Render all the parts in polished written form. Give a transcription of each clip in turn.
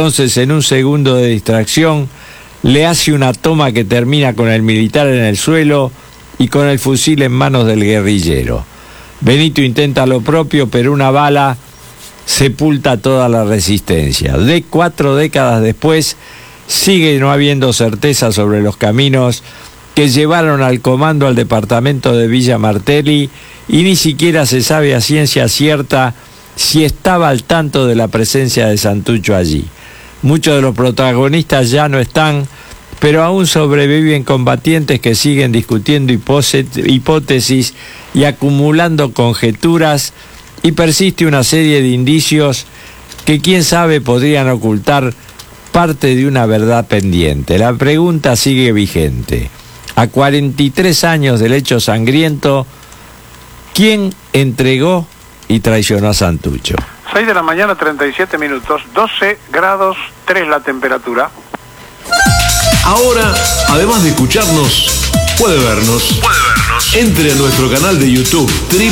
Entonces, en un segundo de distracción, le hace una toma que termina con el militar en el suelo y con el fusil en manos del guerrillero. Benito intenta lo propio, pero una bala sepulta toda la resistencia. 4 décadas después, sigue no habiendo certeza sobre los caminos que llevaron al comando al departamento de Villa Martelli, y ni siquiera se sabe a ciencia cierta si estaba al tanto de la presencia de Santucho allí. Muchos de los protagonistas ya no están, pero aún sobreviven combatientes que siguen discutiendo hipótesis y acumulando conjeturas, y persiste una serie de indicios que quién sabe podrían ocultar parte de una verdad pendiente. La pregunta sigue vigente. A 43 años del hecho sangriento, ¿quién entregó y traicionó a Santucho? 6 de la mañana, 37 minutos, 12 grados 3 la temperatura. Ahora, además de escucharnos, puede vernos. Entre a nuestro canal de YouTube,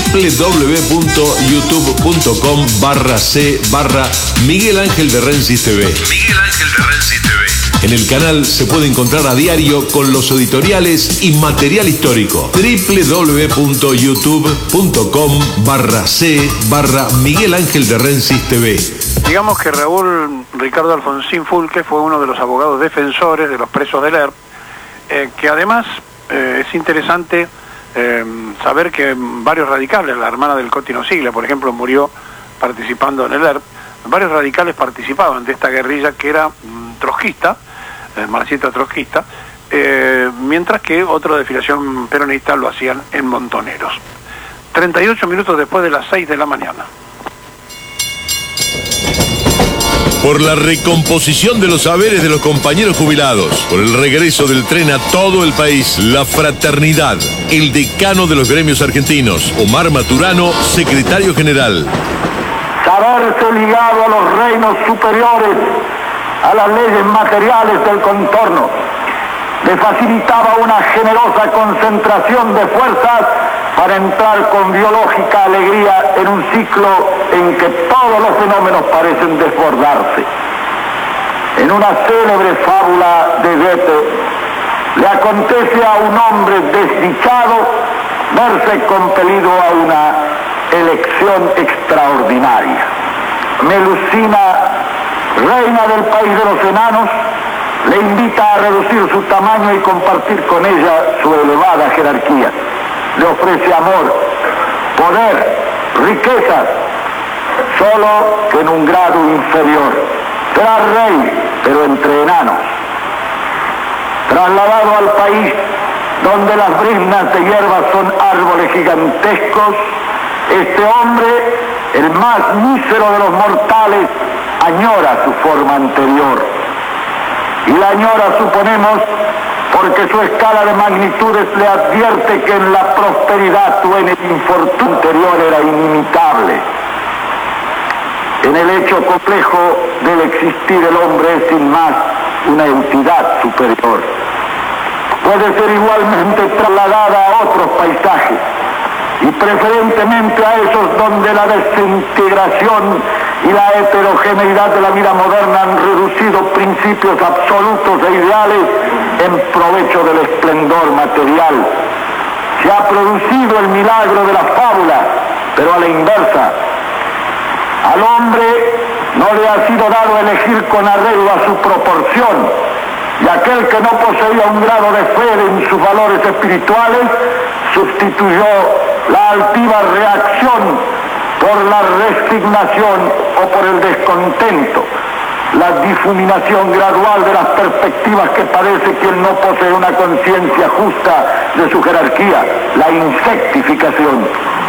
www.youtube.com/c/Miguel Ángel de Rensis TV. En el canal se puede encontrar a diario con los editoriales y material histórico. www.youtube.com/c/Miguel Ángel de Rensis TV. Digamos que Raúl Ricardo Alfonsín Fulque fue uno de los abogados defensores de los presos del ERP, que además es interesante saber que varios radicales, la hermana del Coti Sigla, por ejemplo, murió participando en el ERP. Varios radicales participaban de esta guerrilla que era trotskista, marxista trotskista, mientras que otros de filiación peronista lo hacían en Montoneros. 38 minutos después de las 6 de la mañana. Por la recomposición de los saberes de los compañeros jubilados, por el regreso del tren a todo el país, la fraternidad, el decano de los gremios argentinos, Omar Maturano, secretario general. Saberse ligado a los reinos superiores, a las leyes materiales del contorno, le facilitaba una generosa concentración de fuerzas para entrar con biológica alegría en un ciclo en que todos los fenómenos parecen desbordarse. En una célebre fábula de Goethe, le acontece a un hombre desdichado verse compelido a una elección extraordinaria. Melusina, reina del país de los enanos, le invita a reducir su tamaño y compartir con ella su elevada jerarquía. Le ofrece amor, poder, riquezas, solo que en un grado inferior. Será rey, pero entre enanos. Trasladado al país donde las briznas de hierba son árboles gigantescos, este hombre, el más mísero de los mortales, añora su forma anterior. Y la añora, suponemos, porque su escala de magnitudes le advierte que en la prosperidad o en el infortunio anterior era inimitable. En el hecho complejo del existir el hombre es sin más una entidad superior. Puede ser igualmente trasladada a otros paisajes, y preferentemente a esos donde la desintegración y la heterogeneidad de la vida moderna han reducido principios absolutos e ideales en provecho del esplendor material. Se ha producido el milagro de la fábula, pero a la inversa. Al hombre no le ha sido dado elegir con arreglo a su proporción, y aquel que no poseía un grado de fe en sus valores espirituales sustituyó la altiva reacción por la resignación o por el descontento, la difuminación gradual de las perspectivas que padece quien no posee una conciencia justa de su jerarquía, la insectificación.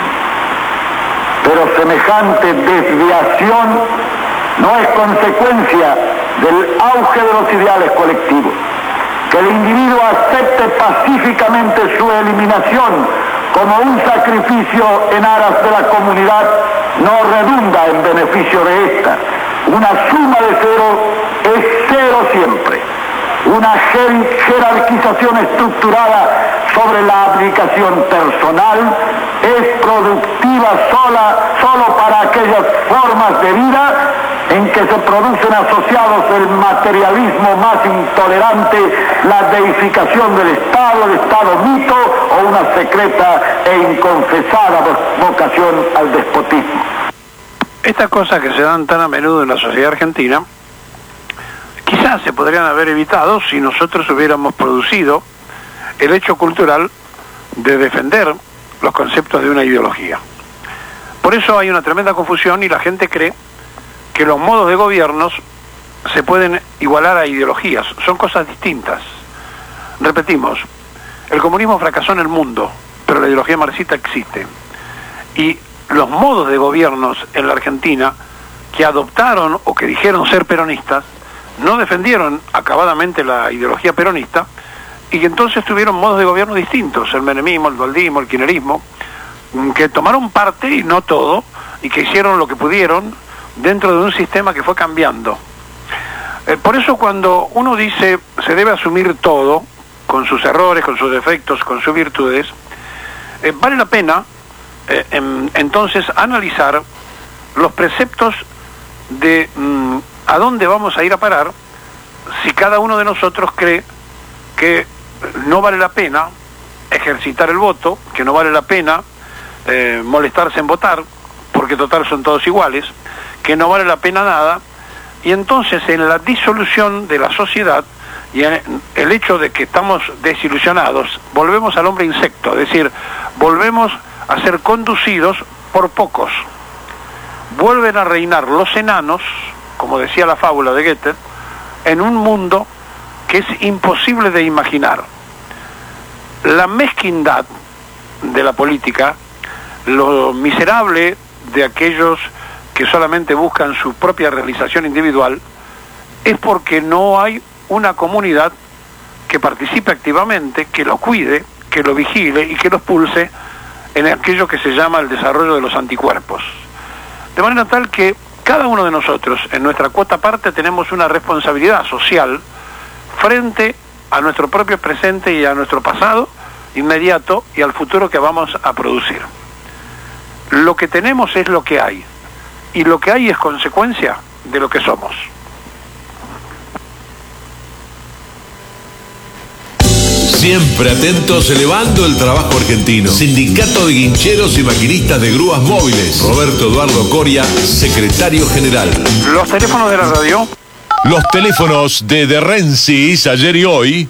Pero semejante desviación no es consecuencia del auge de los ideales colectivos. Que el individuo acepte pacíficamente su eliminación como un sacrificio en aras de la comunidad no redunda en beneficio de esta. Una suma de cero es cero siempre. Una jerarquización estructurada sobre la aplicación personal es productiva solo para aquellas formas de vida en que se producen asociados el materialismo más intolerante, la deificación del Estado mito o una secreta e inconfesada vocación al despotismo. Estas cosas que se dan tan a menudo en la sociedad argentina, quizás se podrían haber evitado si nosotros hubiéramos producido el hecho cultural de defender los conceptos de una ideología. Por eso hay una tremenda confusión y la gente cree que los modos de gobiernos se pueden igualar a ideologías. Son cosas distintas. Repetimos, el comunismo fracasó en el mundo, pero la ideología marxista existe. Y los modos de gobiernos en la Argentina que adoptaron o que dijeron ser peronistas, no defendieron acabadamente la ideología peronista y que entonces tuvieron modos de gobierno distintos, el menemismo, el dualdismo, el kirchnerismo, que tomaron parte y no todo, y que hicieron lo que pudieron dentro de un sistema que fue cambiando. Por eso cuando uno dice se debe asumir todo, con sus errores, con sus defectos, con sus virtudes, vale la pena entonces analizar los preceptos de a dónde vamos a ir a parar si cada uno de nosotros cree que no vale la pena ejercitar el voto, que no vale la pena molestarse en votar, porque total son todos iguales, que no vale la pena nada, y entonces en la disolución de la sociedad y en el hecho de que estamos desilusionados, volvemos al hombre insecto, es decir, volvemos a ser conducidos por pocos. Vuelven a reinar los enanos, como decía la fábula de Goethe, en un mundo que es imposible de imaginar. La mezquindad de la política, lo miserable de aquellos que solamente buscan su propia realización individual, es porque no hay una comunidad que participe activamente, que lo cuide, que lo vigile y que los pulse en aquello que se llama el desarrollo de los anticuerpos. De manera tal que cada uno de nosotros, en nuestra cuota parte, tenemos una responsabilidad social frente a nuestro propio presente y a nuestro pasado inmediato y al futuro que vamos a producir. Lo que tenemos es lo que hay, y lo que hay es consecuencia de lo que somos. Siempre atentos, elevando el trabajo argentino. Sindicato de Guincheros y Maquinistas de Grúas Móviles. Roberto Eduardo Coria, secretario general. Los teléfonos de la radio. Los teléfonos de Rensis, ayer y hoy,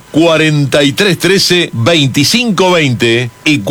4313-2520 y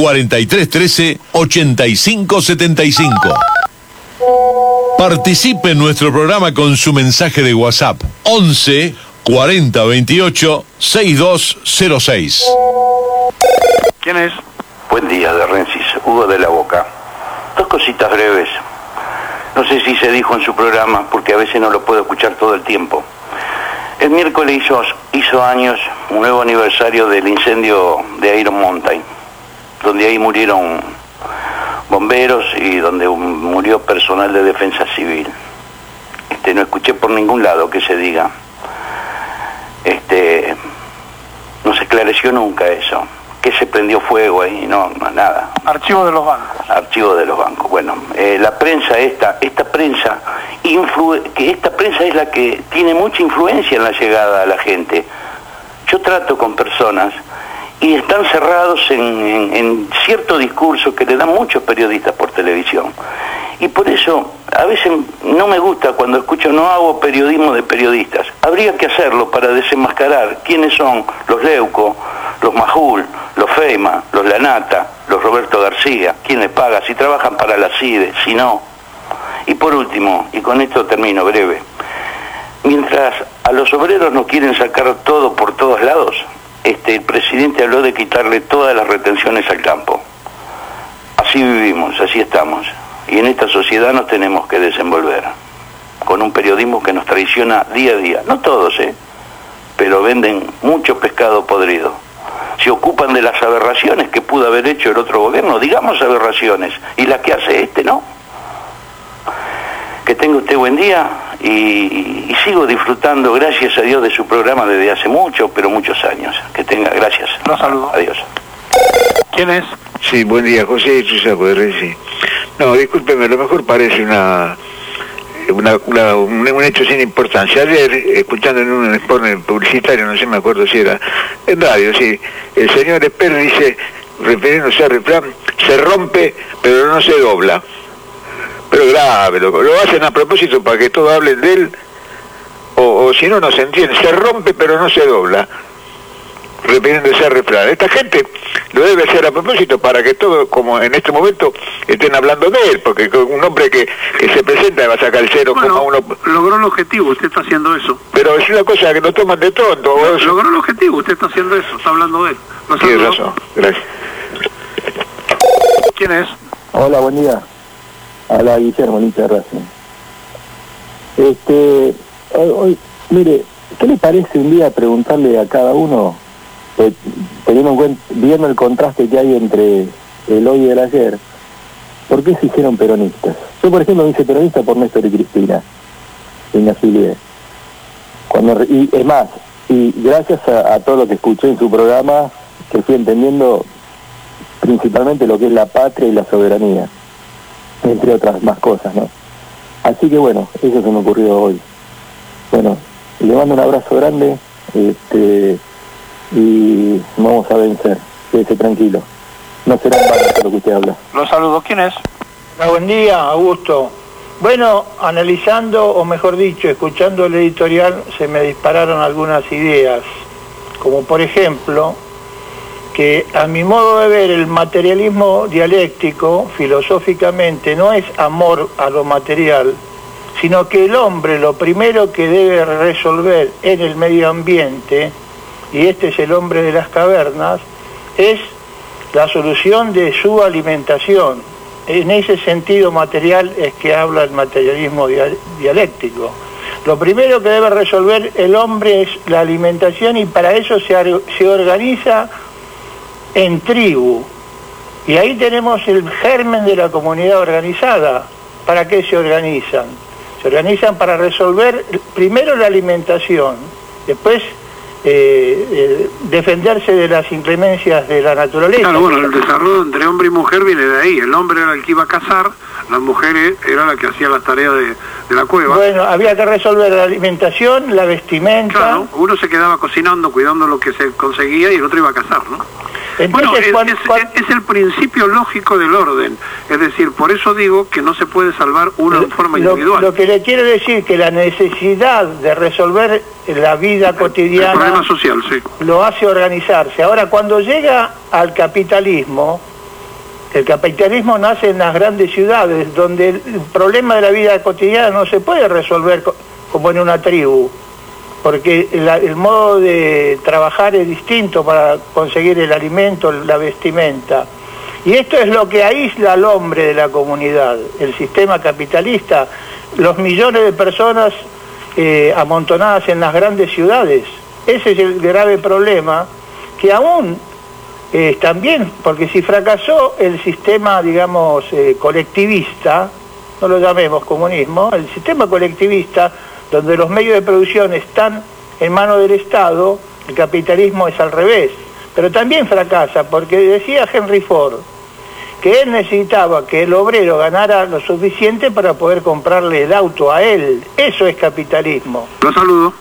4313-8575. Participe en nuestro programa con su mensaje de WhatsApp. 11 40 28 6206. ¿Quién es? Buen día, de Rensis, Hugo de la Boca. Dos cositas breves. No sé si se dijo en su programa, porque a veces no lo puedo escuchar todo el tiempo. El miércoles hizo años un nuevo aniversario del incendio de Iron Mountain, donde ahí murieron bomberos y donde murió personal de defensa civil. No escuché por ningún lado que se diga. No se esclareció nunca eso. ¿Qué se prendió fuego ahí? No, nada. Archivo de los bancos. Archivo de los bancos. Bueno, la prensa esta prensa es la que tiene mucha influencia en la llegada a la gente. Yo trato con personas y están cerrados en cierto discurso que le dan muchos periodistas por televisión. Y por eso a veces no me gusta cuando escucho, no hago periodismo de periodistas. Habría que hacerlo para desenmascarar quiénes son los Leuco, los Majul, los Feima, los Lanata, los Roberto García, quién les paga, si trabajan para la CIDE, si no. Y por último, y con esto termino breve, mientras a los obreros nos quieren sacar todo por todos lados, el presidente habló de quitarle todas las retenciones al campo. Así vivimos, así estamos. Y en esta sociedad nos tenemos que desenvolver con un periodismo que nos traiciona día a día. No todos, pero venden mucho pescado podrido. Se ocupan de las aberraciones que pudo haber hecho el otro gobierno, digamos aberraciones, y las que hace no. Que tenga usted buen día y sigo disfrutando, gracias a Dios, de su programa desde hace muchos años. Que tenga, gracias. Los saludo. Adiós. ¿Quién es? Sí, buen día, José Chuzaco de Renzi. No, discúlpeme, a lo mejor parece una un hecho sin importancia. Ayer, escuchando en un spot publicitario, no sé, me acuerdo si era en radio, sí, el señor Esper dice, refiriéndose al refrán, se rompe pero no se dobla. Pero grave, lo hacen a propósito para que todos hablen de él, o si no, no se entiende, se rompe pero no se dobla, refiriéndose al refrán. Esta gente lo debe hacer a propósito para que todos, como en este momento, estén hablando de él, porque un hombre que se presenta va a sacar el 0,1. Bueno, logró el objetivo, usted está haciendo eso. Pero es una cosa que lo toman de tonto. Logró el objetivo, usted está haciendo eso, está hablando de él. Tiene razón, gracias. ¿Quién es? Hola, buen día. Hola, Guillermo, hincha de Racing. Hoy, mire, ¿qué le parece un día preguntarle a cada uno, teniendo en cuenta, viendo el contraste que hay entre el hoy y el ayer, por qué se hicieron peronistas? Yo, por ejemplo, me hice peronista por Néstor y Cristina, y me afilié. Y es más, y gracias a todo lo que escuché en su programa, que fui entendiendo principalmente lo que es la patria y la soberanía, entre otras más cosas, ¿no? Así que bueno, eso se me ocurrió hoy. Bueno, le mando un abrazo grande, y vamos a vencer, quédese tranquilo. No será en vano lo que usted habla. Lo saludo, ¿quién es? Hola, buen día, Augusto. Bueno, analizando, o mejor dicho, escuchando el editorial, se me dispararon algunas ideas, como por ejemplo, que a mi modo de ver el materialismo dialéctico, filosóficamente, no es amor a lo material, sino que el hombre lo primero que debe resolver en el medio ambiente, y este es el hombre de las cavernas, es la solución de su alimentación. En ese sentido material es que habla el materialismo dialéctico. Lo primero que debe resolver el hombre es la alimentación, y para eso se organiza en tribu. Y ahí tenemos el germen de la comunidad organizada. ¿Para qué se organizan? Se organizan para resolver primero la alimentación, después defenderse de las inclemencias de la naturaleza. Claro, bueno, el desarrollo entre hombre y mujer viene de ahí. El hombre era el que iba a cazar, la mujer era la que hacía las tareas de la cueva. Bueno, había que resolver la alimentación, la vestimenta. Claro, uno se quedaba cocinando, cuidando lo que se conseguía, y el otro iba a cazar, ¿no? Entonces, bueno, es el principio lógico del orden. Es decir, por eso digo que no se puede salvar una forma individual. Lo que le quiero decir que la necesidad de resolver la vida cotidiana, el problema social, sí, lo hace organizarse. Ahora, cuando llega al capitalismo, el capitalismo nace en las grandes ciudades, donde el problema de la vida cotidiana no se puede resolver como en una tribu, porque el modo de trabajar es distinto para conseguir el alimento, la vestimenta. Y esto es lo que aísla al hombre de la comunidad, el sistema capitalista, los millones de personas amontonadas en las grandes ciudades. Ese es el grave problema, que aún también, porque si fracasó el sistema, digamos, colectivista, no lo llamemos comunismo, el sistema colectivista, donde los medios de producción están en manos del Estado, el capitalismo es al revés. Pero también fracasa, porque decía Henry Ford que él necesitaba que el obrero ganara lo suficiente para poder comprarle el auto a él. Eso es capitalismo. Lo saludo.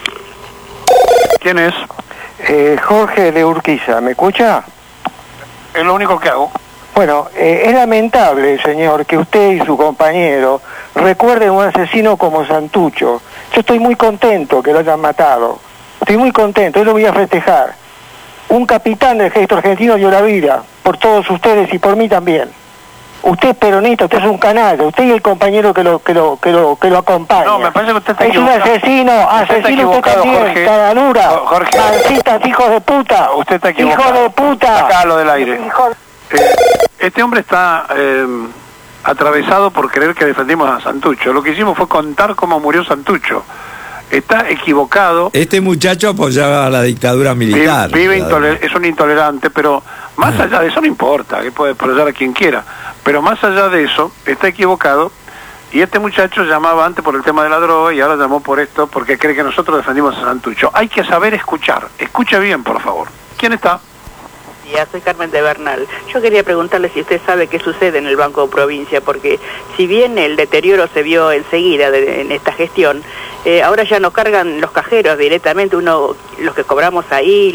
¿Quién es? Jorge de Urquiza, ¿me escucha? Es lo único que hago. Bueno, es lamentable, señor, que usted y su compañero recuerden a un asesino como Santucho. Yo estoy muy contento que lo hayan matado. Estoy muy contento, yo lo voy a festejar. Un capitán del ejército argentino dio la vida por todos ustedes y por mí también. Usted es peronista, usted es un canalla, usted y el compañero que lo acompaña. No, me parece que usted está es equivocado. Un asesino usted también, Jorge. caradura, Jorge. malditas hijos de puta. Usted está equivocado. Hijo de puta. Sacalo del aire. Este hombre está atravesado por creer que defendimos a Santucho. Lo que hicimos fue contar cómo murió Santucho. Está equivocado. Este muchacho apoyaba a la dictadura militar. Es un intolerante, pero más allá de eso no importa, que puede apoyar a quien quiera. Pero más allá de eso, está equivocado. Y este muchacho llamaba antes por el tema de la droga y ahora llamó por esto porque cree que nosotros defendimos a Santucho. Hay que saber escuchar. Escuche bien, por favor. ¿Quién está? Soy Carmen de Bernal. Yo quería preguntarle si usted sabe qué sucede en el Banco Provincia, porque si bien el deterioro se vio enseguida en esta gestión, ahora ya nos cargan los cajeros directamente, los que cobramos ahí,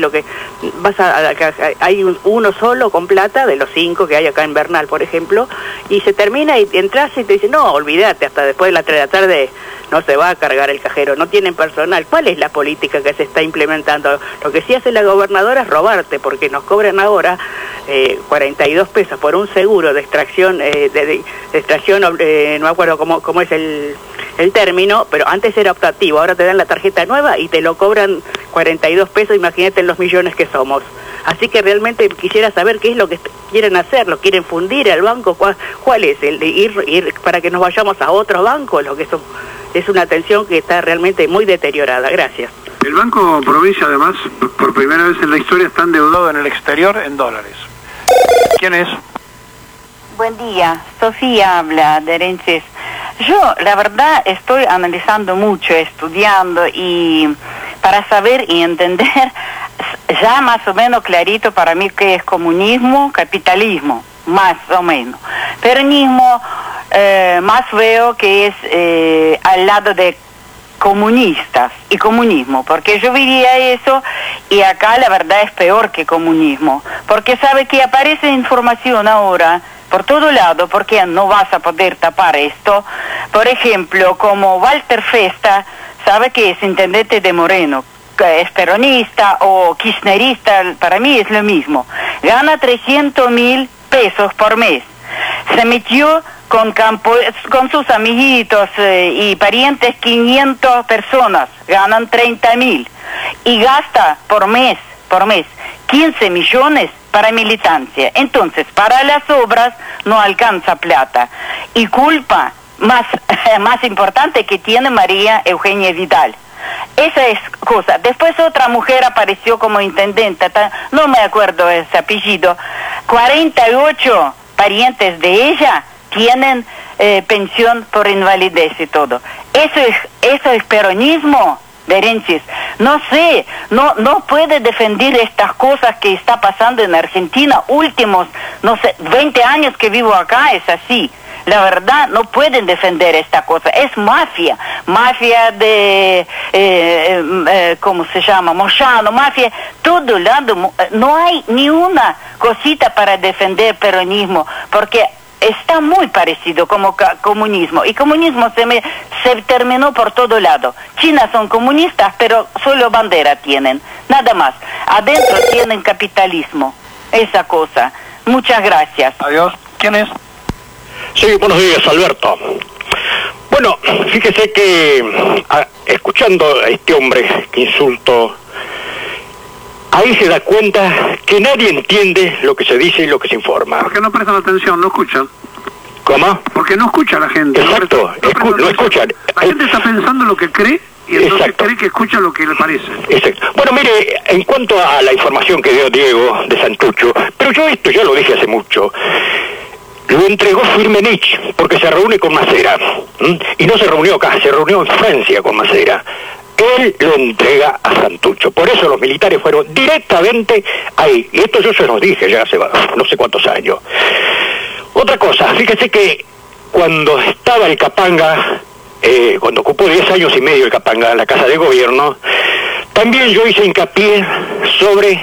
hay uno solo con plata, de los 5 que hay acá en Bernal, por ejemplo, y se termina y entras y te dicen, no, olvídate, hasta después de las 3 de la tarde no se va a cargar el cajero, no tienen personal. ¿Cuál es la política que se está implementando? Lo que sí hace la gobernadora es robarte, porque nos cobran ahora 42 pesos por un seguro de extracción, de extracción, no me acuerdo cómo es el término, pero antes era optativo, ahora te dan la tarjeta nueva y te lo cobran 42 pesos, imagínate en los millones que somos. Así que realmente quisiera saber qué es lo que quieren hacer, ¿lo quieren fundir al banco? ¿Cuál es? ¿El de ir para que nos vayamos a otro banco? Lo que es una atención que está realmente muy deteriorada. Gracias. El Banco Provincia, además, por primera vez en la historia está endeudado en el exterior en dólares. ¿Quién es? Buen día, Sofía habla de Renches. Yo, la verdad, estoy analizando mucho, estudiando, y para saber y entender ya más o menos clarito para mí qué es comunismo, capitalismo, más o menos. Peronismo, más veo que es al lado de comunistas y comunismo, porque yo vivía eso y acá la verdad es peor que comunismo, porque sabe que aparece información ahora por todo lado, porque no vas a poder tapar esto. Por ejemplo, como Walter Festa, sabe que es intendente de Moreno, que es peronista o kirchnerista, para mí es lo mismo, gana 300.000 pesos por mes, se metió con sus amiguitos y parientes 500 personas, ganan 30.000 y gasta por mes 15 millones para militancia. Entonces, para las obras no alcanza plata. Y culpa más importante que tiene María Eugenia Vidal. Esa es cosa. Después otra mujer apareció como intendente, no me acuerdo ese apellido. 48 parientes de ella tienen pensión por invalidez y todo. Eso es peronismo, Berenches. No sé, no puede defender estas cosas que está pasando en Argentina. Últimos, 20 años que vivo acá es así. La verdad, no pueden defender esta cosa. Es mafia de, ¿cómo se llama? Moyano, mafia, todo lado. No hay ni una cosita para defender peronismo, porque está muy parecido como comunismo. Y comunismo se terminó por todo lado. China son comunistas, pero solo bandera tienen, nada más. Adentro tienen capitalismo, esa cosa. Muchas gracias. Adiós. ¿Quién es? Sí, buenos días, Alberto. Bueno, fíjese que escuchando a este hombre que insulto, ahí se da cuenta que nadie entiende lo que se dice y lo que se informa. Porque no prestan atención, no escuchan. ¿Cómo? Porque no escucha la gente. Exacto, no escuchan. La gente está pensando lo que cree y entonces cree que escucha lo que le parece. Exacto. Bueno, mire, en cuanto a la información que dio Diego de Santucho, pero yo esto ya lo dije hace mucho, lo entregó Firmenich porque se reúne con Macera. Y no se reunió acá, se reunió en Francia con Macera. Él lo entrega a Santucho. Por eso los militares fueron directamente ahí. Y esto yo se los dije ya hace no sé cuántos años. Otra cosa, fíjese que cuando estaba el Capanga, cuando ocupó 10 años y medio el Capanga en la Casa de Gobierno, también yo hice hincapié sobre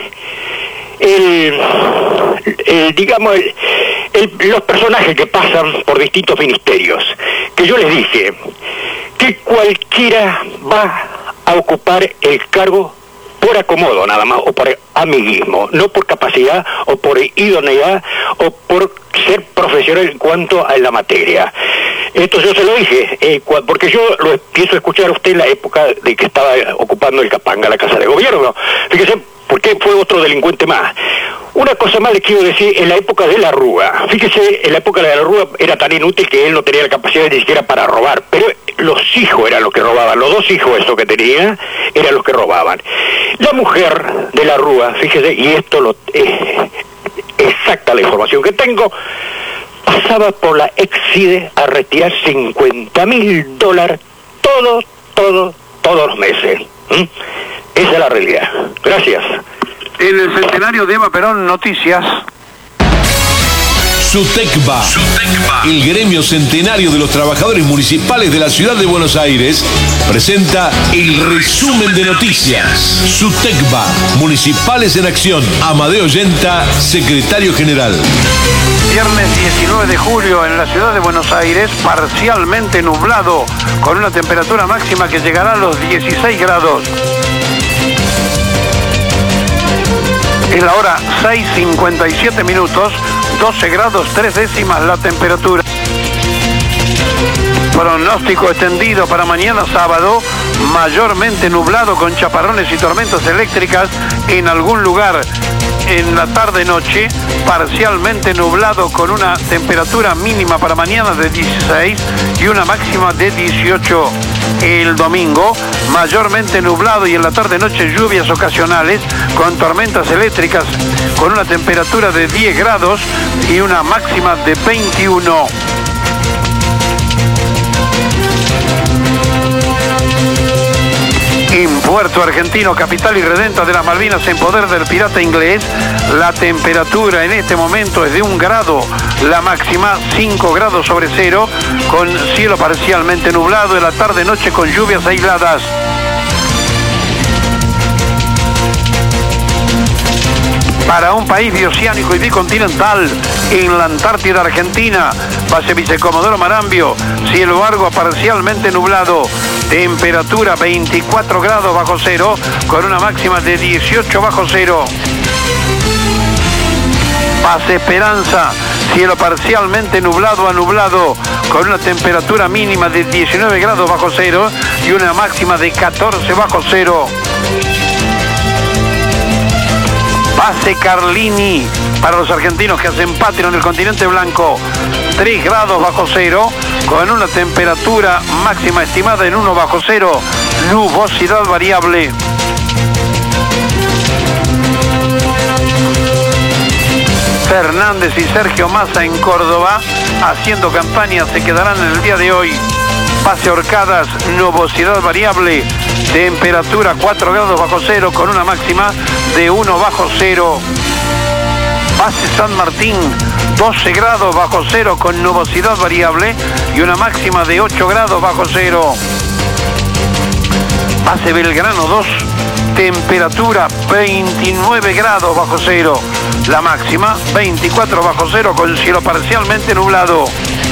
los personajes que pasan por distintos ministerios, que yo les dije que cualquiera va a ocupar el cargo por acomodo nada más, o por amiguismo, no por capacidad o por idoneidad o por ser profesional en cuanto a la materia. Esto yo se lo dije, porque yo lo empiezo a escuchar a usted en la época de que estaba ocupando el Capanga, la Casa de Gobierno. Fíjese, porque fue otro delincuente más. Una cosa más les quiero decir, en la época de la Rúa, fíjese, en la época de la Rúa era tan inútil que él no tenía la capacidad ni siquiera para robar, pero los hijos eran los que robaban, los 2 hijos esos que tenía eran los que robaban. La mujer de la Rúa, fíjese, y esto exacta la información que tengo, pasaba por la Exide a retirar $50.000 todos los meses. Esa es la realidad. Gracias. En el centenario de Eva Perón, noticias. SUTECBA, el gremio centenario de los trabajadores municipales de la ciudad de Buenos Aires, presenta el resumen de noticias. SUTECBA, Municipales en Acción. Amadeo Yenta, secretario general. Viernes 19 de julio en la ciudad de Buenos Aires, parcialmente nublado, con una temperatura máxima que llegará a los 16 grados. Es la hora 6:57 minutos, 12 grados 3 décimas la temperatura. Pronóstico extendido para mañana sábado, mayormente nublado con chaparrones y tormentas eléctricas en algún lugar. En la tarde-noche, parcialmente nublado con una temperatura mínima para mañana de 16 y una máxima de 18. El domingo, mayormente nublado y en la tarde-noche lluvias ocasionales con tormentas eléctricas con una temperatura de 10 grados y una máxima de 21. En Puerto Argentino, capital y redenta de las Malvinas en poder del pirata inglés, la temperatura en este momento es de 1 grado, la máxima 5 grados sobre cero, con cielo parcialmente nublado en la tarde-noche con lluvias aisladas. Para un país bioceánico y bicontinental, en la Antártida Argentina, base Vicecomodoro Marambio, cielo algo parcialmente nublado, temperatura 24 grados bajo cero, con una máxima de 18 bajo cero. Base Esperanza, cielo parcialmente nublado a nublado, con una temperatura mínima de 19 grados bajo cero y una máxima de 14 bajo cero. Base Carlini, para los argentinos que hacen patria en el continente blanco, 3 grados bajo cero, con una temperatura máxima estimada en 1 bajo cero, nubosidad variable. Fernández y Sergio Massa en Córdoba, haciendo campaña, se quedarán en el día de hoy. Base Orcadas, nubosidad variable, temperatura 4 grados bajo cero con una máxima de 1 bajo cero. Base San Martín, 12 grados bajo cero con nubosidad variable y una máxima de 8 grados bajo cero. Base Belgrano 2, temperatura 29 grados bajo cero, la máxima 24 bajo cero con cielo parcialmente nublado.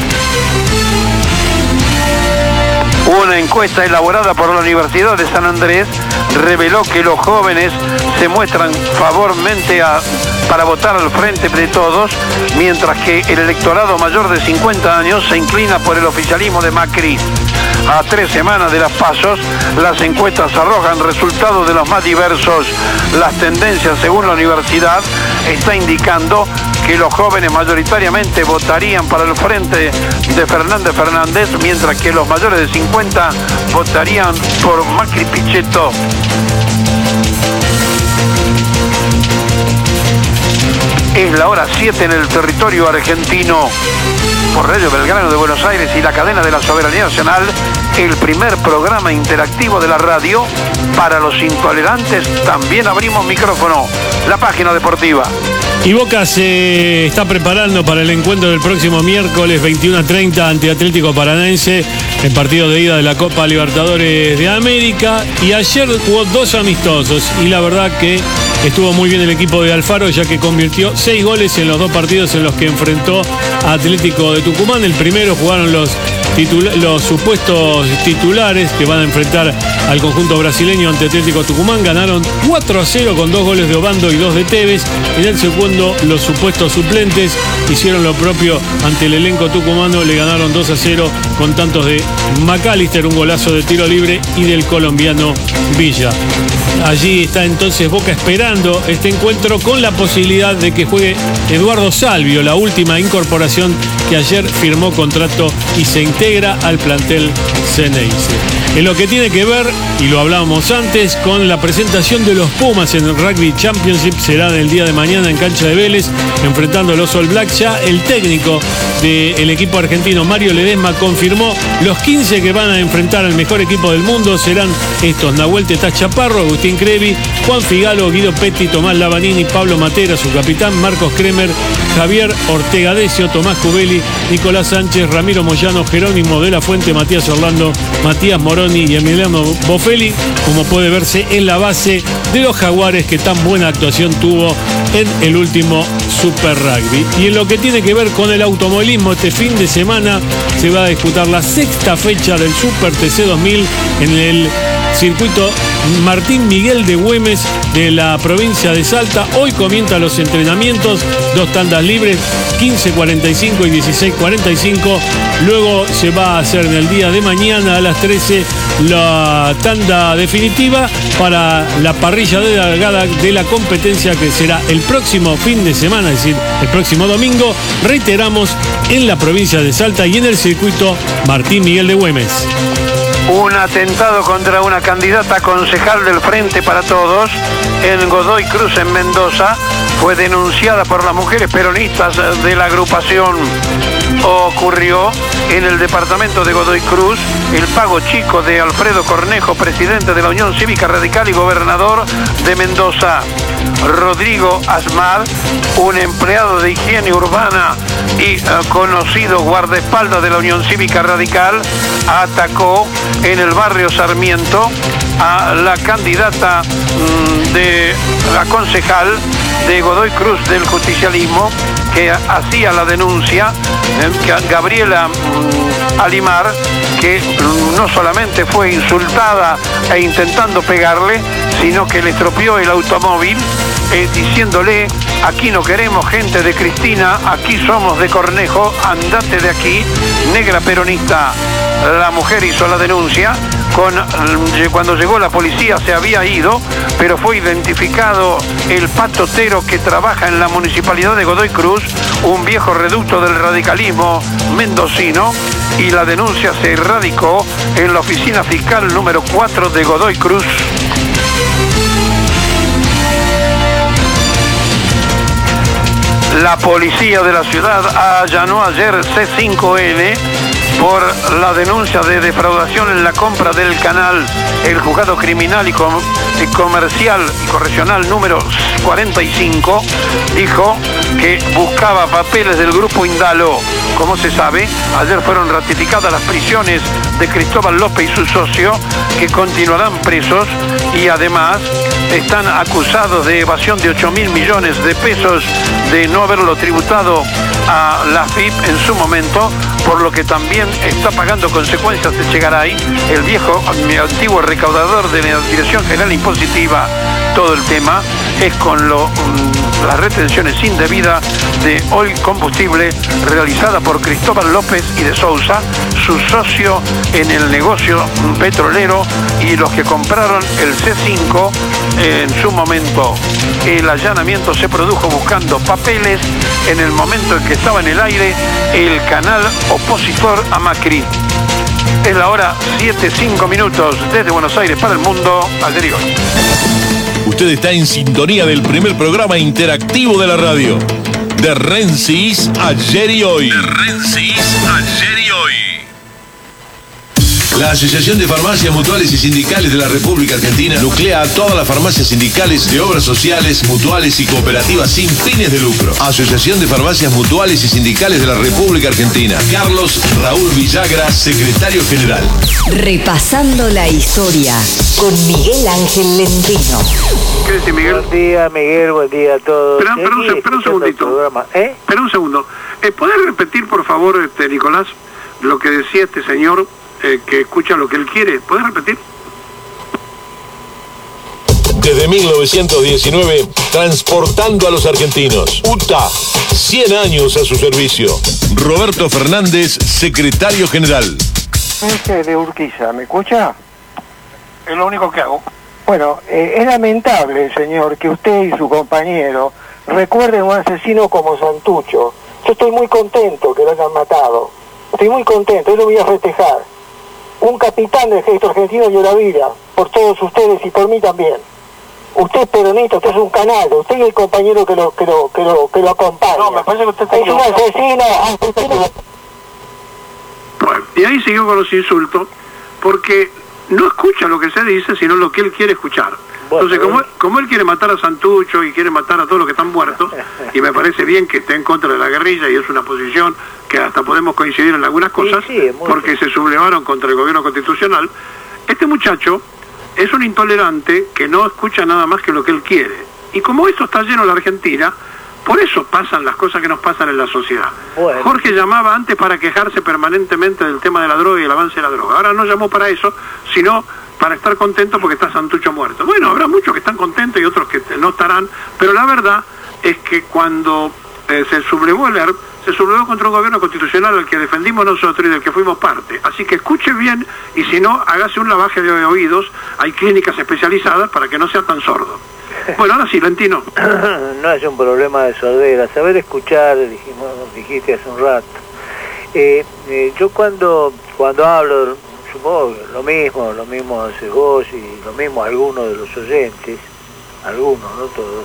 Una encuesta elaborada por la Universidad de San Andrés reveló que los jóvenes se muestran favorablemente para votar al Frente de Todos, mientras que el electorado mayor de 50 años se inclina por el oficialismo de Macri. A 3 semanas de las PASOs, las encuestas arrojan resultados de los más diversos. Las tendencias, según la universidad, está indicando que los jóvenes mayoritariamente votarían para el Frente de Fernández, mientras que los mayores de 50 votarían por Macri Pichetto. Es la hora 7 en el territorio argentino. Por Radio Belgrano de Buenos Aires y la cadena de la Soberanía Nacional, el primer programa interactivo de la radio. Para los intolerantes también abrimos micrófono. La página deportiva. Y Boca se está preparando para el encuentro del próximo miércoles 21:30 ante Atlético Paranaense, el partido de ida de la Copa Libertadores de América. Y ayer jugó 2 amistosos y la verdad que estuvo muy bien el equipo de Alfaro, ya que convirtió 6 goles en los 2 partidos en los que enfrentó a Atlético de Tucumán. El primero jugaron los supuestos titulares que van a enfrentar al conjunto brasileño ante Atlético Tucumán. Ganaron 4-0 con 2 goles de Obando y 2 de Tevez. En el segundo, los supuestos suplentes hicieron lo propio ante el elenco tucumano. Le ganaron 2-0 con tantos de McAllister, un golazo de tiro libre, y del colombiano Villa. Allí está entonces Boca esperando este encuentro con la posibilidad de que juegue Eduardo Salvio, la última incorporación que ayer firmó contrato y se integra al plantel Ceneice. En lo que tiene que ver, y lo hablábamos antes, con la presentación de los Pumas en el Rugby Championship, será el día de mañana en cancha de Vélez, enfrentando a los All Blacks. Ya el técnico del equipo argentino, Mario Ledesma, confirmó los 15 que van a enfrentar al mejor equipo del mundo. Serán estos: Nahuel Tetaz Chaparro, Agustín Crevi, Juan Figalo, Guido Petti, Tomás Lavanini, Pablo Matera, su capitán, Marcos Kremer, Javier Ortega Decio, Tomás Cubeli, Nicolás Sánchez, Ramiro Moyano, Jerónimo de la Fuente, Matías Orlando, Matías Moroni y Emiliano Bofelli, como puede verse en la base de los Jaguares, que tan buena actuación tuvo en el último Super Rugby. Y en lo que tiene que ver con el automovilismo, este fin de semana se va a disputar la 6ª fecha del Super TC 2000 en el circuito Martín Miguel de Güemes de la provincia de Salta. Hoy comienzan los entrenamientos, 2 tandas libres, 15:45 y 16:45. Luego se va a hacer en el día de mañana a las 13 la tanda definitiva para la parrilla de largada de la competencia, que será el próximo fin de semana, es decir, el próximo domingo. Reiteramos, en la provincia de Salta y en el circuito Martín Miguel de Güemes. Un atentado contra una candidata a concejal del Frente para Todos en Godoy Cruz, en Mendoza, fue denunciada por las mujeres peronistas de la agrupación. Ocurrió en el departamento de Godoy Cruz, el Pago Chico de Alfredo Cornejo, presidente de la Unión Cívica Radical y gobernador de Mendoza. Rodrigo Asmad, un empleado de higiene urbana y conocido guardaespaldas de la Unión Cívica Radical, atacó en el barrio Sarmiento a la candidata de la concejal de Godoy Cruz del justicialismo, que hacía la denuncia, Gabriela Alimar, que no solamente fue insultada e intentando pegarle, sino que le estropeó el automóvil, diciéndole: aquí no queremos gente de Cristina, aquí somos de Cornejo, andate de aquí, negra peronista. La mujer hizo la denuncia. Cuando llegó la policía se había ido, pero fue identificado el patotero que trabaja en la municipalidad de Godoy Cruz, un viejo reducto del radicalismo mendocino, y la denuncia se radicó en la oficina fiscal número 4 de Godoy Cruz. La policía de la ciudad allanó ayer C5N por la denuncia de defraudación en la compra del canal. El juzgado criminal y comercial y correccional número 45 dijo que buscaba papeles del grupo Indalo. Como se sabe, ayer fueron ratificadas las prisiones de Cristóbal López y su socio, que continuarán presos, y además están acusados de evasión de 8.000 millones de pesos, de no haberlo tributado a la FIP en su momento, por lo que también está pagando consecuencias de Chegaray, el viejo, antiguo recaudador de la Dirección General Impositiva. Todo el tema es con las retenciones indebidas de Oil Combustible realizada por Cristóbal López y de Sousa, su socio en el negocio petrolero, y los que compraron el C5 en su momento. El allanamiento se produjo buscando papeles en el momento en que estaba en el aire el canal opositor a Macri. Es la hora 7:05 desde Buenos Aires para el mundo. Ayer y hoy. Usted está en sintonía del primer programa interactivo de la radio. De Rensis, ayer y hoy. De Rensis, ayer y hoy. La Asociación de Farmacias Mutuales y Sindicales de la República Argentina nuclea a todas las farmacias sindicales de obras sociales, mutuales y cooperativas sin fines de lucro. Asociación de Farmacias Mutuales y Sindicales de la República Argentina. Carlos Raúl Villagra, secretario general. Repasando la historia con Miguel Ángel Lentino. ¿Qué decís, Miguel? Buen día, Miguel, buen día a todos. Espera un segundito. Espera un segundo. ¿Podés repetir, por favor, Nicolás, lo que decía este señor que escucha lo que él quiere? ¿Puedes repetir? Desde 1919, transportando a los argentinos. UTA, 100 años a su servicio. Roberto Fernández, secretario general. De Urquiza, ¿me escucha? Es lo único que hago. Bueno, es lamentable, señor, que usted y su compañero recuerden a un asesino como Santucho. Yo estoy muy contento que lo hayan matado. Estoy muy contento, yo lo voy a festejar. un capitán del ejército argentino dio la vida por todos ustedes y por mí también. Usted es peronista, usted es un canal, usted y el compañero que lo acompaña. No, me parece que usted está es un asesino. Bueno, y ahí siguió con los insultos, porque no escucha lo que se dice, sino lo que él quiere escuchar. Bueno, entonces, como él quiere matar a Santucho y quiere matar a todos los que están muertos, y me parece bien que esté en contra de la guerrilla, y es una posición que hasta podemos coincidir en algunas cosas, porque se sublevaron contra el gobierno constitucional, este muchacho es un intolerante que no escucha nada más que lo que él quiere. Y como esto está lleno en la Argentina, por eso pasan las cosas que nos pasan en la sociedad. Bueno. Jorge llamaba antes para quejarse permanentemente del tema de la droga y el avance de la droga. Ahora no llamó para eso, sino para estar contento porque está Santucho muerto. Bueno, habrá muchos que están contentos y otros que no estarán, pero la verdad es que cuando se sublevó el ERP, se sublevó contra un gobierno constitucional al que defendimos nosotros y del que fuimos parte. Así que escuche bien, y si no, hágase un lavaje de oídos. Hay clínicas especializadas para que no sea tan sordo. Bueno, ahora sí, Lentino. No es un problema de sordera. Saber escuchar, dijiste hace un rato. Yo cuando hablo, supongo que lo mismo haces vos y lo mismo algunos de los oyentes, algunos, no todos.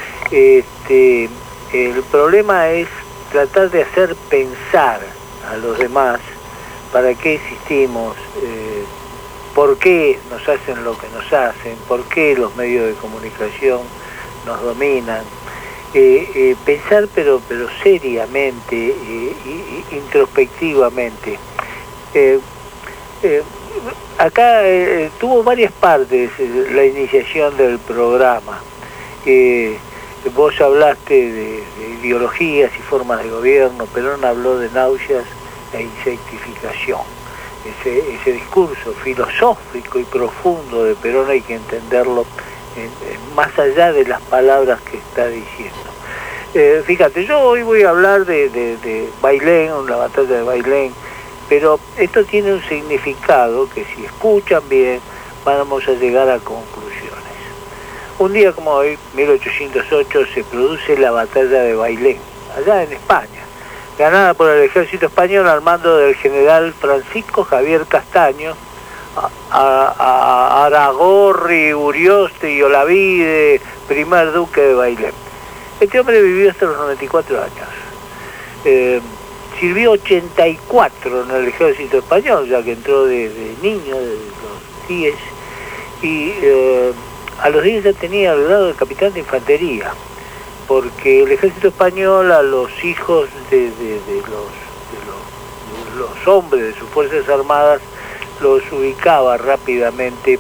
El problema es tratar de hacer pensar a los demás para qué existimos, por qué nos hacen lo que nos hacen, por qué los medios de comunicación nos dominan. Pensar pero seriamente, introspectivamente. Acá tuvo varias partes la iniciación del programa. Vos hablaste de ideologías y formas de gobierno, Perón habló de náuseas e insectificación. Ese discurso filosófico y profundo de Perón hay que entenderlo más allá de las palabras que está diciendo. Fíjate, yo hoy voy a hablar de Bailén, la batalla de Bailén, pero esto tiene un significado que si escuchan bien vamos a llegar a conclusiones. Un día como hoy, 1808, se produce la batalla de Bailén, allá en España, ganada por el ejército español al mando del general Francisco Javier Castaño, Aragorri, Urioste y Olavide, primer duque de Bailén. Este hombre vivió hasta los 94 años. Sirvió 84 en el ejército español, ya que entró de niño, de los 10, y a los 10 ya tenía el grado de capitán de infantería, porque el ejército español a los hijos de los hombres de sus fuerzas armadas los ubicaba rápidamente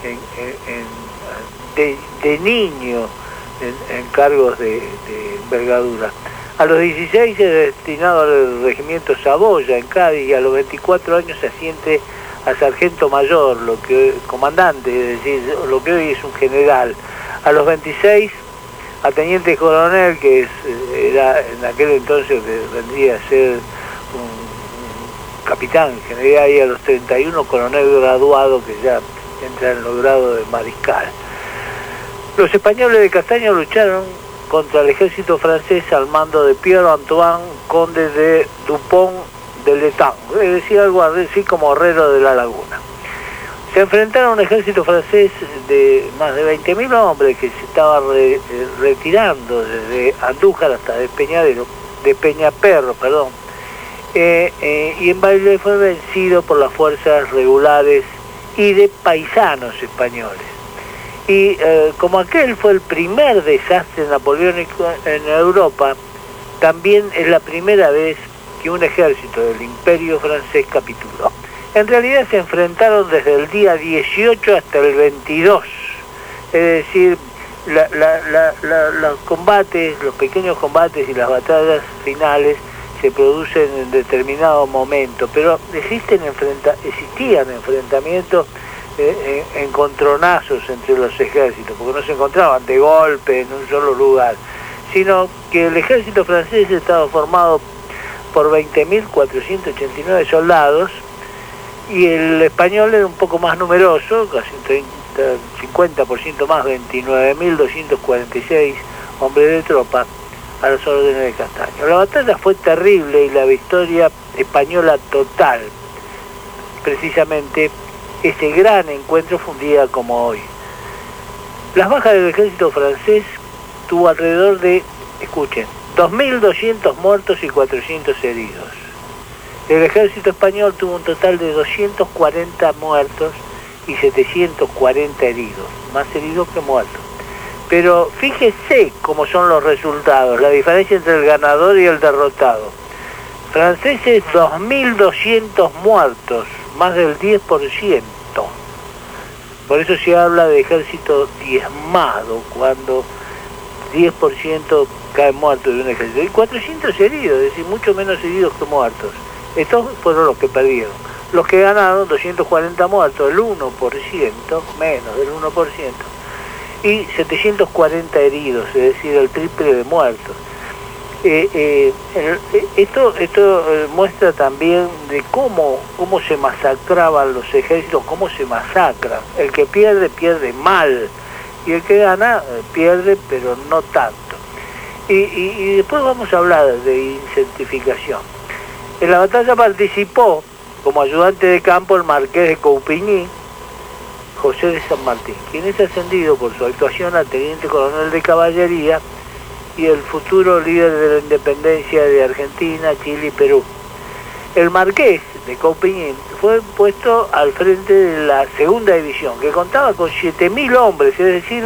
de niño en cargos de envergadura. A los 16 es destinado al regimiento Saboya en Cádiz, y a los 24 años se asciende a sargento mayor, comandante, es decir, lo que hoy es un general. A los 26 a teniente coronel, que era en aquel entonces que vendría a ser un capitán en general, y a los 31 coronel graduado, que ya entra en los grados de mariscal. Los españoles de Castaño lucharon contra el ejército francés al mando de Pierre Antoine, conde de Dupont de l'Étang, es decir, algo así como Herrero de la Laguna. Se enfrentaron a un ejército francés de más de 20.000 hombres que se estaba retirando desde Andújar hasta Peñaperro, y en Bailén fue vencido por las fuerzas regulares y de paisanos españoles. Y como aquel fue el primer desastre napoleónico en Europa, también es la primera vez que un ejército del Imperio francés capituló. En realidad se enfrentaron desde el día 18 hasta el 22, es decir, los combates, los pequeños combates y las batallas finales se producen en determinado momento, pero existían enfrentamientos, encontronazos entre los ejércitos, porque no se encontraban de golpe en un solo lugar, sino que el ejército francés estaba formado por 20.489 soldados, y el español era un poco más numeroso, casi 50% más, 29.246 hombres de tropa a las órdenes de Castaño. La batalla fue terrible y la victoria española total. precisamente ese gran encuentro fue un día como hoy. Las bajas del ejército francés tuvo alrededor de, escuchen, 2.200 muertos y 400 heridos. El ejército español tuvo un total de 240 muertos y 740 heridos, más heridos que muertos. Pero fíjese cómo son los resultados, la diferencia entre el ganador y el derrotado. Franceses 2.200 muertos, más del 10%. Por eso se habla de ejército diezmado, cuando 10% caen muertos de un ejército. Y 400 heridos, es decir, mucho menos heridos que muertos. Estos fueron los que perdieron. Los que ganaron, 240 muertos, el 1%, menos del 1%. Y 740 heridos, es decir, el triple de muertos. Esto muestra también de cómo se masacraban los ejércitos, cómo se masacran. El que pierde, pierde mal, y el que gana, pierde, pero no tanto. Y después vamos a hablar de incentificación. En la batalla participó como ayudante de campo el marqués de Coupigny, José de San Martín, quien es ascendido por su actuación a teniente coronel de caballería y el futuro líder de la independencia de Argentina, Chile y Perú. El marqués de Coupigny fue puesto al frente de la segunda división, que contaba con 7.000 hombres, es decir,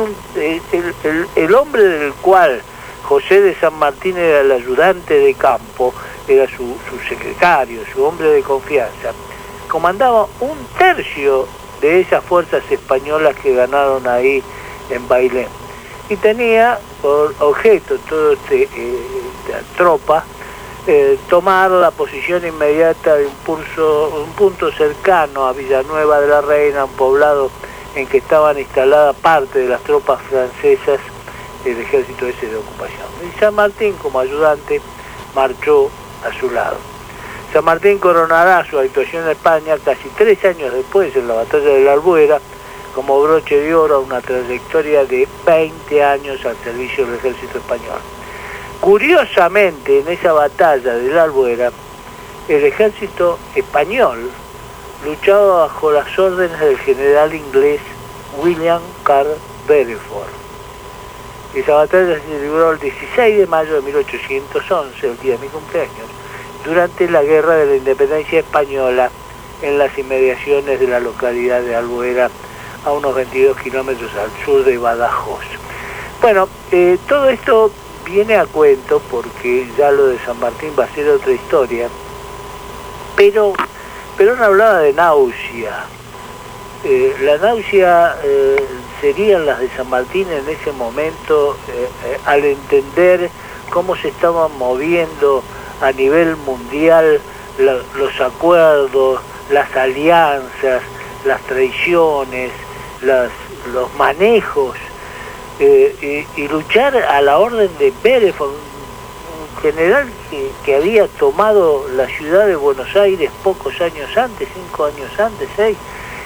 el hombre del cual José de San Martín era el ayudante de campo, era su secretario, su hombre de confianza, comandaba 1/3 de esas fuerzas españolas que ganaron ahí en Bailén. Y tenía por objeto toda esta tropa tomar la posición inmediata de un punto cercano a Villanueva de la Reina, un poblado en que estaban instaladas parte de las tropas francesas del ejército ese de ocupación. Y San Martín, como ayudante, marchó a su lado. San Martín coronará su actuación en España casi 3 años después, en la batalla de la Albuera, como broche de oro a una trayectoria de 20 años al servicio del ejército español. Curiosamente, en esa batalla de la Albuera, el ejército español luchaba bajo las órdenes del general inglés William Carl Beresford. Esa batalla se libró el 16 de mayo de 1811, el día de mi cumpleaños, durante la Guerra de la Independencia Española, en las inmediaciones de la localidad de Albuera, a unos 22 kilómetros al sur de Badajoz. Bueno, todo esto viene a cuento porque ya lo de San Martín va a ser otra historia, pero no hablaba de náusea. La náusea serían las de San Martín en ese momento, al entender cómo se estaban moviendo a nivel mundial los acuerdos, las alianzas, las traiciones, los manejos, y luchar a la orden de Beresford, un general que había tomado la ciudad de Buenos Aires pocos años antes, 5 años antes, 6.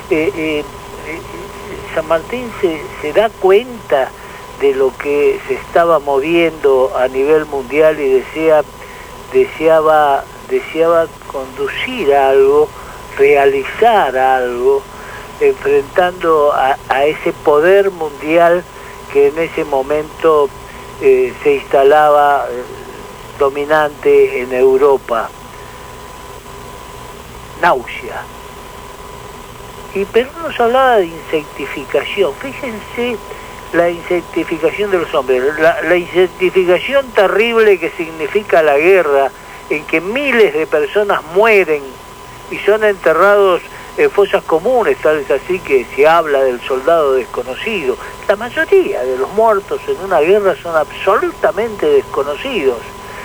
San Martín se da cuenta de lo que se estaba moviendo a nivel mundial y deseaba conducir algo, realizar algo, enfrentando a ese poder mundial que en ese momento se instalaba dominante en Europa. Náusea. Y Perú nos hablaba de insectificación. Fíjense la insectificación de los hombres, la insectificación terrible que significa la guerra, en que miles de personas mueren y son enterrados en fosas comunes, tal es así que se habla del soldado desconocido. La mayoría de los muertos en una guerra son absolutamente desconocidos.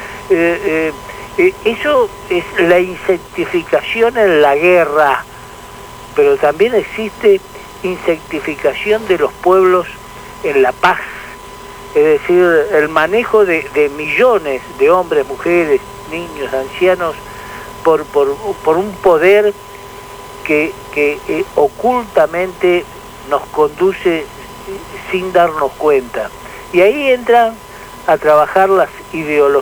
Eso es la insectificación en la guerra, pero también existe insectificación de los pueblos en la paz, es decir, el manejo de millones de hombres, mujeres, niños, ancianos, por un poder que ocultamente nos conduce sin darnos cuenta. Y ahí entran a trabajar las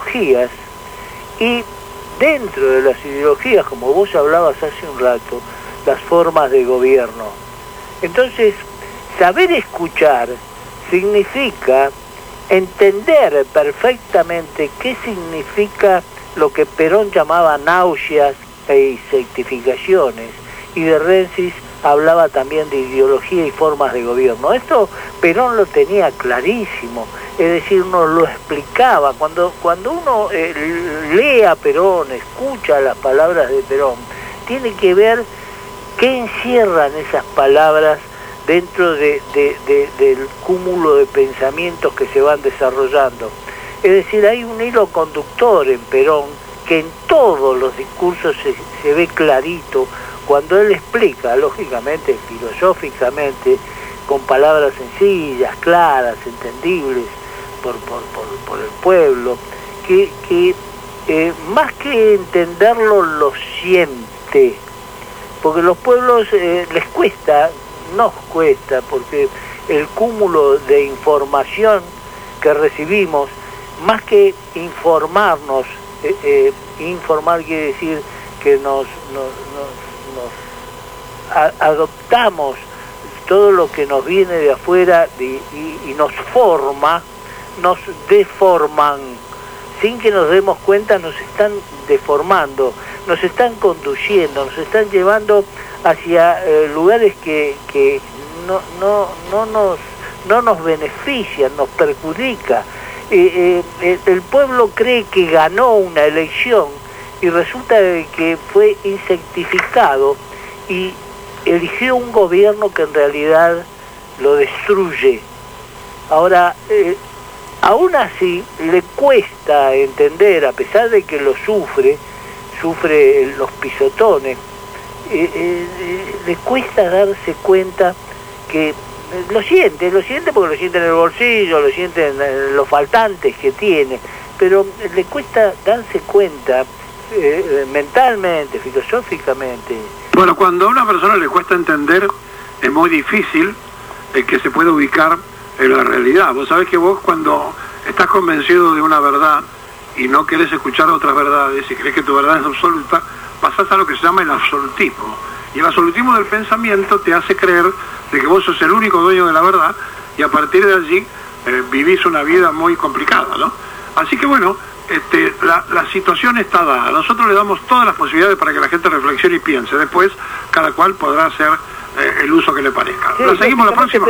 ideologías, y dentro de las ideologías, como vos hablabas hace un rato, las formas de gobierno. Entonces, saber escuchar significa entender perfectamente qué significa lo que Perón llamaba náuseas e insectificaciones, y de Rensis hablaba también de ideología y formas de gobierno. Esto Perón lo tenía clarísimo, es decir, nos lo explicaba. Cuando uno lee a Perón, escucha las palabras de Perón, tiene que ver qué encierran esas palabras dentro del cúmulo de pensamientos que se van desarrollando. Es decir, hay un hilo conductor en Perón que en todos los discursos se ve clarito cuando él explica, lógicamente, filosóficamente, con palabras sencillas, claras, entendibles por el pueblo, que más que entenderlo, lo siente. Porque los pueblos les cuesta, nos cuesta, porque el cúmulo de información que recibimos, más que informarnos, informar quiere decir que nos adoptamos todo lo que nos viene de afuera y nos forma, nos deforman. Sin que nos demos cuenta, nos están deformando, nos están conduciendo, nos están llevando hacia lugares que no nos benefician, nos perjudica. El pueblo cree que ganó una elección y resulta que fue insectificado y eligió un gobierno que en realidad lo destruye. Ahora, aún así le cuesta entender, a pesar de que lo sufre los pisotones, le cuesta darse cuenta que lo siente porque lo siente en el bolsillo, lo siente en los faltantes que tiene, pero le cuesta darse cuenta mentalmente, filosóficamente. Bueno, cuando a una persona le cuesta entender, es muy difícil que se pueda ubicar en la realidad. Vos sabés que vos, cuando estás convencido de una verdad y no querés escuchar otras verdades y crees que tu verdad es absoluta, pasás a lo que se llama el absolutismo. Y el absolutismo del pensamiento te hace creer de que vos sos el único dueño de la verdad, y a partir de allí vivís una vida muy complicada, ¿no? Así que bueno, la situación está dada. Nosotros le damos todas las posibilidades para que la gente reflexione y piense. Después, cada cual podrá hacer el uso que le parezca. Sí, ¿La seguimos la próxima?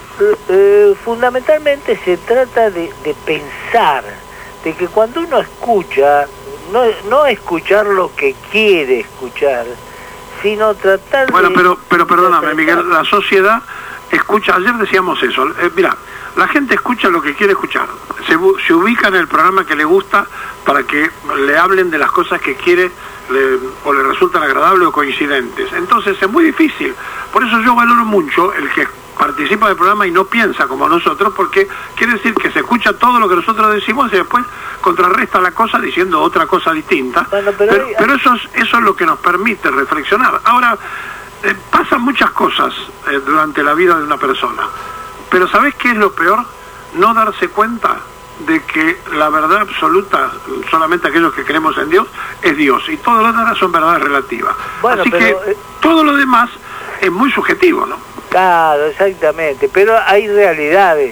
Pero fundamentalmente se trata de pensar, de que cuando uno escucha, no escuchar lo que quiere escuchar, sino tratar Bueno, pero perdóname, Miguel, la sociedad escucha, ayer decíamos eso, mira, la gente escucha lo que quiere escuchar, se ubica en el programa que le gusta para que le hablen de las cosas que quiere o le resultan agradables o coincidentes. Entonces es muy difícil, por eso yo valoro mucho el que participa del programa y no piensa como nosotros, porque quiere decir que se escucha todo lo que nosotros decimos y después contrarresta la cosa diciendo otra cosa distinta. Bueno, pero eso es lo que nos permite reflexionar. Ahora, pasan muchas cosas durante la vida de una persona, pero ¿sabés qué es lo peor? No darse cuenta de que la verdad absoluta, solamente aquellos que creemos en Dios, es Dios, y todo lo demás son verdades relativas. Bueno, así que todo lo demás es muy subjetivo, ¿no? Claro, exactamente, pero hay realidades,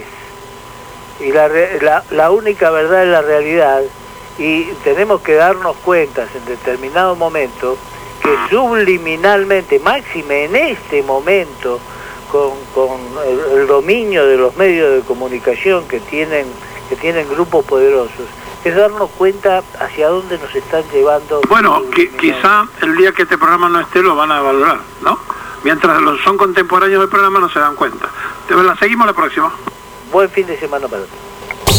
y la única verdad es la realidad, y tenemos que darnos cuenta en determinado momento que subliminalmente, máxime en este momento, con el dominio de los medios de comunicación que tienen grupos poderosos, es darnos cuenta hacia dónde nos están llevando. Bueno, quizá el día que este programa no esté lo van a valorar, ¿no? Mientras son contemporáneos del programa no se dan cuenta. La seguimos la próxima. Buen fin de semana para todos.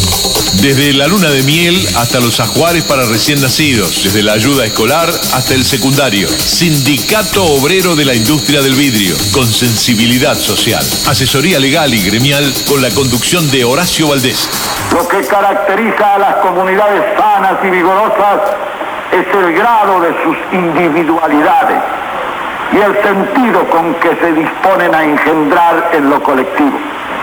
Desde la luna de miel hasta los ajuares para recién nacidos, desde la ayuda escolar hasta el secundario. Sindicato Obrero de la Industria del Vidrio, con sensibilidad social. Asesoría legal y gremial con la conducción de Horacio Valdés. Lo que caracteriza a las comunidades sanas y vigorosas es el grado de sus individualidades y el sentido con que se disponen a engendrar en lo colectivo.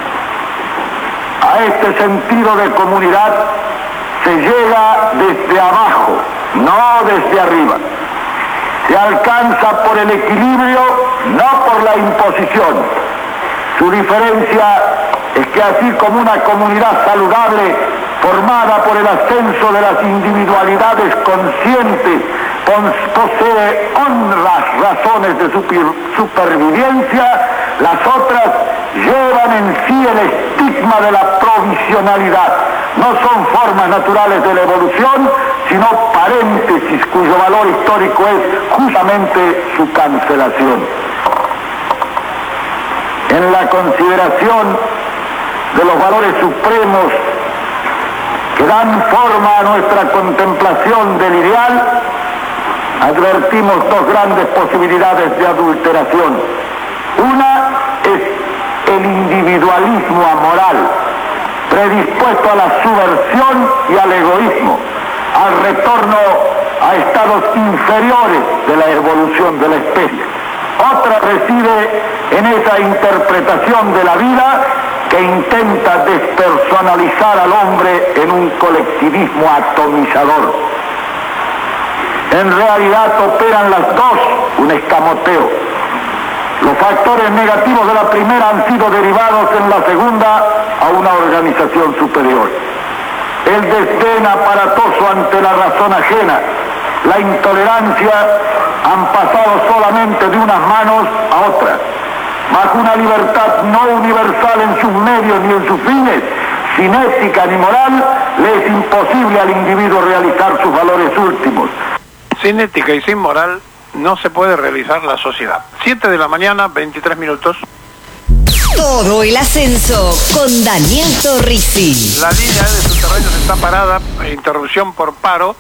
A este sentido de comunidad se llega desde abajo, no desde arriba. se alcanza por el equilibrio, no por la imposición. Su diferencia es que así como una comunidad saludable formada por el ascenso de las individualidades conscientes posee honras razones de supervivencia, las otras llevan en sí el estigma de la provisionalidad. No son formas naturales de la evolución, sino paréntesis cuyo valor histórico es justamente su cancelación. En la consideración de los valores supremos que dan forma a nuestra contemplación del ideal, advertimos dos grandes posibilidades de adulteración. Una es el individualismo amoral, predispuesto a la subversión y al egoísmo, al retorno a estados inferiores de la evolución de la especie. Otra reside en esa interpretación de la vida que intenta despersonalizar al hombre en un colectivismo atomizador. En realidad operan las dos un escamoteo. Los factores negativos de la primera han sido derivados en la segunda a una organización superior. El desdén aparatoso ante la razón ajena, la intolerancia han pasado solamente de unas manos a otras. Bajo una libertad no universal en sus medios ni en sus fines, sin ética ni moral, le es imposible al individuo realizar sus valores últimos. Sin ética y sin moral no se puede realizar la sociedad. 7 de la mañana, 23 minutos. Todo el ascenso con Daniel Torrisi. La línea de subterráneos está parada, interrupción por paro.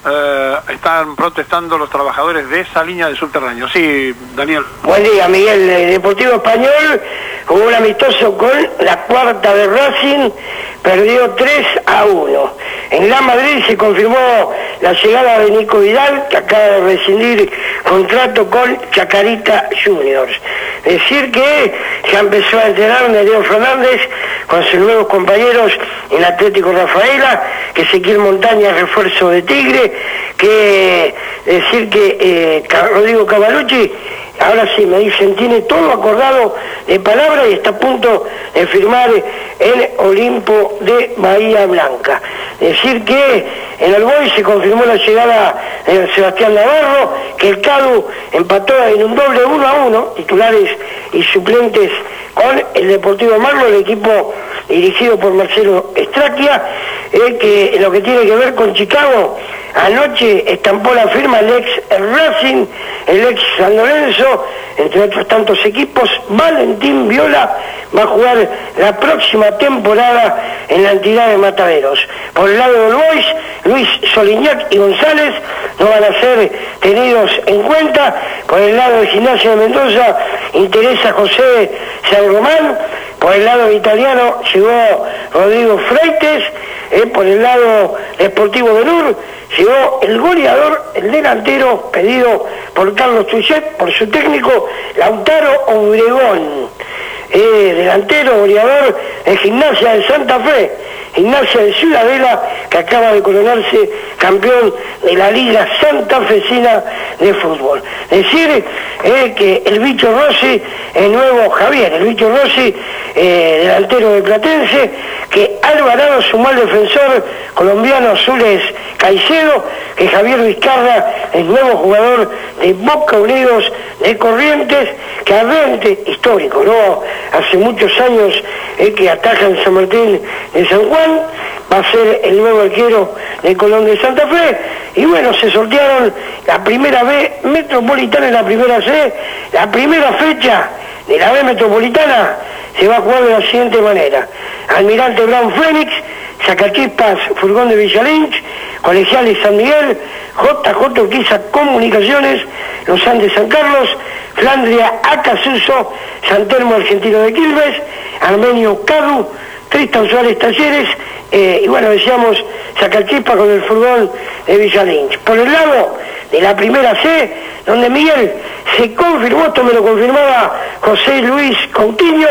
Están protestando los trabajadores de esa línea de subterráneos. Sí, Daniel. Buen día, Miguel. El Deportivo Español jugó un amistoso con la cuarta de Racing, perdió 3-1. En Gran Madrid se confirmó la llegada de Nico Vidal, que acaba de rescindir contrato con Chacarita Juniors. Decir que ya empezó a entrenar Nereo Fernández con sus nuevos compañeros en Atlético Rafaela, que Ezequiel Montaña refuerzo de Tigre, que decir que Rodrigo Cavalucci, ahora sí me dicen, tiene todo acordado de palabra y está a punto de firmar en Olimpo de Bahía Blanca. Decir que en el Boys se confirmó la llegada de Sebastián Navarro, que el CADU empató en un doble 1-1, titulares y suplentes con el Deportivo Merlo, el equipo dirigido por Marcelo Estraquia, que en lo que tiene que ver con Chicago, anoche estampó la firma el ex Racing, el ex San Lorenzo, entre otros tantos equipos. Valentín Viola va a jugar la próxima temporada en la entidad de Mataderos. Por el lado del Boys, Luis Soliñac y González no van a ser tenidos en cuenta. Por el lado de Gimnasia de Mendoza interesa José San Román. Por el lado italiano llegó Rodrigo Freites. Por el lado deportivo de Nur llegó el goleador, el delantero pedido por Carlos Tuchet, por su técnico Lautaro Obregón. Delantero, goleador de Gimnasia de Santa Fe, Gimnasia de Ciudadela, que acaba de coronarse campeón de la Liga Santafesina de Fútbol. Decir que el Bicho Rossi, el nuevo Javier, el Bicho Rossi, delantero de Platense, que Alvarado sumó al defensor colombiano Zules Caicedo, que Javier Vizcarra, el nuevo jugador de Boca Unidos de Corrientes, que Arrente, histórico, ¿no? Hace muchos años que ataja en San Martín de San Juan, va a ser el nuevo arquero de Colón de Santa Fe. Y bueno, se sortearon la primera B Metropolitana y la primera C. La primera fecha de la B Metropolitana se va a jugar de la siguiente manera: Almirante Brown Fénix, Sacachispas Furgón de Villa Lynch, Colegiales San Miguel, JJ Urquiza Comunicaciones, Los Andes San Carlos, Flandria Acasuso, San Telmo Argentino de Quilmes, Armenio Cadu, Tristan Suárez Talleres, y bueno, decíamos Sacachispa con el Furgón de Villa Lynch. Por el lado de la primera C, donde Miguel se confirmó, esto me lo confirmaba José Luis Coutinho,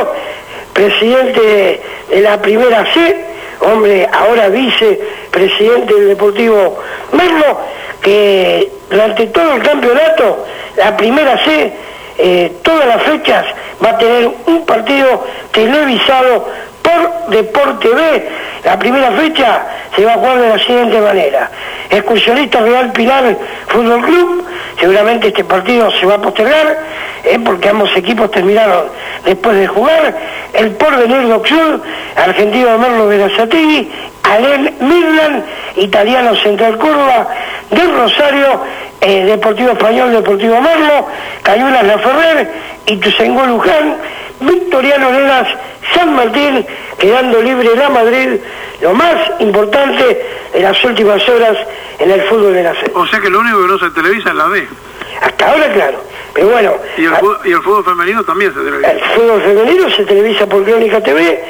presidente de la primera C, hombre ahora vicepresidente del Deportivo Merlo, que durante todo el campeonato, la primera C, todas las fechas, va a tener un partido televisado por Deporte B. La primera fecha se va a jugar de la siguiente manera: Excursionista Real Pilar Fútbol Club. Seguramente este partido se va a postergar, porque ambos equipos terminaron después de jugar. El Porvenir Doxul, Argentino de Merlo Verazategui, Alén Midland, Italiano Central Córdoba, del Rosario, Deportivo Español, Deportivo Merlo, Cayulas La Ferrer, Ituzaingó Luján, Victoriano Nenas, San Martín, quedando libre la Madrid, lo más importante en las últimas horas en el fútbol de la C. O sea que lo único que no se televisa es la B. Hasta ahora, claro. Pero bueno... ¿Y el fútbol femenino también se televisa? El fútbol femenino se televisa por Crónica TV.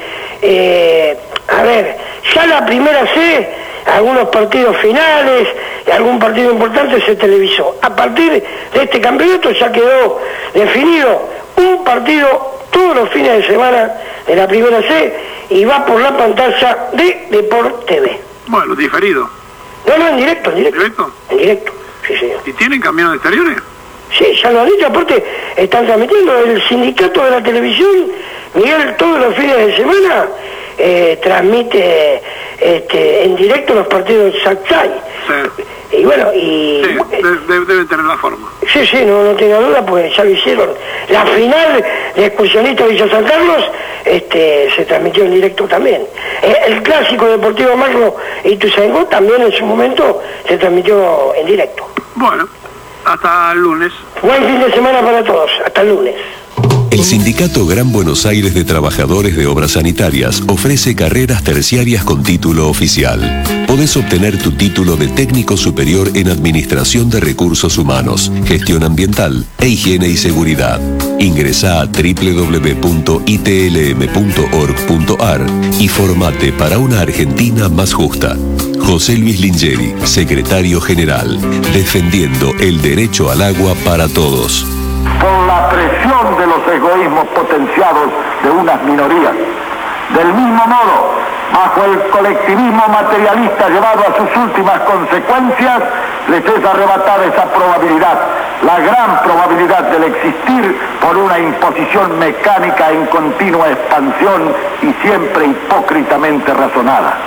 A ver, ya la primera C, algunos partidos finales y algún partido importante se televisó. A partir de este campeonato ya quedó definido un partido todos los fines de semana de la primera C y va por la pantalla de Deporte TV. Bueno, diferido. No, en directo. ¿En directo? En directo, sí, señor. ¿Y tienen camiones exteriores? Sí, ya lo han dicho, aparte están transmitiendo el sindicato de la televisión, Miguel, todos los fines de semana transmite en directo los partidos de Sacsay. Sí. Y bueno, y... Sí, deben tener la forma. Sí, no tenga duda, pues ya lo hicieron. La final de Excursionista Villa San Carlos se transmitió en directo también. El clásico Deportivo Merlo y Ituzaingó también en su momento se transmitió en directo. Bueno, hasta el lunes. Buen fin de semana para todos, hasta el lunes. El Sindicato Gran Buenos Aires de Trabajadores de Obras Sanitarias ofrece carreras terciarias con título oficial. Podés obtener tu título de técnico superior en Administración de Recursos Humanos, Gestión Ambiental e Higiene y Seguridad. Ingresá a www.itlm.org.ar y formate para una Argentina más justa. José Luis Lingeri, Secretario General, defendiendo el derecho al agua para todos. Por la presión de los egoísmos potenciados de unas minorías. Del mismo modo, bajo el colectivismo materialista llevado a sus últimas consecuencias, les es arrebatada esa probabilidad, la gran probabilidad del existir por una imposición mecánica en continua expansión y siempre hipócritamente razonada.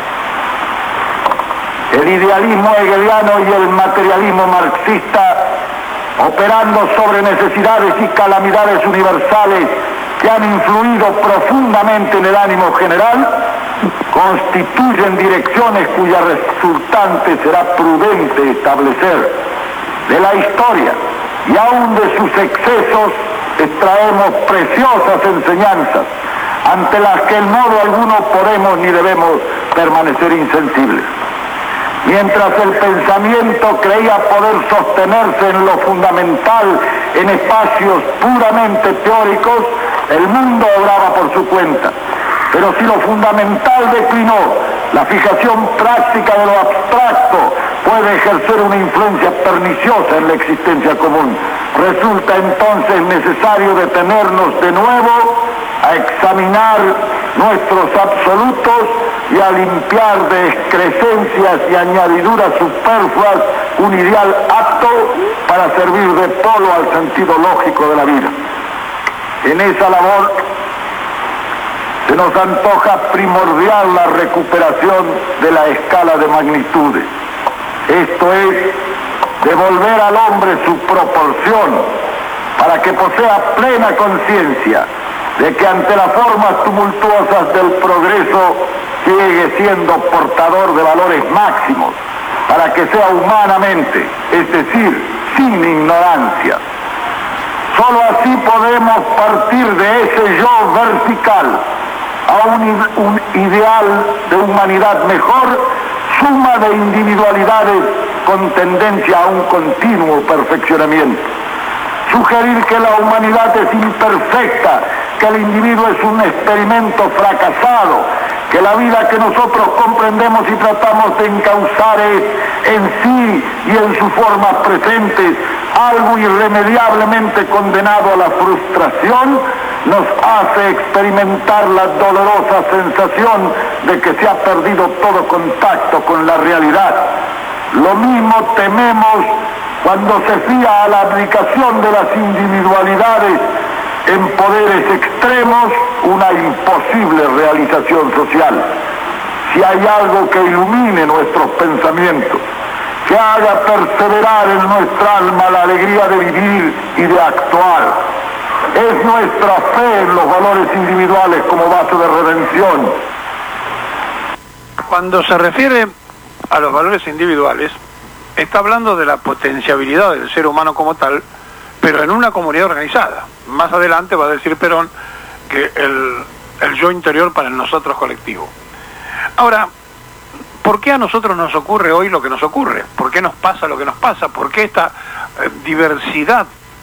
El idealismo hegeliano y el materialismo marxista, operando sobre necesidades y calamidades universales que han influido profundamente en el ánimo general, constituyen direcciones cuya resultante será prudente establecer. De la historia y aún de sus excesos extraemos preciosas enseñanzas, ante las que en modo alguno podemos ni debemos permanecer insensibles. Mientras el pensamiento creía poder sostenerse en lo fundamental en espacios puramente teóricos, el mundo obraba por su cuenta. Pero si lo fundamental declinó, la fijación práctica de lo abstracto puede ejercer una influencia perniciosa en la existencia común. Resulta entonces necesario detenernos de nuevo a examinar nuestros absolutos y a limpiar de excrescencias y añadiduras superfluas un ideal apto para servir de polo al sentido lógico de la vida. En esa labor se nos antoja primordial la recuperación de la escala de magnitudes. Esto es, devolver al hombre su proporción para que posea plena conciencia de que ante las formas tumultuosas del progreso sigue siendo portador de valores máximos, para que sea humanamente, es decir, sin ignorancia. Solo así podemos partir de ese yo vertical a un ideal de humanidad mejor, suma de individualidades con tendencia a un continuo perfeccionamiento. Sugerir que la humanidad es imperfecta, que el individuo es un experimento fracasado, que la vida que nosotros comprendemos y tratamos de encauzar es en sí y en sus formas presentes algo irremediablemente condenado a la frustración, nos hace experimentar la dolorosa sensación de que se ha perdido todo contacto con la realidad. Lo mismo tememos cuando se fía a la aplicación de las individualidades en poderes extremos, una imposible realización social. Si hay algo que ilumine nuestros pensamientos, que haga perseverar en nuestra alma la alegría de vivir y de actuar, es nuestra fe en los valores individuales como base de redención. Cuando se refiere a los valores individuales, está hablando de la potenciabilidad del ser humano como tal, pero en una comunidad organizada. Más adelante va a decir Perón que el yo interior para el nosotros colectivo. Ahora, ¿por qué a nosotros nos ocurre hoy lo que nos ocurre? ¿Por qué nos pasa lo que nos pasa? ¿Por qué esta diversidad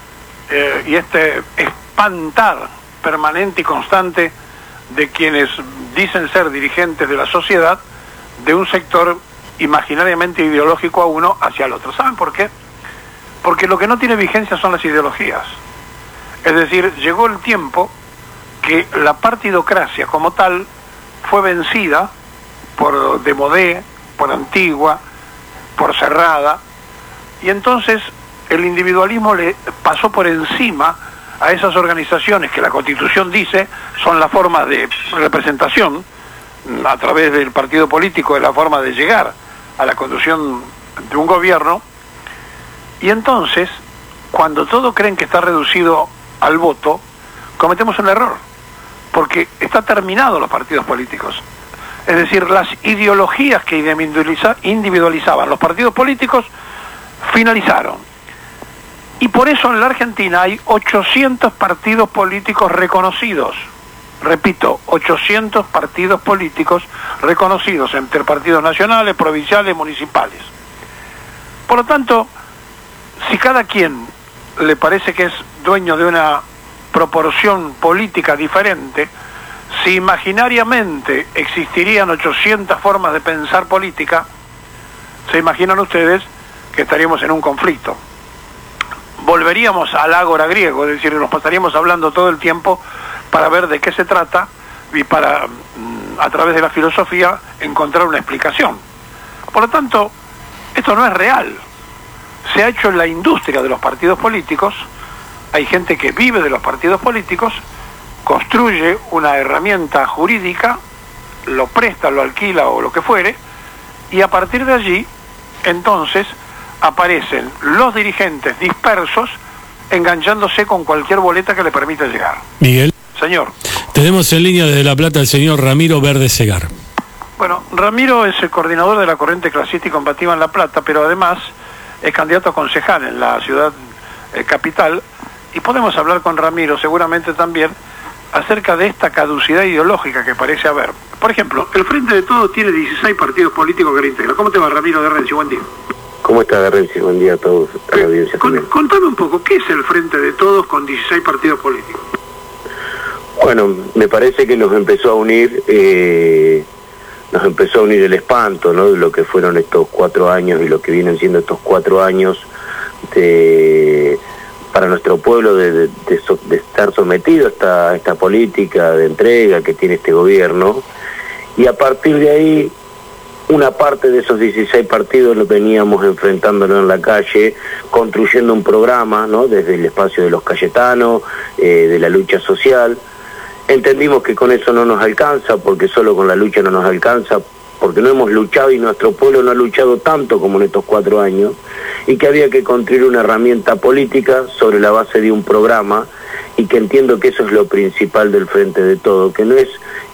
y este espantar permanente y constante de quienes dicen ser dirigentes de la sociedad, de un sector imaginariamente ideológico a uno hacia el otro? ¿Saben por qué? Porque lo que no tiene vigencia son las ideologías. Es decir, llegó el tiempo que la partidocracia como tal fue vencida por Demodé, por Antigua, por Cerrada, y entonces el individualismo le pasó por encima a esas organizaciones que la Constitución dice son la forma de representación a través del partido político, es la forma de llegar a la conducción de un gobierno. Y entonces, cuando todos creen que está reducido al voto, cometemos un error, porque está terminado los partidos políticos. Es decir, las ideologías que individualizaban los partidos políticos finalizaron. Y por eso en la Argentina hay 800 partidos políticos reconocidos. Repito, 800 partidos políticos reconocidos entre partidos nacionales, provinciales, municipales. Por lo tanto, si cada quien le parece que es dueño de una proporción política diferente, si imaginariamente existirían 800 formas de pensar política, se imaginan ustedes que estaríamos en un conflicto. Volveríamos al ágora griego, es decir, nos pasaríamos hablando todo el tiempo para ver de qué se trata y para, a través de la filosofía, encontrar una explicación. Por lo tanto, esto no es real. Se ha hecho en la industria de los partidos políticos, hay gente que vive de los partidos políticos, construye una herramienta jurídica, lo presta, lo alquila o lo que fuere, y a partir de allí, entonces, aparecen los dirigentes dispersos enganchándose con cualquier boleta que le permita llegar. Miguel. Señor. Tenemos en línea desde La Plata al señor Ramiro Verde Segar. Bueno, Ramiro es el coordinador de la corriente clasista y combativa en La Plata, pero además es candidato a concejal en la ciudad capital, y podemos hablar con Ramiro seguramente también acerca de esta caducidad ideológica que parece haber. Por ejemplo, el Frente de Todos tiene 16 partidos políticos que lo integran. ¿Cómo te va, Ramiro de Renzi? Buen día. ¿Cómo está, Garrenzi? Buen día a todos, a la audiencia. Contame un poco, ¿qué es el Frente de Todos con 16 partidos políticos? Bueno, me parece que nos empezó a unir el espanto, ¿no?, de lo que fueron estos 4 años y lo que vienen siendo estos 4 años para nuestro pueblo de estar sometido a esta política de entrega que tiene este gobierno, y a partir de ahí una parte de esos 16 partidos lo veníamos enfrentándonos en la calle, construyendo un programa, ¿no?, desde el espacio de los Cayetanos, de la lucha social. Entendimos que con eso no nos alcanza, porque solo con la lucha no nos alcanza, porque no hemos luchado y nuestro pueblo no ha luchado tanto como en estos 4 años, y que había que construir una herramienta política sobre la base de un programa, y que entiendo que eso es lo principal del Frente de Todo, que no es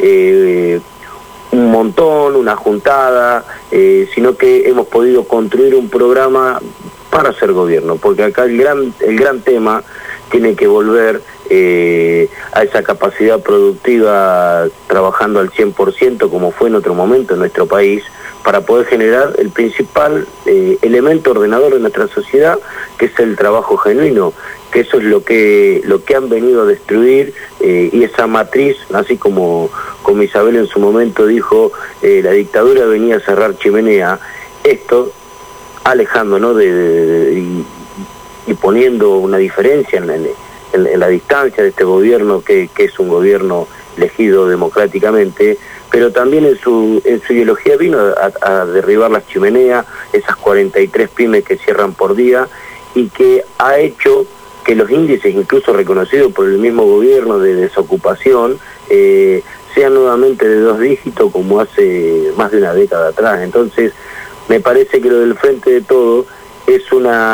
un montón, una juntada, sino que hemos podido construir un programa para hacer gobierno, porque acá el gran tema tiene que volver a esa capacidad productiva trabajando al 100% como fue en otro momento en nuestro país, para poder generar el principal elemento ordenador de nuestra sociedad, que es el trabajo genuino, que eso es lo que han venido a destruir, y esa matriz, así como Isabel en su momento dijo, la dictadura venía a cerrar chimenea, esto alejando, ¿no?, y poniendo una diferencia en la distancia de este gobierno, que es un gobierno elegido democráticamente, pero también en su ideología vino a derribar las chimeneas, esas 43 pymes que cierran por día, y que ha hecho que los índices, incluso reconocidos por el mismo gobierno de desocupación, sean nuevamente de 2 dígitos como hace más de una década atrás. Entonces, me parece que lo del Frente de Todos es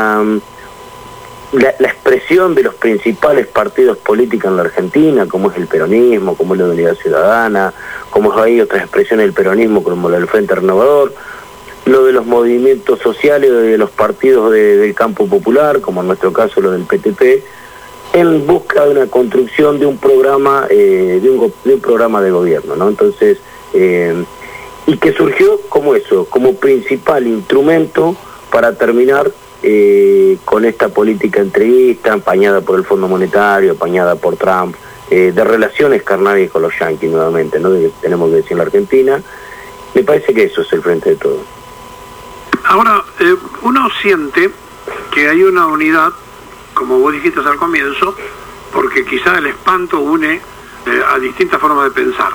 la expresión de los principales partidos políticos en la Argentina, como es el peronismo, como es la Unidad Ciudadana, como hay otras expresiones del peronismo, como la del Frente Renovador, lo de los movimientos sociales de los partidos del campo popular, como en nuestro caso lo del PTP, en busca de una construcción de un programa, de un programa de gobierno, ¿no? Entonces, y que surgió como eso, como principal instrumento para terminar con esta política entreguista, empañada por el Fondo Monetario, empañada por Trump, de relaciones carnales con los yanquis nuevamente, ¿no? Que tenemos que decir en la Argentina. Me parece que eso es el Frente de Todos. Ahora, uno siente que hay una unidad, como vos dijiste al comienzo, porque quizá el espanto une a distintas formas de pensar.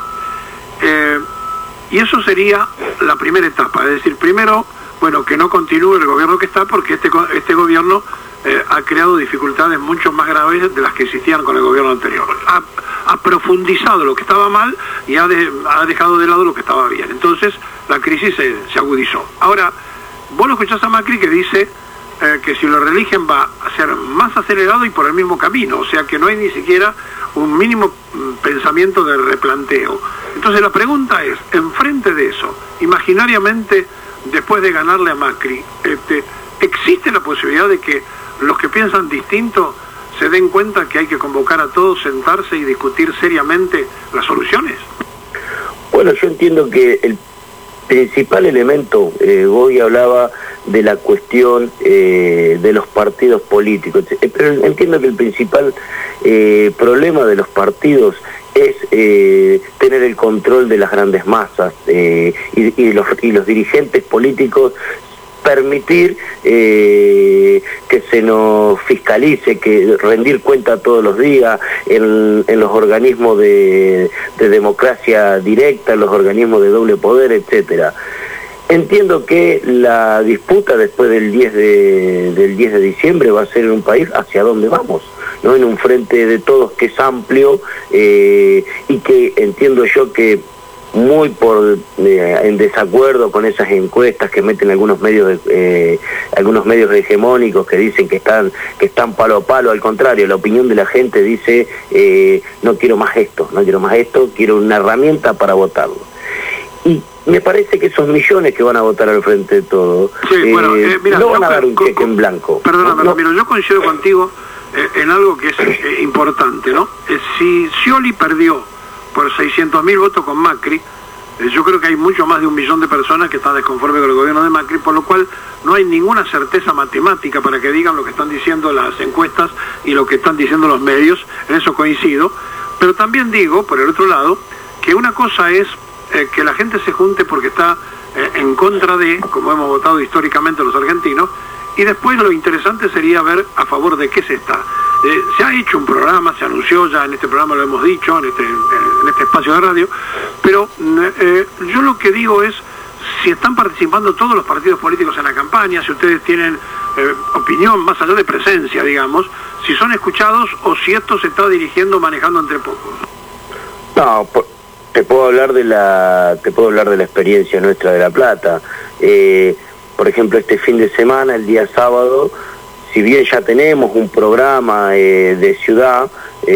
Y eso sería la primera etapa, es decir, primero, bueno, que no continúe el gobierno que está, porque este gobierno ha creado dificultades mucho más graves de las que existían con el gobierno anterior. Ha profundizado lo que estaba mal y ha dejado de lado lo que estaba bien. Entonces, la crisis se agudizó. Ahora, vos lo escuchás a Macri que dice que si lo reeligen va a ser más acelerado y por el mismo camino, o sea que no hay ni siquiera un mínimo pensamiento de replanteo. Entonces la pregunta es, enfrente de eso, imaginariamente, después de ganarle a Macri, ¿existe la posibilidad de que los que piensan distinto se den cuenta que hay que convocar a todos, sentarse y discutir seriamente las soluciones? Bueno, yo entiendo que el principal elemento, hoy hablaba de la cuestión de los partidos políticos, pero entiendo que el principal problema de los partidos es tener el control de las grandes masas y los dirigentes políticos permitir que se nos fiscalice, que rendir cuenta todos los días en los organismos de democracia directa, en los organismos de doble poder, etcétera. Entiendo que la disputa después del 10 de diciembre va a ser en un país hacia dónde vamos, ¿no? En un Frente de Todos que es amplio y que entiendo yo que muy en desacuerdo con esas encuestas que meten algunos medios hegemónicos que dicen que están palo a palo. Al contrario, la opinión de la gente dice no quiero más esto, quiero una herramienta para votarlo. Y me parece que esos millones que van a votar al Frente de Todos mira, no van a dar un cheque en blanco. Perdóname, no. Mira, yo coincido contigo en algo que es importante, ¿no? Si Scioli perdió por 600.000 votos con Macri, yo creo que hay mucho más de 1 millón de personas que están desconformes con el gobierno de Macri, por lo cual no hay ninguna certeza matemática para que digan lo que están diciendo las encuestas y lo que están diciendo los medios, en eso coincido, pero también digo, por el otro lado, que una cosa es que la gente se junte porque está en contra de, como hemos votado históricamente los argentinos, y después lo interesante sería ver a favor de qué se está. Se ha hecho un programa, se anunció ya en este programa, lo hemos dicho, en este espacio de radio, pero yo lo que digo es, si están participando todos los partidos políticos en la campaña, si ustedes tienen opinión más allá de presencia, digamos, si son escuchados o si esto se está dirigiendo, manejando entre pocos. No, te puedo hablar de la experiencia nuestra de La Plata. Por ejemplo, este fin de semana, el día sábado, si bien ya tenemos un programa de ciudad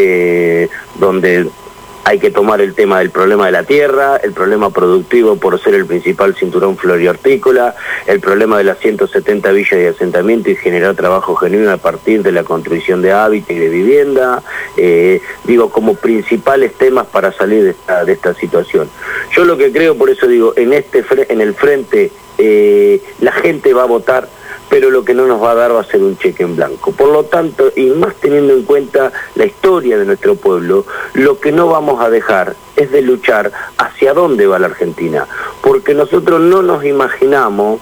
donde hay que tomar el tema del problema de la tierra, el problema productivo por ser el principal cinturón florihortícola, el problema de las 170 villas de asentamiento y generar trabajo genuino a partir de la construcción de hábitat y de vivienda, como principales temas para salir de esta situación. Yo lo que creo, por eso digo, en el frente la gente va a votar, pero lo que no nos va a dar va a ser un cheque en blanco. Por lo tanto, y más teniendo en cuenta la historia de nuestro pueblo, lo que no vamos a dejar es de luchar hacia dónde va la Argentina, porque nosotros no nos imaginamos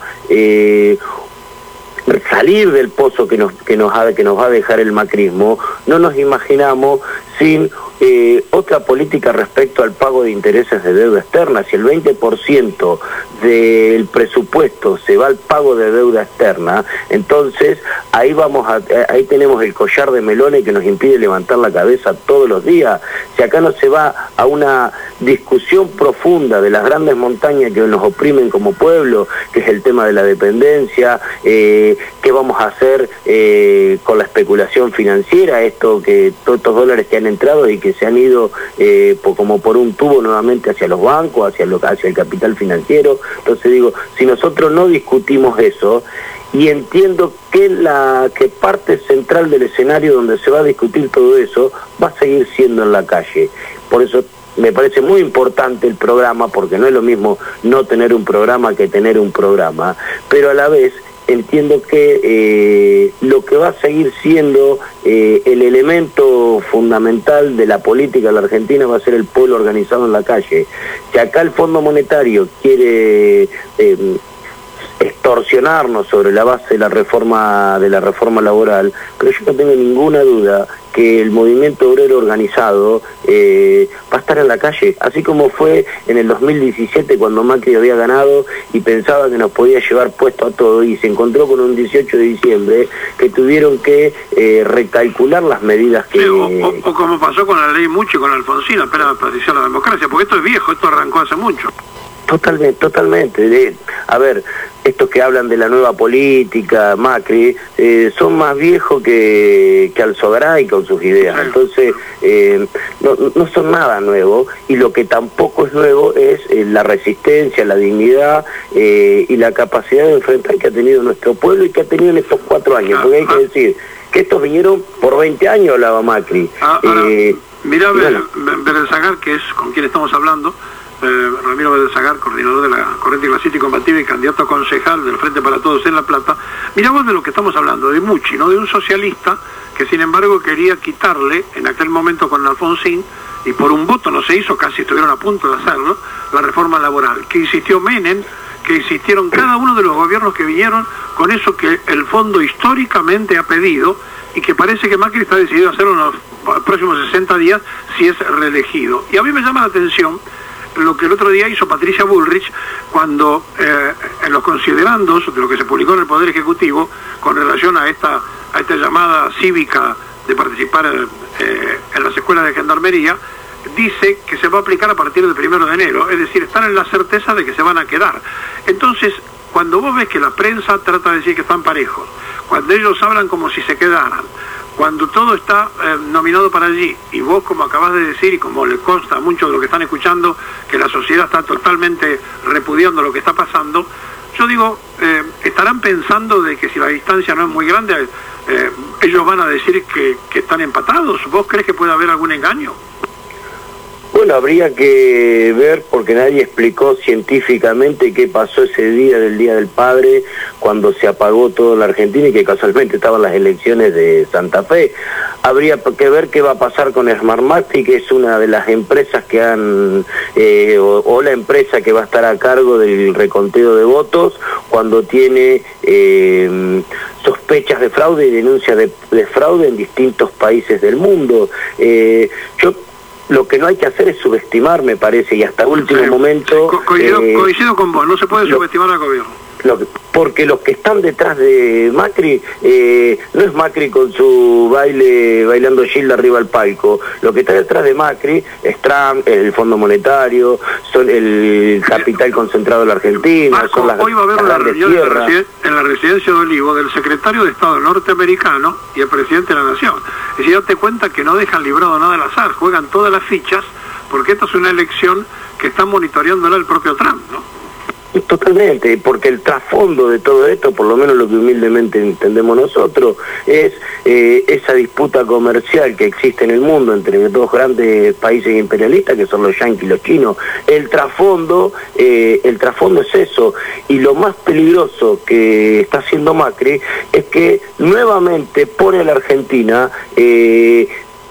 salir del pozo que nos va a dejar el macrismo, no nos imaginamos sin otra política respecto al pago de intereses de deuda externa. Si el 20% del presupuesto se va al pago de deuda externa, entonces ahí tenemos el collar de melones que nos impide levantar la cabeza todos los días. Si acá no se va a una discusión profunda de las grandes montañas que nos oprimen como pueblo, que es el tema de la dependencia, qué vamos a hacer con la especulación financiera, todos estos dólares que han entrado y que se han ido como por un tubo nuevamente hacia los bancos, hacia el capital financiero. Entonces digo, si nosotros no discutimos eso, y entiendo que parte central del escenario donde se va a discutir todo eso va a seguir siendo en la calle. Por eso me parece muy importante el programa, porque no es lo mismo no tener un programa que tener un programa, pero a la vez entiendo que lo que va a seguir siendo el elemento fundamental de la política de la Argentina va a ser el pueblo organizado en la calle. Si acá el Fondo Monetario quiere extorsionarnos sobre la base de la reforma laboral, pero yo no tengo ninguna duda que el movimiento obrero organizado va a estar en la calle, así como fue en el 2017 cuando Macri había ganado y pensaba que nos podía llevar puesto a todo, y se encontró con un 18 de diciembre que tuvieron que recalcular las medidas que... O como pasó con la ley Muchi y con Alfonsín, apenas apareció la democracia, porque esto es viejo, esto arrancó hace mucho. Totalmente. A ver, estos que hablan de la nueva política, Macri, son más viejos que Alzogaray con sus ideas. Entonces, no son nada nuevo, y lo que tampoco es nuevo es la resistencia, la dignidad y la capacidad de enfrentar que ha tenido nuestro pueblo y que ha tenido en estos 4 años. Porque hay que decir que estos vinieron por 20 años, hablaba Macri. Mirá, Berenzagar, que es con quien estamos hablando, Ramiro Berenzagar, coordinador de la Corriente Clasista y Combativa y candidato a concejal del Frente para Todos en La Plata. Mirá vos de lo que estamos hablando, de Muchi, ¿no? De un socialista que sin embargo quería quitarle, en aquel momento con Alfonsín, y por un voto no se hizo, casi estuvieron a punto de hacerlo, la reforma laboral, que insistió Menem, que insistieron cada uno de los gobiernos que vinieron con eso que el fondo históricamente ha pedido, y que parece que Macri está decidido a hacerlo en los próximos 60 días si es reelegido. Y a mí me llama la atención lo que el otro día hizo Patricia Bullrich cuando en los considerandos de lo que se publicó en el Poder Ejecutivo con relación a esta llamada cívica de participar en las escuelas de gendarmería, dice que se va a aplicar a partir del 1 de enero, es decir, están en la certeza de que se van a quedar. Entonces, cuando vos ves que la prensa trata de decir que están parejos, cuando ellos hablan como si se quedaran, cuando todo está nominado para allí, y vos, como acabas de decir, y como le consta a muchos de los que están escuchando, que la sociedad está totalmente repudiando lo que está pasando, yo digo, estarán pensando de que si la distancia no es muy grande, ellos van a decir que están empatados. ¿Vos crees que puede haber algún engaño? Bueno, habría que ver, porque nadie explicó científicamente qué pasó ese día del Día del Padre, cuando se apagó todo en la Argentina y que casualmente estaban las elecciones de Santa Fe. Habría que ver qué va a pasar con Smartmatic, que es una de las empresas que han, o la empresa que va a estar a cargo del reconteo de votos, cuando tiene sospechas de fraude y denuncias de fraude en distintos países del mundo. Lo que no hay que hacer es subestimar, me parece, y hasta último momento... Coincido con vos, no se puede subestimar al gobierno. Porque los que están detrás de Macri, no es Macri con su bailando Gilda arriba al palco. Lo que está detrás de Macri es Trump, el Fondo Monetario, son el capital concentrado en la Argentina, Marco, son las hoy va a haber una reunión en la residencia de Olivo del secretario de Estado norteamericano y el presidente de la Nación. Es decir, date cuenta que no dejan librado nada al azar, juegan todas las fichas, porque esta es una elección que está monitoreándola el propio Trump, ¿no? Totalmente, porque el trasfondo de todo esto, por lo menos lo que humildemente entendemos nosotros, es esa disputa comercial que existe en el mundo entre dos grandes países imperialistas, que son los yanquis y los chinos. El trasfondo es eso, y lo más peligroso que está haciendo Macri es que nuevamente pone a la Argentina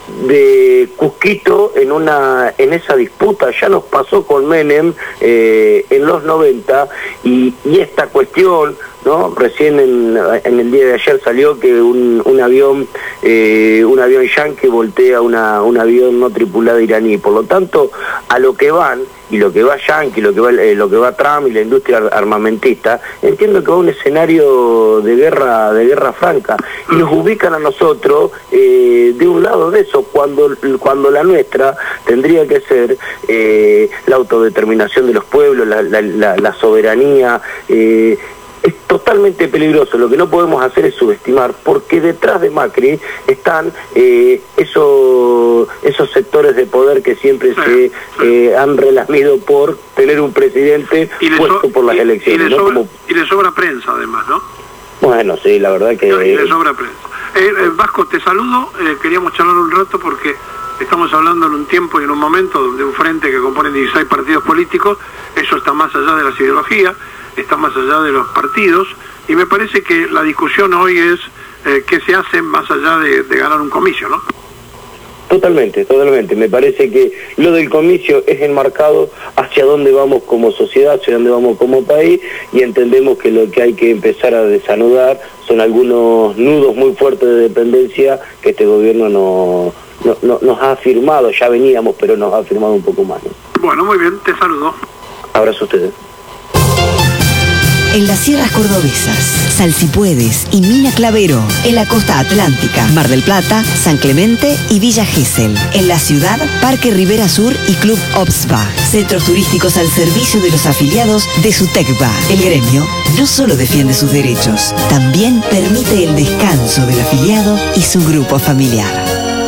de Cusquito en esa disputa. Ya nos pasó con Menem en los 90 y esta cuestión, ¿no? Recién en el día de ayer salió que un avión yanqui voltea un avión no tripulado iraní. Por lo tanto, a lo que van, y lo que va Yankee, lo que va Trump y la industria armamentista, entiendo que va a un escenario de guerra franca, y nos ubican a nosotros de un lado de eso, cuando la nuestra tendría que ser la autodeterminación de los pueblos, la soberanía. Es totalmente peligroso. Lo que no podemos hacer es subestimar, porque detrás de Macri están esos sectores de poder que siempre se han relamido por tener un presidente puesto por las elecciones. Y le sobra prensa, además, ¿no? Bueno, sí, la verdad que... Y le sobra prensa. Vasco, te saludo. Queríamos charlar un rato porque estamos hablando en un tiempo y en un momento de un frente que compone 16 partidos políticos. Eso está más allá de las ideologías, está más allá de los partidos, y me parece que la discusión hoy es qué se hace más allá de ganar un comicio, ¿no? Totalmente. Me parece que lo del comicio es enmarcado hacia dónde vamos como sociedad, hacia dónde vamos como país, y entendemos que lo que hay que empezar a desanudar son algunos nudos muy fuertes de dependencia que este gobierno nos ha afirmado. Ya veníamos, pero nos ha afirmado un poco más, ¿no? Bueno, muy bien, te saludo. Abrazo a ustedes. En las sierras cordobesas, Salsipuedes y Mina Clavero. En la costa atlántica, Mar del Plata, San Clemente y Villa Gesell. En la ciudad, Parque Rivera Sur y Club Obsba. Centros turísticos al servicio de los afiliados de Sutecba. El gremio no solo defiende sus derechos, también permite el descanso del afiliado y su grupo familiar.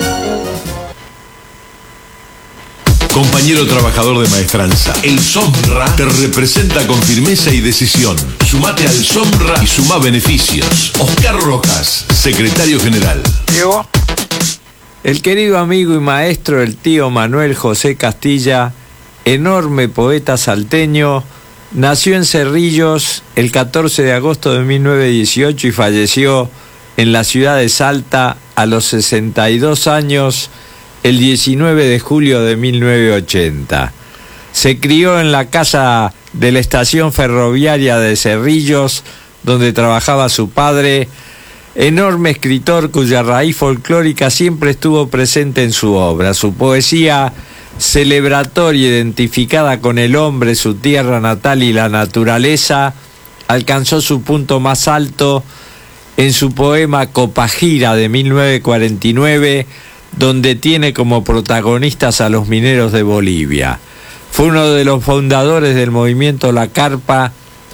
Compañero trabajador de maestranza, el SOMRA te representa con firmeza y decisión. Sumate al SOMRA y sumá beneficios. Oscar Rojas, secretario general. Diego. El querido amigo y maestro, el tío Manuel José Castilla, enorme poeta salteño, nació en Cerrillos el 14 de agosto de 1918 y falleció en la ciudad de Salta a los 62 años el 19 de julio de 1980. Se crió en la casa de la estación ferroviaria de Cerrillos, donde trabajaba su padre, enorme escritor cuya raíz folclórica siempre estuvo presente en su obra. Su poesía celebratoria, identificada con el hombre, su tierra natal y la naturaleza, alcanzó su punto más alto en su poema Copajira de 1949, donde tiene como protagonistas a los mineros de Bolivia. Fue uno de los fundadores del movimiento La Carpa,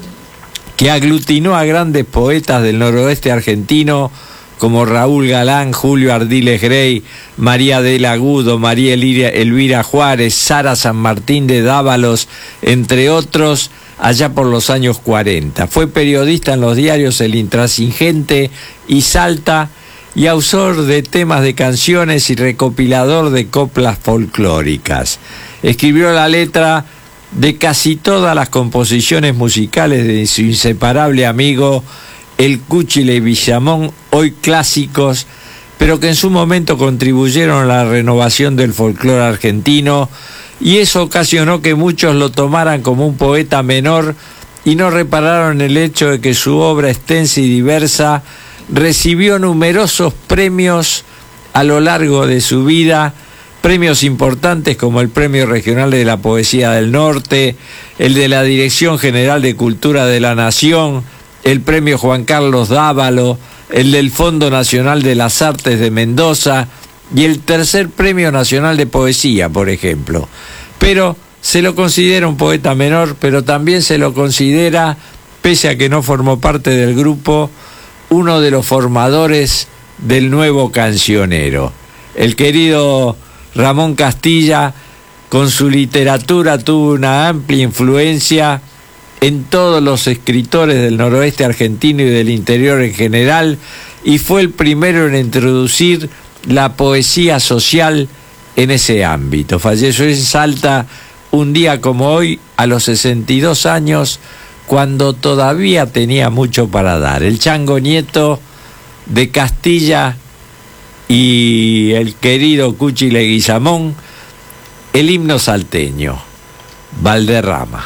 que aglutinó a grandes poetas del noroeste argentino como Raúl Galán, Julio Ardiles Grey, María del Agudo, María Elvira Juárez, Sara San Martín de Dávalos, entre otros, allá por los años 40. Fue periodista en los diarios El Intransigente y Salta, y autor de temas de canciones y recopilador de coplas folclóricas. Escribió la letra de casi todas las composiciones musicales de su inseparable amigo El Cúchile y Villamón, hoy clásicos, pero que en su momento contribuyeron a la renovación del folclore argentino, y eso ocasionó que muchos lo tomaran como un poeta menor y no repararon el hecho de que su obra extensa y diversa recibió numerosos premios a lo largo de su vida, premios importantes como el Premio Regional de la Poesía del Norte, el de la Dirección General de Cultura de la Nación, el Premio Juan Carlos Dávalo, el del Fondo Nacional de las Artes de Mendoza y el tercer Premio Nacional de Poesía, por ejemplo. Pero se lo considera un poeta menor, pero también se lo considera, pese a que no formó parte del grupo, uno de los formadores del nuevo cancionero. El querido Ramón Castilla, con su literatura, tuvo una amplia influencia en todos los escritores del noroeste argentino y del interior en general, y fue el primero en introducir la poesía social en ese ámbito. Falleció en Salta un día como hoy, a los 62 años, cuando todavía tenía mucho para dar. El chango nieto de Castilla y el querido Cuchi Leguizamón, el himno salteño, Valderrama.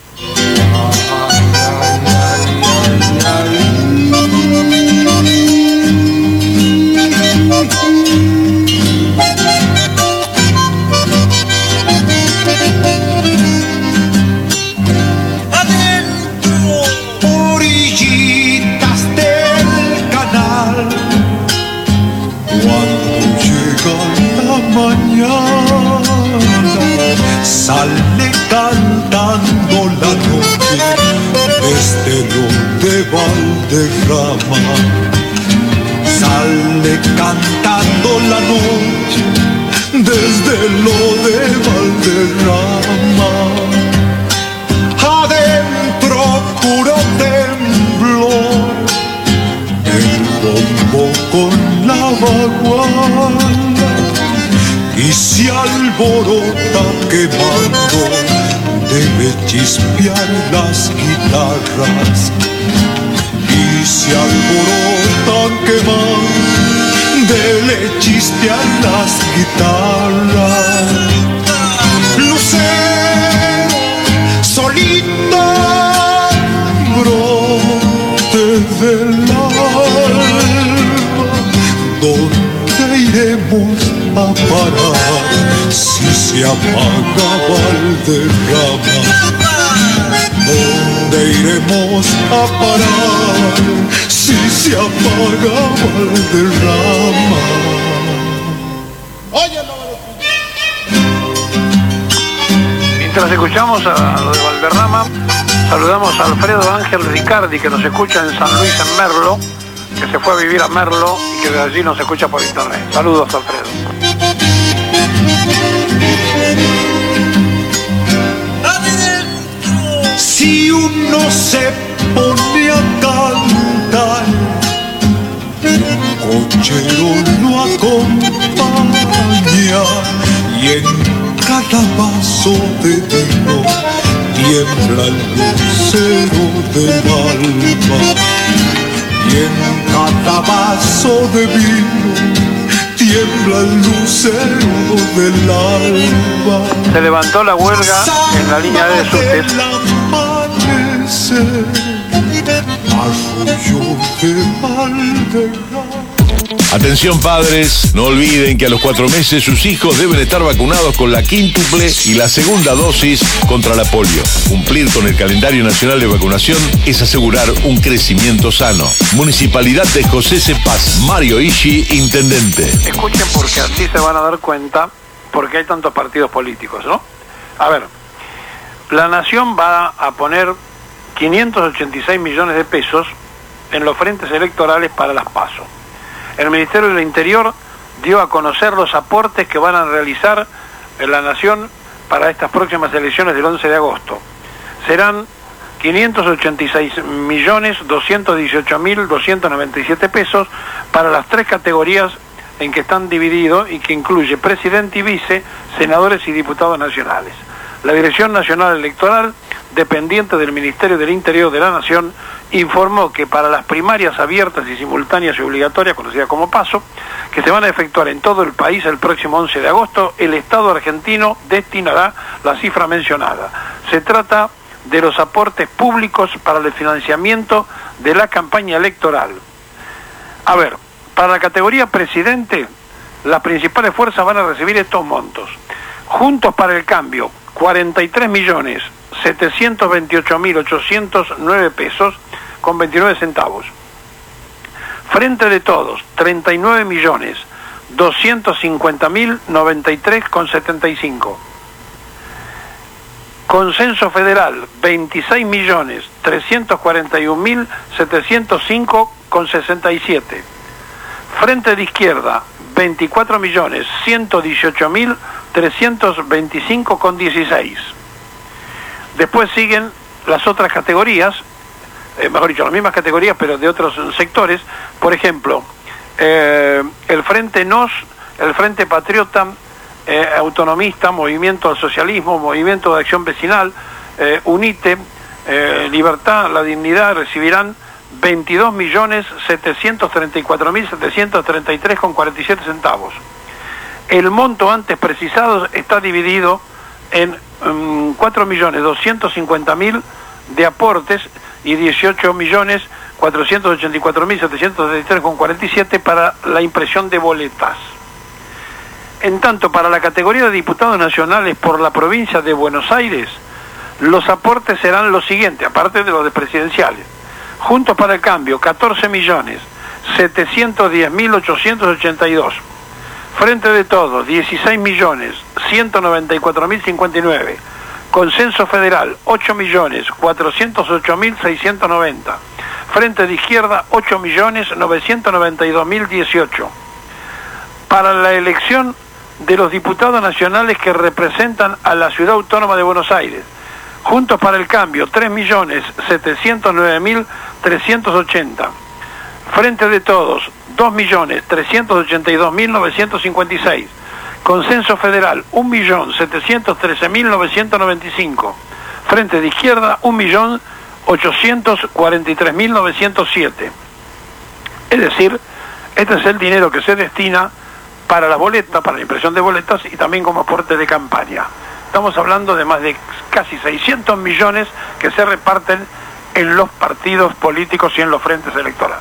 Sale cantando la noche desde lo de Valderrama. Sale cantando la noche desde lo de Valderrama. Adentro puro temblor, el bombo con la baguala y se alborota quemando, debe chispear las guitarras. Y se alborota quemando, debe chispear las guitarras. Lucero, solito, brote del alma, ¿dónde iremos a parar si se apaga Valderrama? ¿Dónde iremos a parar si se apaga Valderrama? Mientras escuchamos a lo de Valderrama, saludamos a Alfredo Ángel Ricardi, que nos escucha en San Luis, en Merlo, que se fue a vivir a Merlo y que de allí nos escucha por internet. Saludos, Alfredo. Si uno se pone a cantar, un cochero lo acompaña y en cada vaso de vino tiembla el lucero del alma. Y en cada vaso de vino tiembla el lucero del alba. Se levantó la huelga en la línea de subtes. Atención padres, no olviden que a los 4 meses sus hijos deben estar vacunados con la quíntuple y la segunda dosis contra la polio. Cumplir con el calendario nacional de vacunación es asegurar un crecimiento sano. Municipalidad de José C. Paz, Mario Ishi, intendente. Escuchen, porque así se van a dar cuenta por qué hay tantos partidos políticos, ¿no? A ver, la Nación va a poner 586 millones de pesos en los frentes electorales para las PASO. El Ministerio del Interior dio a conocer los aportes que van a realizar en la Nación para estas próximas elecciones del 11 de agosto. Serán 586.218.297 pesos para las 3 categorías en que están divididos y que incluye presidente y vice, senadores y diputados nacionales. La Dirección Nacional Electoral, dependiente del Ministerio del Interior de la Nación, informó que para las primarias abiertas y simultáneas y obligatorias, conocidas como PASO, que se van a efectuar en todo el país el próximo 11 de agosto, el Estado argentino destinará la cifra mencionada. Se trata de los aportes públicos para el financiamiento de la campaña electoral. A ver, para la categoría presidente, las principales fuerzas van a recibir estos montos. Juntos para el Cambio, 43.728.809 pesos con 29 centavos. Frente de Todos, 39.250.093 con 75. Consenso Federal, 26.341.705 con 67. Frente de Izquierda, 24.118.325 con 16. Después siguen las otras categorías, mejor dicho, las mismas categorías, pero de otros sectores. Por ejemplo, el Frente NOS, el Frente Patriota, Autonomista, Movimiento al Socialismo, Movimiento de Acción Vecinal, UNITE, Libertad, La Dignidad, recibirán 22.734.733,47 centavos. El monto antes precisado está dividido en 4.250.000 de aportes y 18.484.733,47 para la impresión de boletas. En tanto, para la categoría de diputados nacionales por la provincia de Buenos Aires, los aportes serán los siguientes, aparte de los de presidenciales. Juntos para el Cambio, 14.710.882. Frente de Todos, 16.194.059. Consenso Federal, 8.408.690. Frente de Izquierda, 8.992.018. Para la elección de los diputados nacionales que representan a la Ciudad Autónoma de Buenos Aires, Juntos para el Cambio, 3.709.380. Frente de Todos, 2.382.956. Consenso Federal, 1.713.995. Frente de Izquierda, 1.843.907. Es decir, este es el dinero que se destina para la boleta, para la impresión de boletas y también como aporte de campaña. Estamos hablando de más de casi 600 millones que se reparten en los partidos políticos y en los frentes electorales.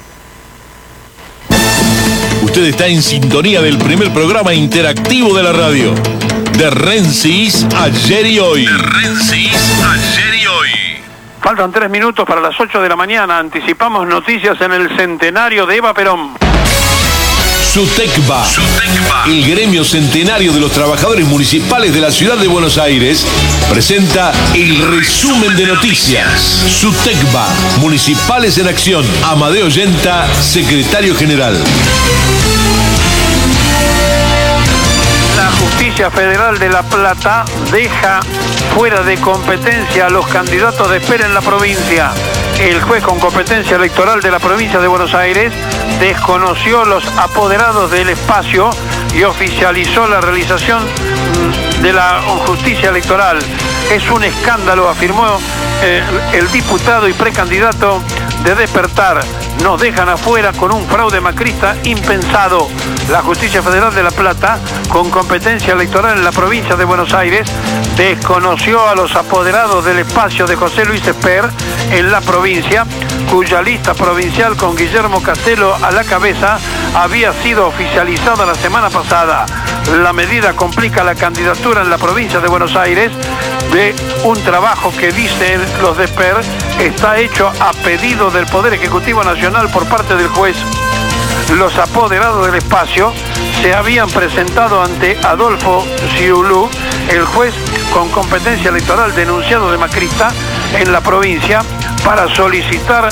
Usted está en sintonía del primer programa interactivo de la radio. De Rensis, ayer y hoy. De Rensis, ayer y hoy. Faltan 3 minutos para las 8 de la mañana. Anticipamos noticias en el centenario de Eva Perón. SUTECBA, el gremio centenario de los trabajadores municipales de la ciudad de Buenos Aires, presenta el resumen de noticias. SUTECBA, Municipales en Acción. Amadeo Yenta, secretario general. La Justicia Federal de La Plata deja fuera de competencia a los candidatos de Esper en la provincia. El juez con competencia electoral de la provincia de Buenos Aires desconoció los apoderados del espacio y oficializó la realización de la justicia electoral. Es un escándalo, afirmó el diputado y precandidato de Despertar. Nos dejan afuera con un fraude macrista impensado. La Justicia Federal de La Plata, con competencia electoral en la provincia de Buenos Aires, desconoció a los apoderados del espacio de José Luis Esper en la provincia, cuya lista provincial con Guillermo Castelo a la cabeza había sido oficializada la semana pasada. La medida complica la candidatura en la provincia de Buenos Aires de un trabajo que, dicen los de Esper, está hecho a pedido del Poder Ejecutivo Nacional por parte del juez. Los apoderados del espacio se habían presentado ante Adolfo Ciulú, el juez con competencia electoral denunciado de macrista en la provincia, para solicitar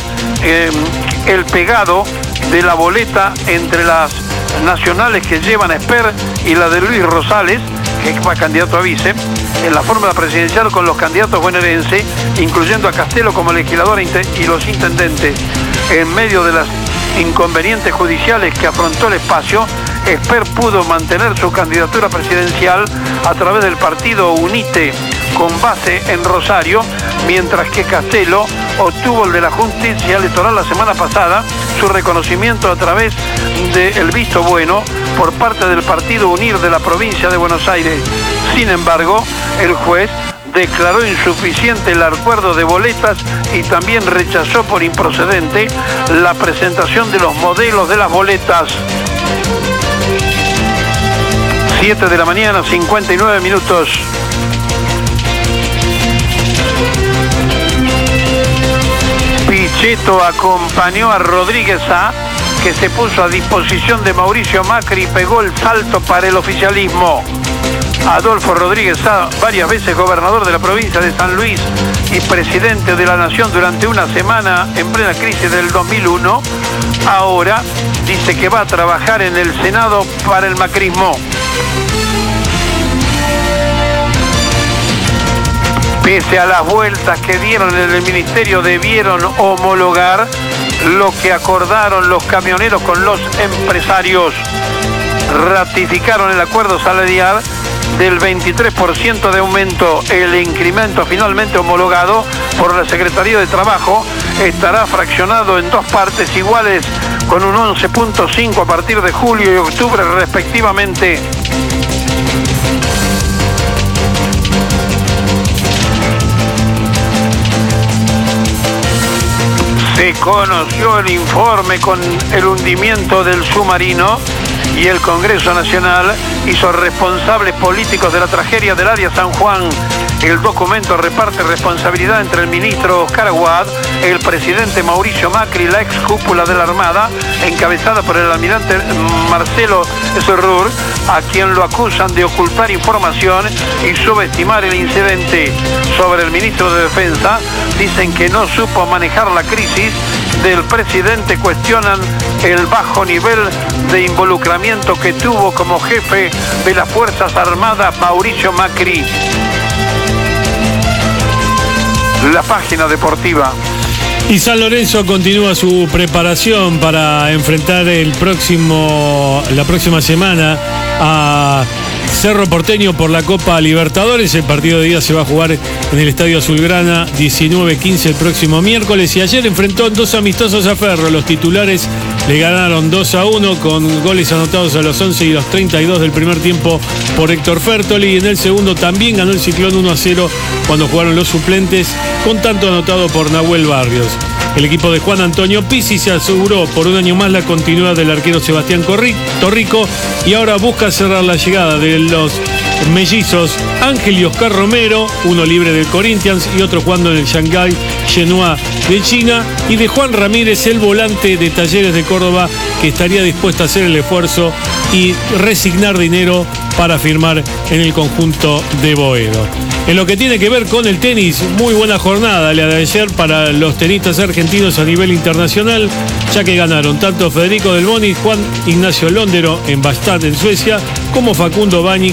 el pegado de la boleta entre las nacionales que llevan a Esper y la de Luis Rosales, que va candidato a vice, en la fórmula presidencial con los candidatos bonaerenses, incluyendo a Castelo como legislador y los intendentes. En medio de las inconvenientes judiciales que afrontó el espacio, Esper pudo mantener su candidatura presidencial a través del partido UNITE con base en Rosario, mientras que Castelo obtuvo el de la Justicia Electoral la semana pasada, su reconocimiento a través del visto bueno por parte del partido UNIR de la provincia de Buenos Aires. Sin embargo, el juez declaró insuficiente el acuerdo de boletas y también rechazó por improcedente la presentación de los modelos de las boletas. 7 de la mañana, 59 minutos. Pichetto acompañó a Rodríguez A, que se puso a disposición de Mauricio Macri y pegó el salto para el oficialismo. Adolfo Rodríguez A, varias veces gobernador de la provincia de San Luis y presidente de la Nación durante una semana en plena crisis del 2001, ahora dice que va a trabajar en el Senado para el macrismo. Pese a las vueltas que dieron en el ministerio, debieron homologar lo que acordaron los camioneros con los empresarios. Ratificaron el acuerdo salarial del 23% de aumento, el incremento finalmente homologado por la Secretaría de Trabajo estará fraccionado en dos partes iguales con un 11.5 a partir de julio y octubre respectivamente. Se conoció el informe con el hundimiento del submarino y el Congreso Nacional hizo responsables políticos de la tragedia del área San Juan. El documento reparte responsabilidad entre el ministro Oscar Aguad, el presidente Mauricio Macri y la ex cúpula de la Armada, encabezada por el almirante Marcelo Cerrur, a quien lo acusan de ocultar información y subestimar el incidente. Sobre el ministro de Defensa, dicen que no supo manejar la crisis. Del presidente cuestionan el bajo nivel de involucramiento que tuvo como jefe de las Fuerzas Armadas Mauricio Macri. La página deportiva. Y San Lorenzo continúa su preparación para enfrentar la próxima semana a Cerro Porteño por la Copa Libertadores. El partido de ida se va a jugar en el Estadio Azulgrana 19-15 el próximo miércoles. Y ayer enfrentó en 2 amistosos a Ferro. Los titulares le ganaron 2-1 con goles anotados a los 11 y los 32 del primer tiempo por Héctor Fertoli. Y en el segundo también ganó el Ciclón 1-0 cuando jugaron los suplentes, con tanto anotado por Nahuel Barrios. El equipo de Juan Antonio Pizzi se aseguró por un año más la continuidad del arquero Sebastián Torrico y ahora busca cerrar la llegada de los mellizos Ángel y Oscar Romero, uno libre del Corinthians y otro jugando en el Shanghái Shenhua de China, y de Juan Ramírez, el volante de Talleres de Córdoba, que estaría dispuesto a hacer el esfuerzo y resignar dinero para firmar en el conjunto de Boedo. En lo que tiene que ver con el tenis, muy buena jornada la de ayer para los tenistas argentinos a nivel internacional, ya que ganaron tanto Federico Del Boni, Juan Ignacio Londero en Bastad en Suecia, como Facundo Bagnis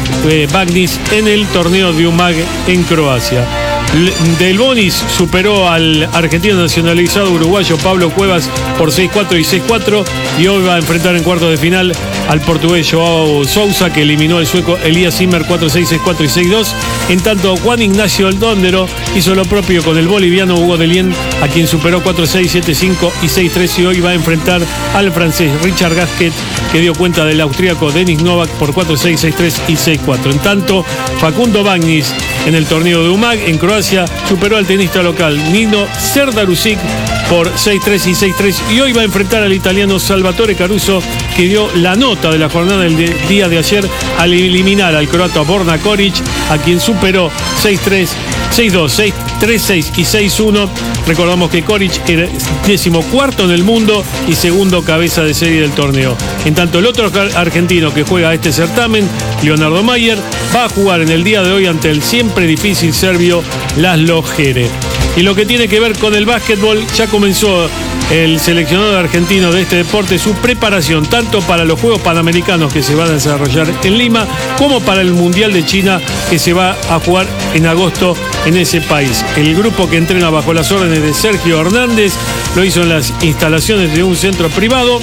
en el torneo de UMAG en Croacia. Del Bonis superó al argentino nacionalizado uruguayo Pablo Cuevas por 6-4 y 6-4, y hoy va a enfrentar en cuartos de final al portugués Joao Sousa, que eliminó al sueco Elías Zimmer 4-6, 6-4 y 6-2. En tanto, Juan Ignacio Londero hizo lo propio con el boliviano Hugo Delien, a quien superó 4-6, 7-5 y 6-3, y hoy va a enfrentar al francés Richard Gasquet, que dio cuenta del austríaco Denis Novak por 4-6, 6-3 y 6-4. En tanto, Facundo Bagnis en el torneo de UMAG en Croacia superó al tenista local Nino Serdarusic por 6-3 y 6-3, y hoy va a enfrentar al italiano Salvatore Caruso, que dio la nota de la jornada del día de ayer al eliminar al croata Borna Koric, a quien superó 6-3, 6-2, 6-3-6 y 6-1. Recordamos que Koric era 14º en el mundo y segundo cabeza de serie del torneo. En tanto, el otro argentino que juega este certamen, Leonardo Mayer, va a jugar en el día de hoy ante el siempre difícil serbio Laszlo Djere. Y lo que tiene que ver con el básquetbol, ya comenzó el seleccionado argentino de este deporte su preparación tanto para los Juegos Panamericanos que se van a desarrollar en Lima, como para el Mundial de China que se va a jugar en agosto en ese país. El grupo que entrena bajo las órdenes de Sergio Hernández lo hizo en las instalaciones de un centro privado,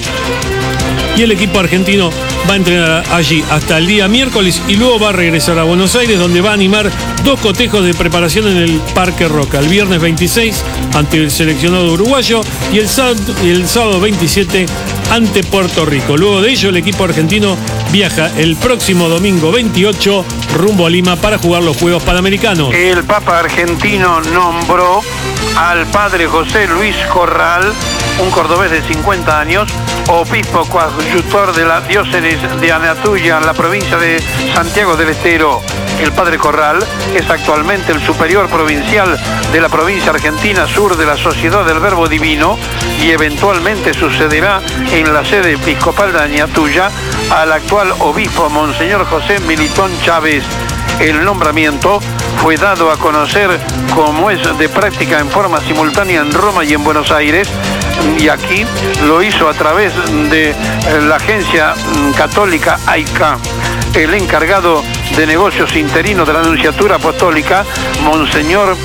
y el equipo argentino va a entrenar allí hasta el día miércoles y luego va a regresar a Buenos Aires, donde va a animar 2 cotejos de preparación en el Parque Roca, el viernes 26 ante el seleccionado uruguayo y el sábado 27 ante Puerto Rico. Luego de ello, el equipo argentino viaja el próximo domingo 28 rumbo a Lima para jugar los Juegos Panamericanos. El Papa argentino nombró al padre José Luis Corral, un cordobés de 50 años, obispo coadjutor de la diócesis de Anatuya, en la provincia de Santiago del Estero. El padre Corral es actualmente el superior provincial de la provincia argentina sur de la Sociedad del Verbo Divino, y eventualmente sucederá en la sede episcopal de Añatuya al actual obispo Monseñor José Militón Chávez. El nombramiento fue dado a conocer, como es de práctica, en forma simultánea en Roma y en Buenos Aires, y aquí lo hizo a través de la agencia católica AICA. El encargado de negocios interino de la Nunciatura Apostólica, Monseñor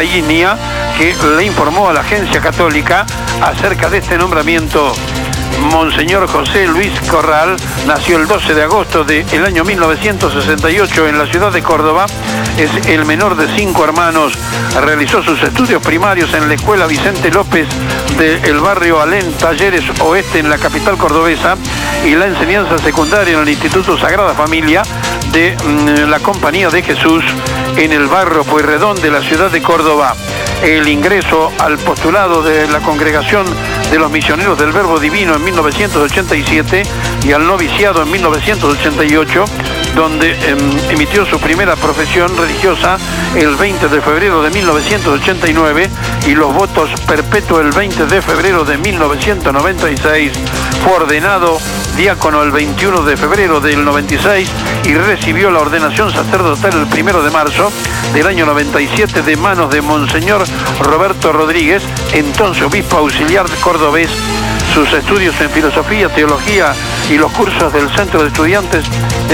Rainia, que le informó a la agencia católica acerca de este nombramiento. Monseñor José Luis Corral nació el 12 de agosto del año 1968 en la ciudad de Córdoba. Es el menor de 5 hermanos. Realizó sus estudios primarios en la Escuela Vicente López del barrio Alén, Talleres Oeste, en la capital cordobesa, y la enseñanza secundaria en el Instituto Sagrada Familia de la Compañía de Jesús en el barrio Pueyrredón de la ciudad de Córdoba. El ingreso al postulado de la Congregación de los Misioneros del Verbo Divino en 1987 y al noviciado en 1988, donde emitió su primera profesión religiosa el 20 de febrero de 1989 y los votos perpetuos el 20 de febrero de 1996. Fue ordenado diácono el 21 de febrero del 96 y recibió la ordenación sacerdotal el 1 de marzo del año 97 de manos de Monseñor Roberto Rodríguez, entonces obispo auxiliar cordobés. Sus estudios en filosofía, teología y los cursos del Centro de Estudiantes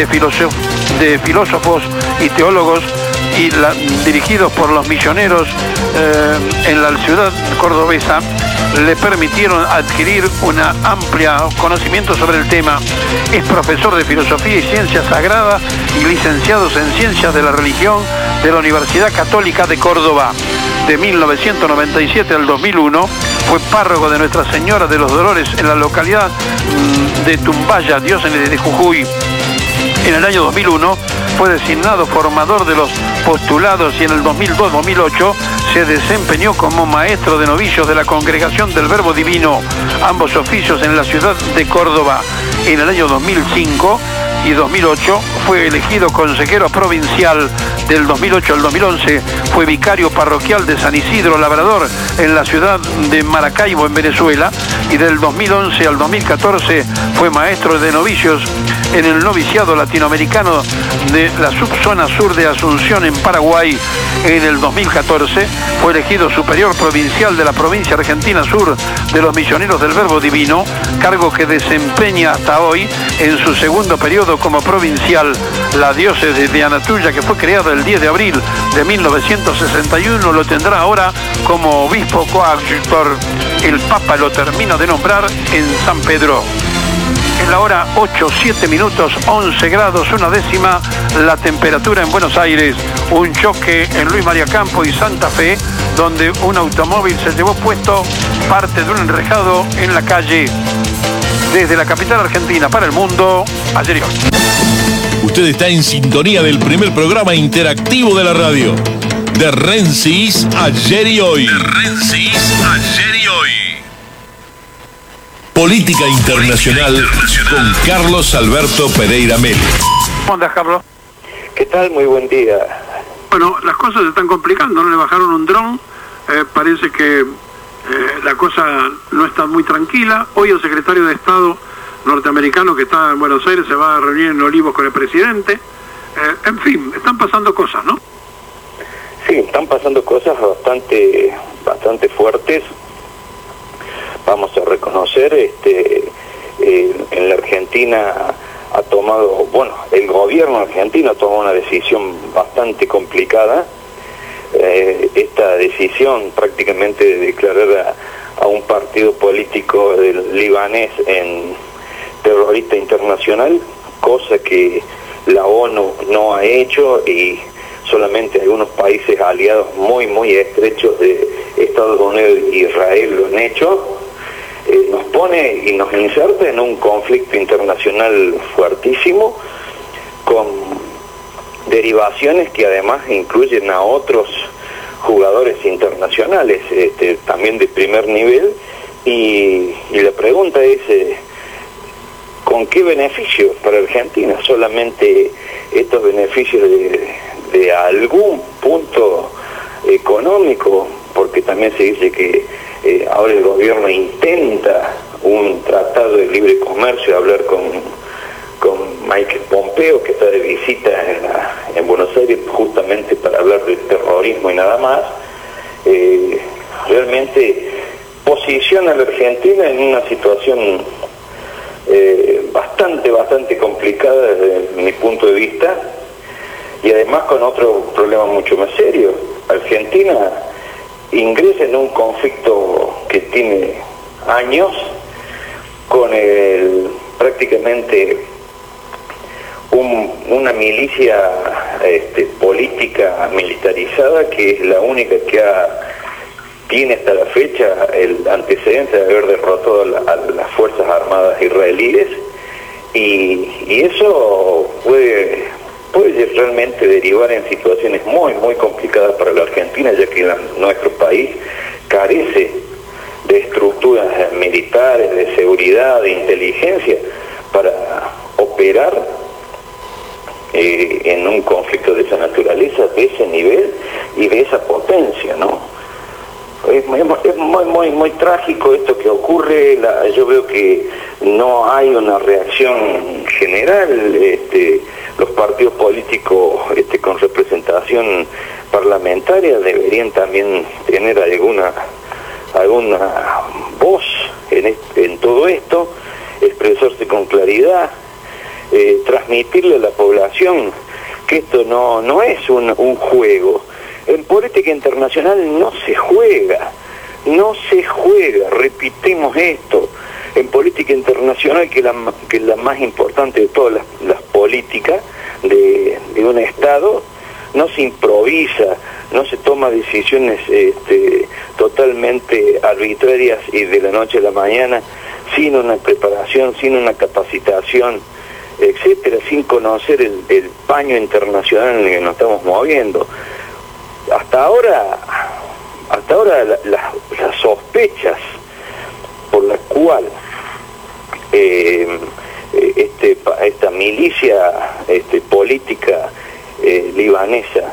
de Filósofos y Teólogos dirigidos por los misioneros en la ciudad cordobesa le permitieron adquirir una amplia conocimiento sobre el tema. Es profesor de Filosofía y Ciencia Sagrada y licenciado en Ciencias de la Religión de la Universidad Católica de Córdoba. De 1997 al 2001 fue párroco de Nuestra Señora de los Dolores en la localidad de Tumbaya, diócesis de Jujuy. En el año 2001 fue designado formador de los postulados y en el 2002-2008 se desempeñó como maestro de novicios de la Congregación del Verbo Divino, ambos oficios en la ciudad de Córdoba. En el año 2005 y 2008 fue elegido consejero provincial. Del 2008 al 2011 fue vicario parroquial de San Isidro Labrador en la ciudad de Maracaibo, en Venezuela, y del 2011 al 2014 fue maestro de novicios en el noviciado latinoamericano de la subzona sur de Asunción, en Paraguay. En el 2014 fue elegido superior provincial de la provincia argentina sur de los Misioneros del Verbo Divino, cargo que desempeña hasta hoy en su segundo periodo como provincial. La diócesis de Anatuya, que fue creada el 10 de abril de 1961, lo tendrá ahora como obispo coadjutor. El Papa lo termina de nombrar en San Pedro. En la hora 8:07, 11 grados, 1/10 la temperatura en Buenos Aires. Un choque en Luis María Campo y Santa Fe, donde un automóvil se llevó puesto parte de un enrejado en la calle. Desde la capital argentina para el mundo, ayer y hoy. Usted está en sintonía del primer programa interactivo de la radio. De Rensis, ayer y hoy. De Rensis, ayer y hoy. Política internacional con Carlos Alberto Pereira Meli. ¿Cómo andas, Carlos? ¿Qué tal? Muy buen día. Bueno, las cosas se están complicando, ¿no? Le bajaron un dron, parece que la cosa no está muy tranquila. Hoy el secretario de Estado norteamericano que está en Buenos Aires se va a reunir en Olivos con el presidente. En fin, están pasando cosas, ¿no? Sí, están pasando cosas bastante fuertes. Vamos a reconocer, en la Argentina ha tomado, el gobierno argentino ha tomado una decisión bastante complicada. Esta decisión prácticamente de declarar a un partido político del libanés en terrorista internacional, cosa que la ONU no ha hecho y solamente algunos países aliados muy estrechos de Estados Unidos e Israel lo han hecho. Nos pone y nos inserta en un conflicto internacional fuertísimo, con derivaciones que además incluyen a otros jugadores internacionales, también de primer nivel, y la pregunta es, ¿con qué beneficio para Argentina? Solamente estos beneficios de algún punto económico, porque también se dice que ahora el gobierno intenta un tratado de libre comercio, hablar con Mike Pompeo, que está de visita en Buenos Aires justamente para hablar del terrorismo y nada más. Realmente posiciona a la Argentina en una situación bastante complicada desde mi punto de vista, y además con otro problema mucho más serio. Argentina ingresa en un conflicto que tiene años, con prácticamente una milicia política militarizada, que es la única que tiene hasta la fecha el antecedente de haber derrotado a las Fuerzas Armadas israelíes, y eso puede realmente derivar en situaciones muy, muy complicadas para la Argentina, ya que nuestro país carece de estructuras militares, de seguridad, de inteligencia para operar en un conflicto de esa naturaleza, de ese nivel y de esa potencia, ¿no? Es muy trágico esto que ocurre. Yo veo que no hay una reacción general. Los partidos políticos con representación parlamentaria deberían también tener alguna voz en todo esto, expresarse con claridad, transmitirle a la población que esto no es un juego. En política internacional no se juega, repetimos esto. En política internacional, que es la más importante de todas las políticas de un Estado, no se improvisa, no se toma decisiones totalmente arbitrarias y de la noche a la mañana, sin una preparación, sin una capacitación, etcétera, sin conocer el paño internacional en el que nos estamos moviendo. Hasta ahora las sospechas por las cuales esta milicia política libanesa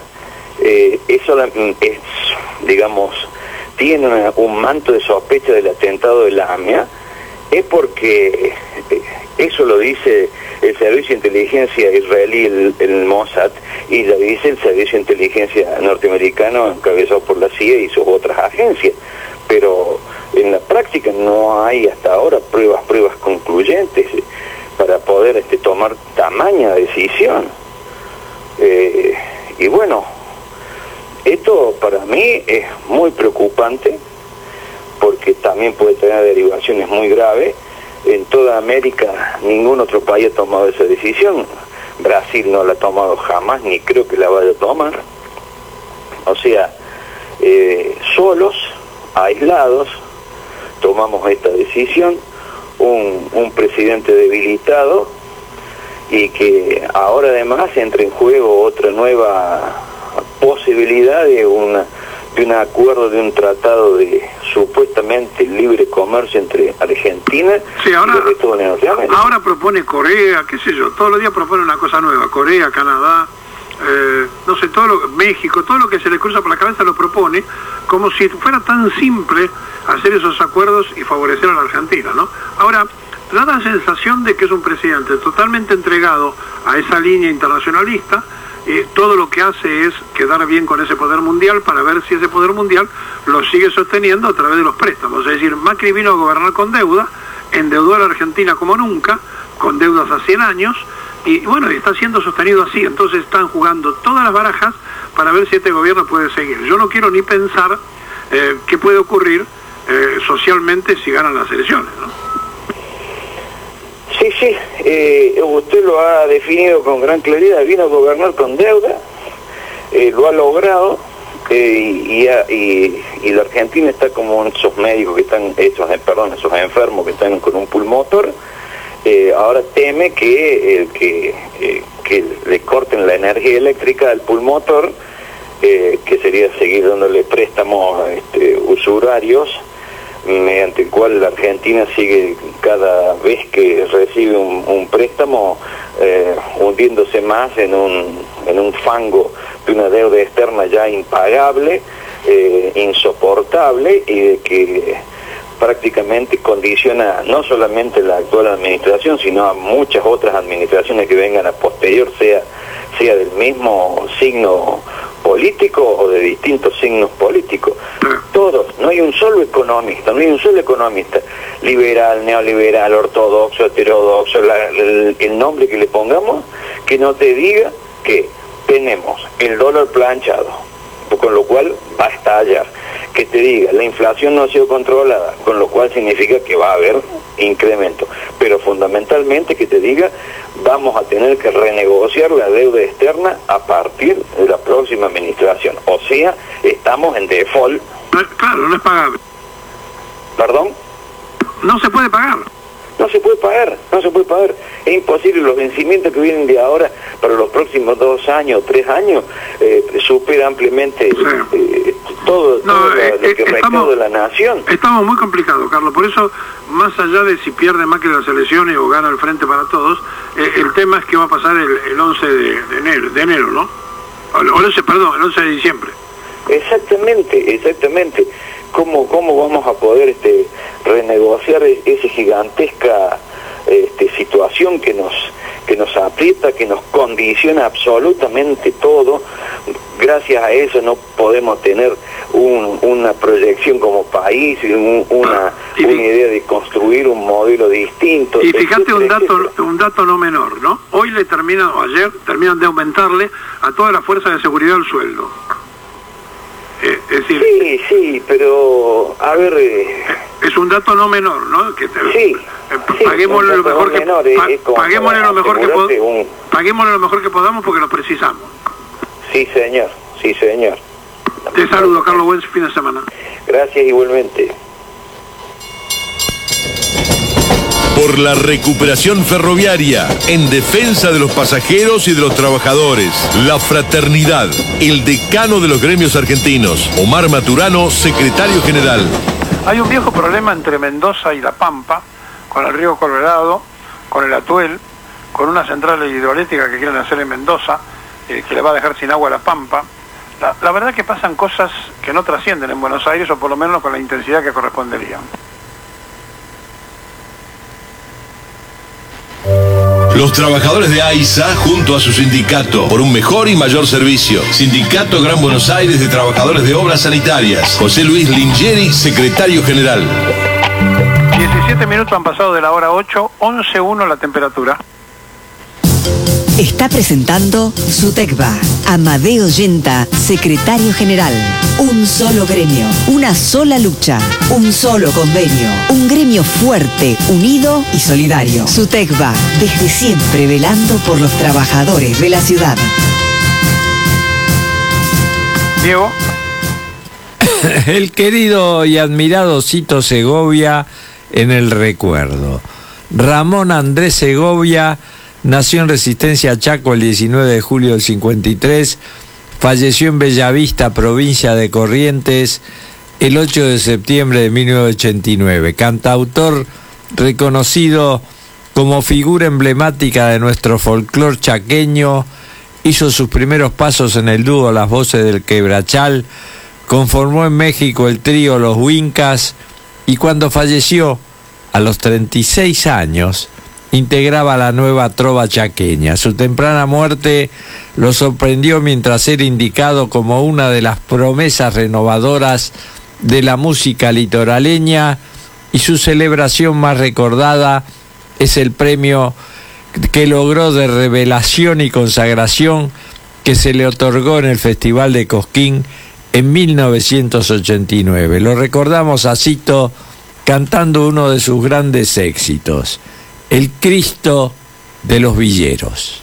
tiene un manto de sospecha del atentado de la AMIA, es porque eso lo dice el Servicio de Inteligencia israelí, el Mossad, y lo dice el Servicio de Inteligencia norteamericano encabezado por la CIA y sus otras agencias. Pero en la práctica no hay hasta ahora pruebas concluyentes para poder tomar tamaña decisión. Y bueno, esto para mí es muy preocupante, porque también puede tener derivaciones muy graves. En toda América ningún otro país ha tomado esa decisión. Brasil no la ha tomado jamás, ni creo que la vaya a tomar. O sea, solos, aislados, tomamos esta decisión. Un presidente debilitado, y que ahora además entra en juego otra nueva posibilidad de un acuerdo, de un tratado de supuestamente libre comercio entre Argentina y el resto de Norteamérica. Ahora propone Corea, qué sé yo, todos los días propone una cosa nueva. Corea, Canadá, no sé, México, todo lo que se le cruza por la cabeza lo propone, como si fuera tan simple hacer esos acuerdos y favorecer a la Argentina, ¿no? Ahora, da la sensación de que es un presidente totalmente entregado a esa línea internacionalista. Todo lo que hace es quedar bien con ese poder mundial para ver si ese poder mundial lo sigue sosteniendo a través de los préstamos. Es decir, Macri vino a gobernar con deuda, endeudó a la Argentina como nunca, con deudas a 100 años, y bueno, está siendo sostenido así. Entonces están jugando todas las barajas para ver si este gobierno puede seguir. Yo no quiero ni pensar qué puede ocurrir socialmente si ganan las elecciones, ¿no? Sí, usted lo ha definido con gran claridad. Vino a gobernar con deuda, lo ha logrado, y la Argentina está como esos médicos que están, esos enfermos que están con un pulmotor. Ahora teme que le corten la energía eléctrica al pulmotor, que sería seguir dándole préstamos usurarios, mediante el cual la Argentina sigue cada vez que recibe un préstamo hundiéndose más en un fango de una deuda externa ya impagable, insoportable, y de que prácticamente condiciona no solamente la actual administración, sino a muchas otras administraciones que vengan a posterior, sea del mismo signo político o de distintos signos políticos. Todos, no hay un solo economista, liberal, neoliberal, ortodoxo, heterodoxo, el nombre que le pongamos, que no te diga que tenemos el dólar planchado, con lo cual va a estallar, que te diga, la inflación no ha sido controlada, con lo cual significa que va a haber incremento, pero fundamentalmente que te diga, vamos a tener que renegociar la deuda externa a partir de la próxima administración, o sea, estamos en default. Claro, no es pagable. ¿Perdón? No se puede pagar. No se puede pagar, no se puede pagar. Es imposible, los vencimientos que vienen de ahora para los próximos 2 años, 3 años, supera ampliamente todo lo que recauda la nación. Estamos muy complicados, Carlos, por eso, más allá de si pierde Macri las elecciones o gana el Frente para Todos, el tema es que va a pasar el 11 de enero, ¿no? El 11 de diciembre. Exactamente. ¿Cómo vamos a poder renegociar esa gigantesca situación que nos aprieta, que nos condiciona absolutamente todo? Gracias a eso no podemos tener una proyección como país, una idea de construir un modelo distinto. Y fíjate un dato no menor, ¿no? Hoy ayer terminan de aumentarle a todas las fuerzas de seguridad el sueldo. Es decir, sí, pero a ver, es un dato no menor, ¿no? Paguémosle lo mejor que podamos porque lo precisamos. Sí, señor. Te saludo, Carlos, buen fin de semana. Gracias, igualmente. Por la recuperación ferroviaria, en defensa de los pasajeros y de los trabajadores. La Fraternidad, el decano de los gremios argentinos. Omar Maturano, secretario general. Hay un viejo problema entre Mendoza y La Pampa, con el río Colorado, con el Atuel, con una central hidroeléctrica que quieren hacer en Mendoza, que le va a dejar sin agua a La Pampa. La verdad que pasan cosas que no trascienden en Buenos Aires, o por lo menos con la intensidad que correspondería. Los trabajadores de AISA, junto a su sindicato, por un mejor y mayor servicio. Sindicato Gran Buenos Aires de Trabajadores de Obras Sanitarias. José Luis Lingeri, secretario general. 17 minutos han pasado de la hora 8, 11:1 la temperatura. Está presentando SUTECBA. Amadeo Yenta, secretario general. Un solo gremio, una sola lucha, un solo convenio. Un gremio fuerte, unido y solidario. SUTECBA, desde siempre velando por los trabajadores de la ciudad. Diego. El querido y admirado Cito Segovia en el recuerdo. Ramón Andrés Segovia nació en Resistencia Chaco el 19 de julio del 53, falleció en Bellavista, provincia de Corrientes, el 8 de septiembre de 1989. Cantautor reconocido como figura emblemática de nuestro folclor chaqueño, hizo sus primeros pasos en el dúo Las Voces del Quebrachal, conformó en México el trío Los Huincas y cuando falleció, a los 36 años, integraba la nueva trova chaqueña. Su temprana muerte lo sorprendió mientras era indicado como una de las promesas renovadoras de la música litoraleña, y su celebración más recordada es el premio que logró de revelación y consagración que se le otorgó en el Festival de Cosquín en 1989. Lo recordamos a Cito cantando uno de sus grandes éxitos, El Cristo de los Villeros.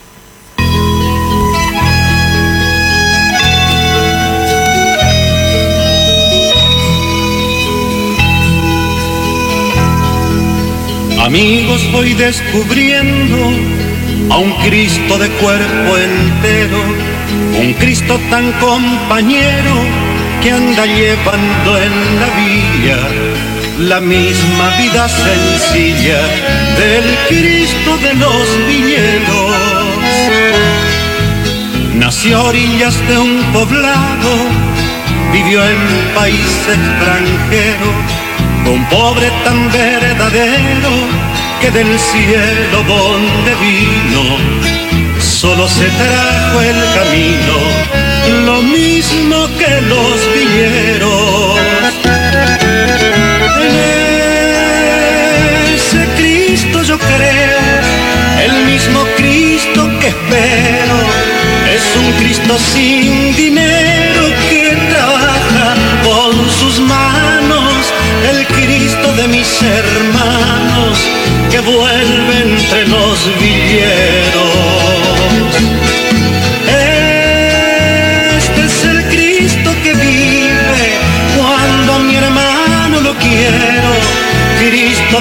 Amigos, voy descubriendo a un Cristo de cuerpo entero, un Cristo tan compañero que anda llevando en la vía la misma vida sencilla del Cristo de los viñedos. Nació a orillas de un poblado, vivió en país extranjero, un pobre tan verdadero que del cielo donde vino solo se trajo el camino, lo mismo que los viñeros. En ese Cristo yo creo, el mismo Cristo que espero, es un Cristo sin dinero que trabaja con sus manos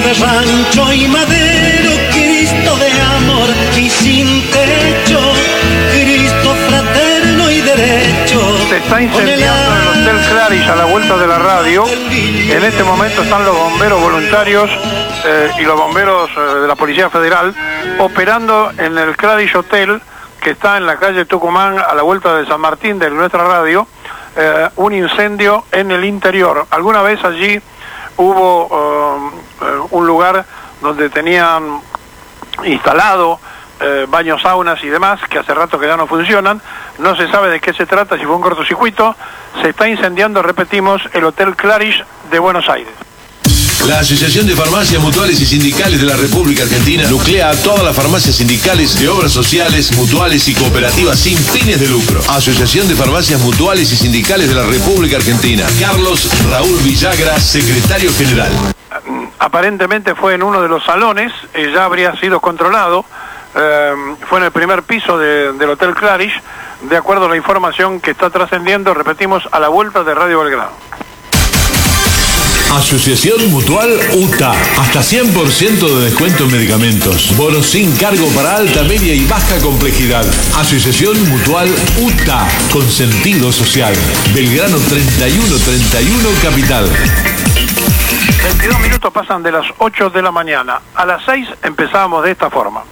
de rancho y madero, Cristo de amor y sin techo, Cristo fraterno y derecho. Se está incendiando el Hotel Clarish a la vuelta de la radio. En este momento están los bomberos voluntarios y los bomberos de la Policía Federal operando en el Clarish Hotel, que está en la calle Tucumán a la vuelta de San Martín de nuestra radio. Un incendio en el interior. Alguna vez allí hubo un lugar donde tenían instalado baños, saunas y demás, que hace rato que ya no funcionan. No se sabe de qué se trata, si fue un cortocircuito. Se está incendiando, repetimos, el Hotel Clarish de Buenos Aires. La Asociación de Farmacias Mutuales y Sindicales de la República Argentina nuclea a todas las farmacias sindicales de obras sociales, mutuales y cooperativas sin fines de lucro. Asociación de Farmacias Mutuales y Sindicales de la República Argentina. Carlos Raúl Villagra, secretario general. Aparentemente fue en uno de los salones, ya habría sido controlado. Fue en el primer piso del Hotel Clarish, de acuerdo a la información que está trascendiendo, repetimos, a la vuelta de Radio Belgrano. Asociación Mutual UTA. Hasta 100% de descuento en medicamentos. Bonos sin cargo para alta, media y baja complejidad. Asociación Mutual UTA. Con sentido social. Belgrano 3131 Capital. 22 minutos pasan de las 8 de la mañana. A las 6 empezábamos de esta forma.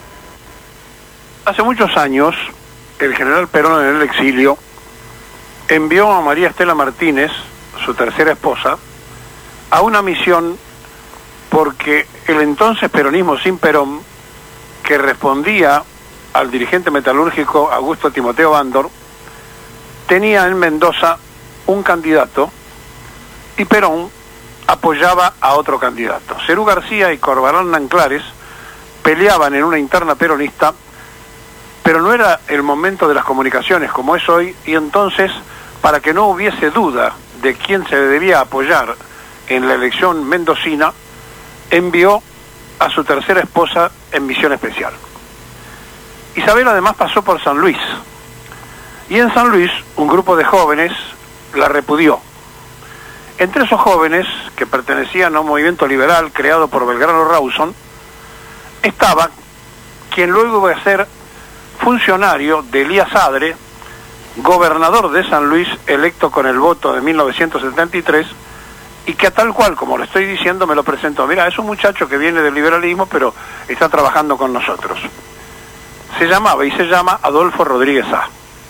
Hace muchos años, el general Perón en el exilio envió a María Estela Martínez, su tercera esposa, a una misión porque el entonces peronismo sin Perón, que respondía al dirigente metalúrgico Augusto Timoteo Bandor, tenía en Mendoza un candidato y Perón apoyaba a otro candidato. Cerú García y Corbalán Nanclares peleaban en una interna peronista, pero no era el momento de las comunicaciones como es hoy, y entonces, para que no hubiese duda de quién se debía apoyar en la elección mendocina, envió a su tercera esposa en misión especial. Isabel además pasó por San Luis, y en San Luis un grupo de jóvenes la repudió. Entre esos jóvenes, que pertenecían a un movimiento liberal creado por Belgrano Rawson, estaba quien luego iba a ser funcionario de Elías Adre, gobernador de San Luis, electo con el voto de 1973, y que a tal cual, como lo estoy diciendo, me lo presentó. Mira, es un muchacho que viene del liberalismo, pero está trabajando con nosotros. Se llamaba y se llama Adolfo Rodríguez A.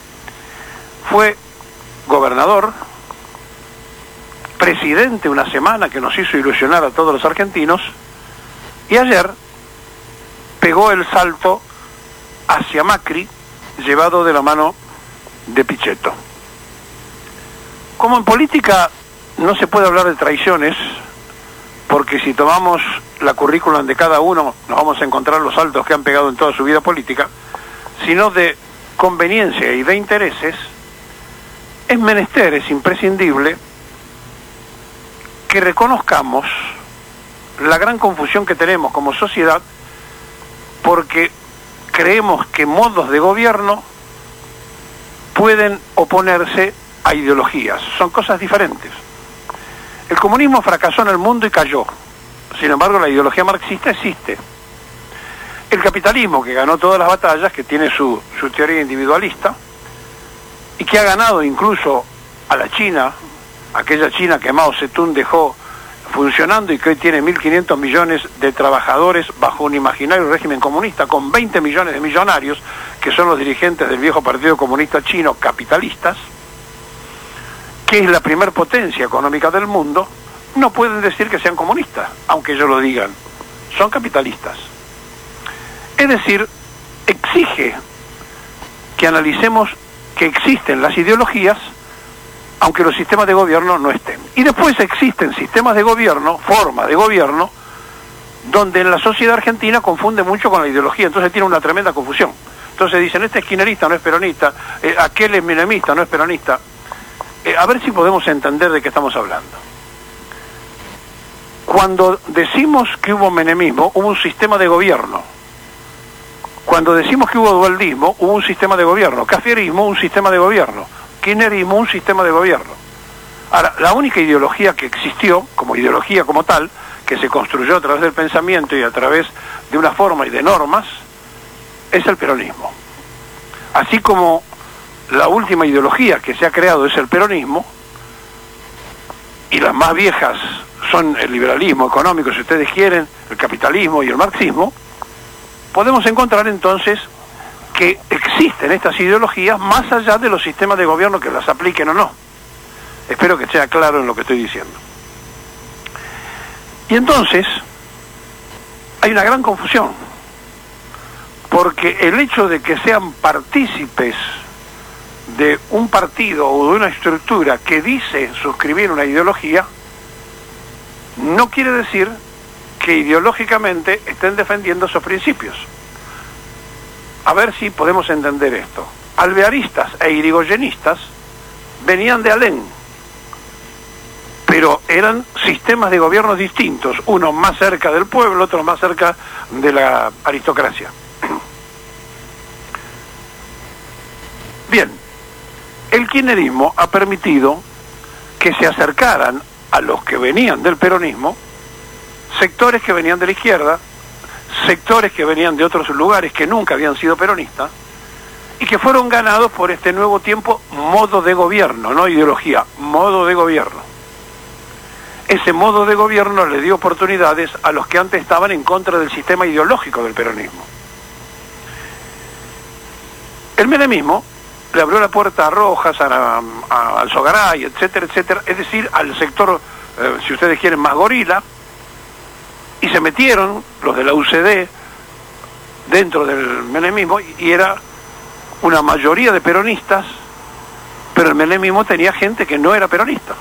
Fue gobernador, presidente una semana que nos hizo ilusionar a todos los argentinos, y ayer pegó el salto hacia Macri, llevado de la mano de Pichetto. Como en política no se puede hablar de traiciones, porque si tomamos la currículum de cada uno nos vamos a encontrar los saltos que han pegado en toda su vida política, sino de conveniencia y de intereses, es menester, es imprescindible que reconozcamos la gran confusión que tenemos como sociedad, porque creemos que modos de gobierno pueden oponerse a ideologías, son cosas diferentes. El comunismo fracasó en el mundo y cayó. Sin embargo, la ideología marxista existe. El capitalismo, que ganó todas las batallas, que tiene su teoría individualista, y que ha ganado incluso a la China, aquella China que Mao Zedong dejó funcionando y que hoy tiene 1.500 millones de trabajadores bajo un imaginario régimen comunista, con 20 millones de millonarios, que son los dirigentes del viejo Partido Comunista Chino, capitalistas, que es la primer potencia económica del mundo, no pueden decir que sean comunistas, aunque ellos lo digan. Son capitalistas. Es decir, exige que analicemos que existen las ideologías, aunque los sistemas de gobierno no estén. Y después existen sistemas de gobierno, formas de gobierno, donde en la sociedad argentina confunde mucho con la ideología, entonces tiene una tremenda confusión. Entonces dicen, este es kirchnerista, no es peronista, aquel es menemista, no es peronista. A ver si podemos entender de qué estamos hablando. Cuando decimos que hubo menemismo, hubo un sistema de gobierno. Cuando decimos que hubo dualdismo, hubo un sistema de gobierno. Cafierismo, un sistema de gobierno. Kirchnerismo, un sistema de gobierno. Ahora, la única ideología que existió, como ideología como tal, que se construyó a través del pensamiento y a través de una forma y de normas, es el peronismo. Así como la última ideología que se ha creado es el peronismo, y las más viejas son el liberalismo económico, si ustedes quieren, el capitalismo y el marxismo, podemos encontrar entonces que existen estas ideologías más allá de los sistemas de gobierno que las apliquen o no. Espero que sea claro en lo que estoy diciendo. Y entonces hay una gran confusión, porque el hecho de que sean partícipes de un partido o de una estructura que dice suscribir una ideología, no quiere decir que ideológicamente estén defendiendo esos principios. A ver si podemos entender esto. Alvearistas e irigoyenistas venían de Alem, pero eran sistemas de gobiernos distintos, uno más cerca del pueblo, otro más cerca de la aristocracia. Bien, el kirchnerismo ha permitido que se acercaran a los que venían del peronismo sectores que venían de la izquierda, sectores que venían de otros lugares que nunca habían sido peronistas y que fueron ganados por este nuevo tiempo modo de gobierno, no ideología, modo de gobierno. Ese modo de gobierno le dio oportunidades a los que antes estaban en contra del sistema ideológico del peronismo. El menemismo le abrió la puerta a Rojas, a Alzogaray, etcétera, etcétera, es decir, al sector, si ustedes quieren, más gorila, y se metieron los de la UCD dentro del menemismo, y era una mayoría de peronistas, pero el menemismo tenía gente que no era peronista.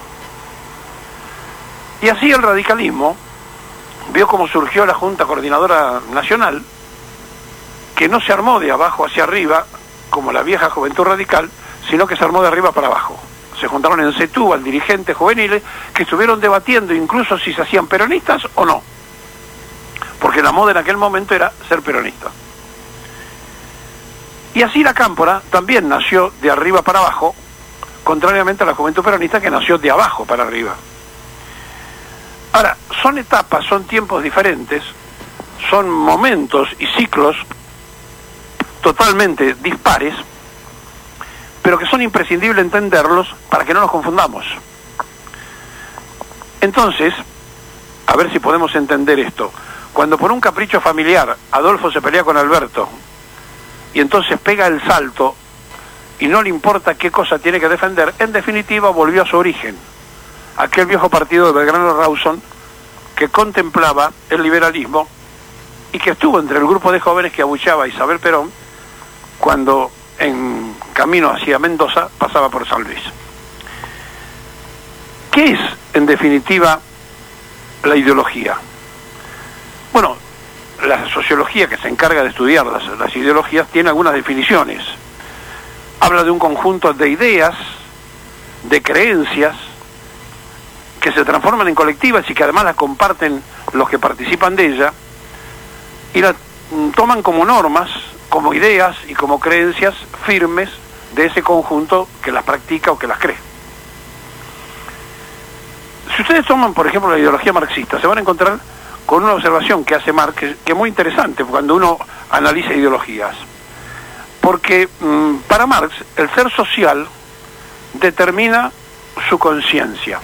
Y así el radicalismo vio cómo surgió la Junta Coordinadora Nacional, que no se armó de abajo hacia arriba, como la vieja Juventud Radical, sino que se armó de arriba para abajo. Se juntaron en Setúbal dirigentes juveniles que estuvieron debatiendo incluso si se hacían peronistas o no, porque la moda en aquel momento era ser peronista. Y así la Cámpora también nació de arriba para abajo, contrariamente a la Juventud Peronista que nació de abajo para arriba. Ahora, son etapas, son tiempos diferentes, son momentos y ciclos totalmente dispares, pero que son imprescindibles entenderlos para que no nos confundamos. Entonces, a ver si podemos entender esto. Cuando por un capricho familiar Adolfo se pelea con Alberto y entonces pega el salto y no le importa qué cosa tiene que defender, en definitiva volvió a su origen, aquel viejo partido de Belgrano Rawson que contemplaba el liberalismo y que estuvo entre el grupo de jóvenes que abucheaba a Isabel Perón cuando en camino hacia Mendoza pasaba por San Luis. ¿Qué es, en definitiva, la ideología? Bueno, la sociología que se encarga de estudiar las ideologías tiene algunas definiciones. Habla de un conjunto de ideas, de creencias, que se transforman en colectivas y que además las comparten los que participan de ella, y las toman como normas, como ideas y como creencias firmes de ese conjunto que las practica o que las cree. Si ustedes toman, por ejemplo, la ideología marxista, se van a encontrar con una observación que hace Marx, que es muy interesante cuando uno analiza ideologías. Porque para Marx el ser social determina su conciencia.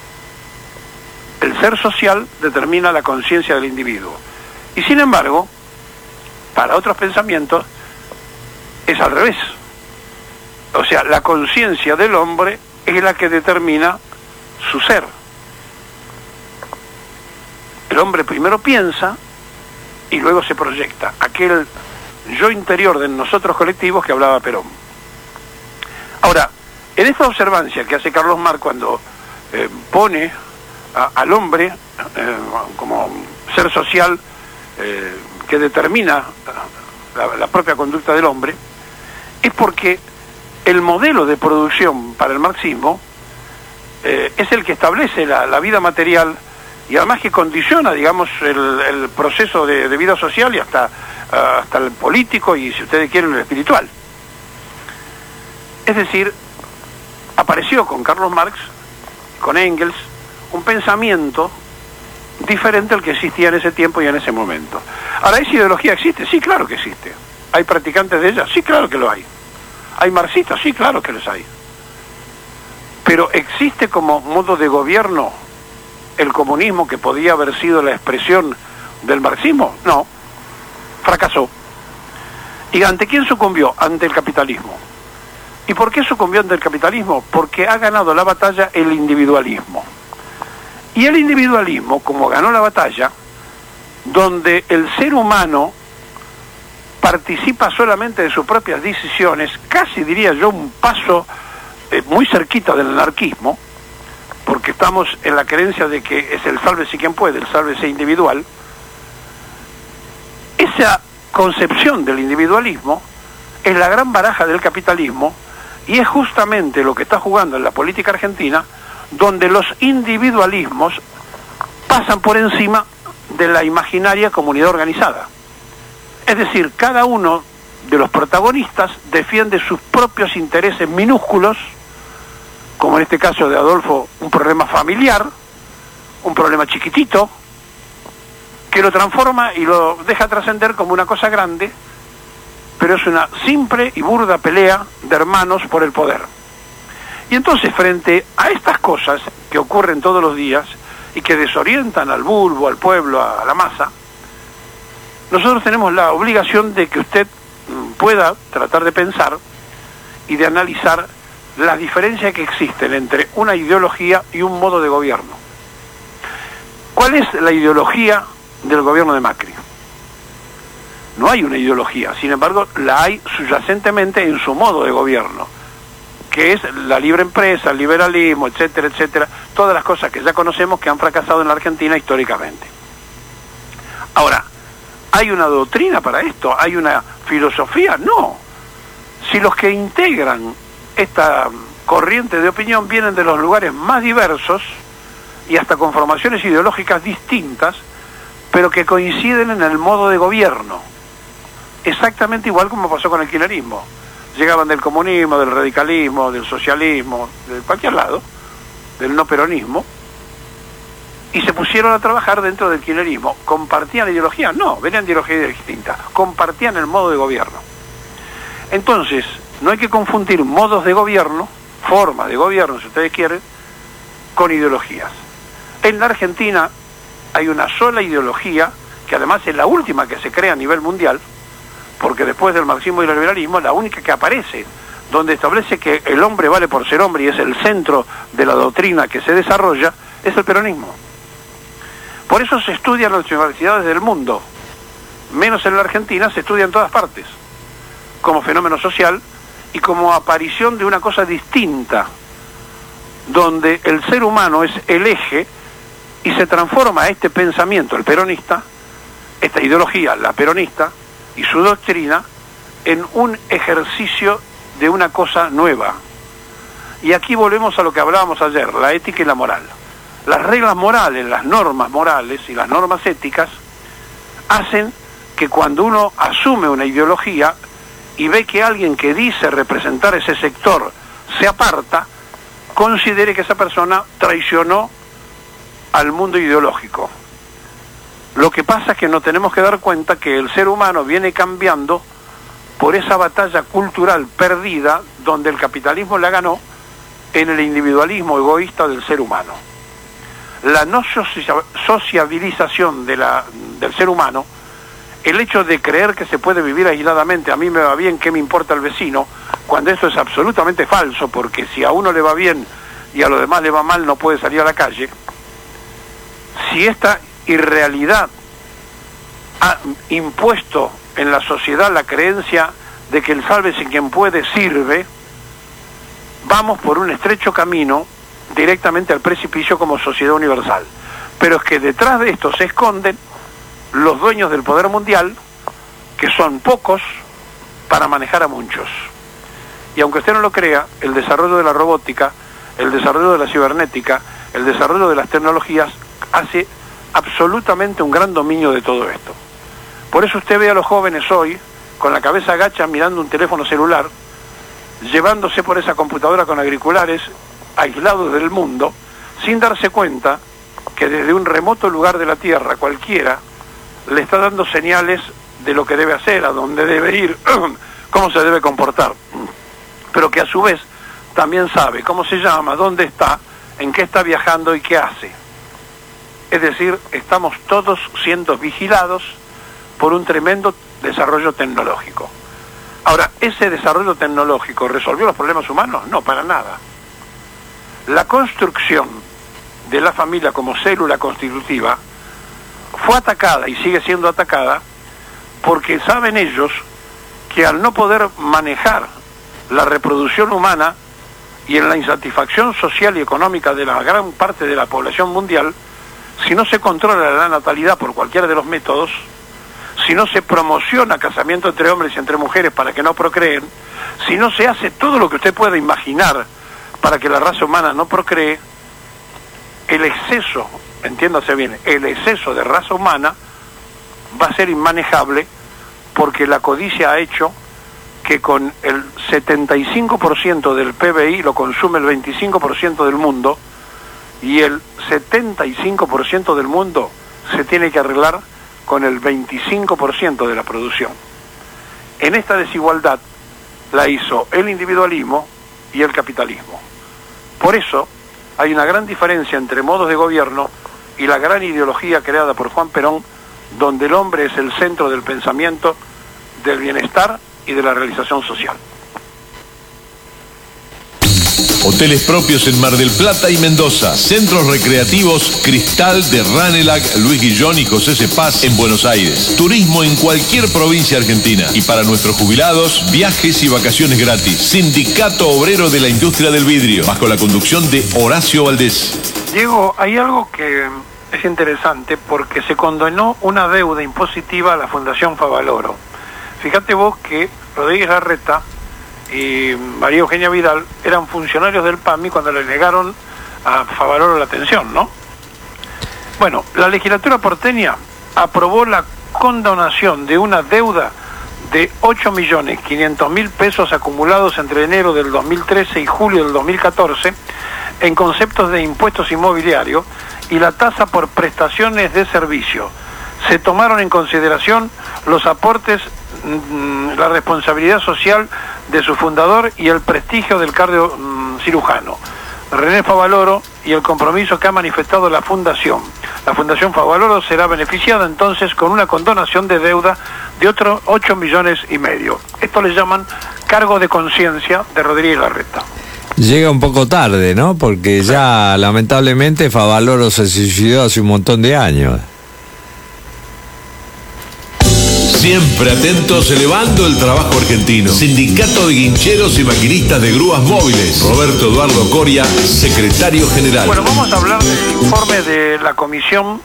El ser social determina la conciencia del individuo. Y sin embargo, para otros pensamientos, es al revés. O sea, la conciencia del hombre es la que determina su ser. El hombre primero piensa y luego se proyecta. Aquel yo interior de nosotros colectivos que hablaba Perón. Ahora, en esta observancia que hace Carlos Marx cuando pone al hombre como ser social que determina la propia conducta del hombre, es porque el modelo de producción para el marxismo es el que establece la vida material y además que condiciona, digamos, el proceso de vida social y hasta el político y, si ustedes quieren, el espiritual. Es decir, apareció con Carlos Marx, con Engels, un pensamiento diferente al que existía en ese tiempo y en ese momento. Ahora, ¿esa ideología existe? Sí, claro que existe. ¿Hay practicantes de ella? Sí, claro que lo hay. ¿Hay marxistas? Sí, claro que los hay. Pero ¿existe como modo de gobierno el comunismo, que podía haber sido la expresión del marxismo? No, fracasó. ¿Y ante quién sucumbió? Ante el capitalismo. ¿Y por qué sucumbió ante el capitalismo? Porque ha ganado la batalla el individualismo. Y el individualismo, como ganó la batalla, donde el ser humano participa solamente de sus propias decisiones, casi diría yo un paso muy cerquita del anarquismo, porque estamos en la creencia de que es el sálvese quien puede, el sálvese individual. Esa concepción del individualismo es la gran baraja del capitalismo, y es justamente lo que está jugando en la política argentina, donde los individualismos pasan por encima de la imaginaria comunidad organizada. Es decir, cada uno de los protagonistas defiende sus propios intereses minúsculos, como en este caso de Adolfo, un problema familiar, un problema chiquitito, que lo transforma y lo deja trascender como una cosa grande, pero es una simple y burda pelea de hermanos por el poder. Y entonces, frente a estas cosas que ocurren todos los días y que desorientan al bulbo, al pueblo, a la masa, nosotros tenemos la obligación de que usted pueda tratar de pensar y de analizar las diferencias que existen entre una ideología y un modo de gobierno. ¿Cuál es la ideología del gobierno de Macri? No hay una ideología, sin embargo la hay subyacentemente en su modo de gobierno, que es la libre empresa, el liberalismo, etcétera, etcétera, todas las cosas que ya conocemos que han fracasado en la Argentina históricamente. Ahora, ¿hay una doctrina para esto? ¿Hay una filosofía? No. Si los que integran esta corriente de opinión vienen de los lugares más diversos y hasta con formaciones ideológicas distintas, pero que coinciden en el modo de gobierno, exactamente igual como pasó con el kirchnerismo. Llegaban del comunismo, del radicalismo, del socialismo, de cualquier lado, del no peronismo, y se pusieron a trabajar dentro del kirchnerismo. ¿Compartían ideología? No, venían de ideologías distintas, compartían el modo de gobierno. Entonces, no hay que confundir modos de gobierno, formas de gobierno, si ustedes quieren, con ideologías. En la Argentina hay una sola ideología, que además es la última que se crea a nivel mundial, porque después del marxismo y el liberalismo, la única que aparece, donde establece que el hombre vale por ser hombre y es el centro de la doctrina que se desarrolla, es el peronismo. Por eso se estudia en las universidades del mundo, menos en la Argentina, se estudia en todas partes, como fenómeno social y como aparición de una cosa distinta, donde el ser humano es el eje y se transforma este pensamiento, el peronista, esta ideología, la peronista, y su doctrina, en un ejercicio de una cosa nueva. Y aquí volvemos a lo que hablábamos ayer, la ética y la moral. Las reglas morales, las normas morales y las normas éticas hacen que cuando uno asume una ideología y ve que alguien que dice representar ese sector se aparta, considere que esa persona traicionó al mundo ideológico. Lo que pasa es que nos tenemos que dar cuenta que el ser humano viene cambiando por esa batalla cultural perdida donde el capitalismo la ganó en el individualismo egoísta del ser humano. La no sociabilización del ser humano, el hecho de creer que se puede vivir aisladamente, a mí me va bien, ¿qué me importa el vecino? Cuando eso es absolutamente falso, porque si a uno le va bien y a los demás le va mal, no puede salir a la calle. Si esta irrealidad ha impuesto en la sociedad la creencia de que el sálvese quien puede sirve, vamos por un estrecho camino directamente al precipicio como sociedad universal. Pero es que detrás de esto se esconden los dueños del poder mundial, que son pocos para manejar a muchos. Y aunque usted no lo crea, el desarrollo de la robótica, el desarrollo de la cibernética, el desarrollo de las tecnologías hace absolutamente un gran dominio de todo esto. Por eso usted ve a los jóvenes hoy con la cabeza agacha mirando un teléfono celular, llevándose por esa computadora con auriculares, aislados del mundo, sin darse cuenta que desde un remoto lugar de la Tierra cualquiera le está dando señales de lo que debe hacer, a dónde debe ir, cómo se debe comportar, pero que a su vez también sabe cómo se llama, dónde está, en qué está viajando y qué hace. Es decir, estamos todos siendo vigilados por un tremendo desarrollo tecnológico. Ahora, ¿ese desarrollo tecnológico resolvió los problemas humanos? No, para nada. La construcción de la familia como célula constitutiva fue atacada y sigue siendo atacada porque saben ellos que al no poder manejar la reproducción humana y en la insatisfacción social y económica de la gran parte de la población mundial, si no se controla la natalidad por cualquiera de los métodos, si no se promociona casamiento entre hombres y entre mujeres para que no procreen, si no se hace todo lo que usted pueda imaginar para que la raza humana no procree, el exceso, entiéndase bien, el exceso de raza humana va a ser inmanejable porque la codicia ha hecho que con el 75% del PBI lo consume el 25% del mundo y el 75% del mundo se tiene que arreglar con el 25% de la producción. En esta desigualdad la hizo el individualismo y el capitalismo. Por eso hay una gran diferencia entre modos de gobierno y la gran ideología creada por Juan Perón, donde el hombre es el centro del pensamiento, del bienestar y de la realización social. Hoteles propios en Mar del Plata y Mendoza. Centros recreativos Cristal de Ranelagh, Luis Guillón y José Cepaz en Buenos Aires. Turismo en cualquier provincia argentina. Y para nuestros jubilados, viajes y vacaciones gratis. Sindicato Obrero de la Industria del Vidrio, bajo la conducción de Horacio Valdés. Diego, hay algo que es interesante porque se condonó una deuda impositiva a la Fundación Favaloro. Fíjate vos que Rodríguez Larreta y María Eugenia Vidal eran funcionarios del PAMI cuando le negaron a Favaloro la atención, ¿no? Bueno, la legislatura porteña aprobó la condonación de una deuda de 8.500.000 pesos acumulados entre enero del 2013 y julio del 2014 en conceptos de impuestos inmobiliarios y la tasa por prestaciones de servicio. Se tomaron en consideración los aportes, la responsabilidad social de su fundador y el prestigio del cardio cirujano, René Favaloro, y el compromiso que ha manifestado la Fundación. La Fundación Favaloro será beneficiada entonces con una condonación de deuda de otros 8,5 millones. Esto le llaman cargo de conciencia de Rodríguez Larreta. Llega un poco tarde, ¿no? Porque ya lamentablemente Favaloro se suicidó hace un montón de años. Siempre atentos, elevando el trabajo argentino. Sindicato de Guincheros y Maquinistas de Grúas Móviles. Roberto Eduardo Coria, secretario general. Bueno, vamos a hablar del informe de la Comisión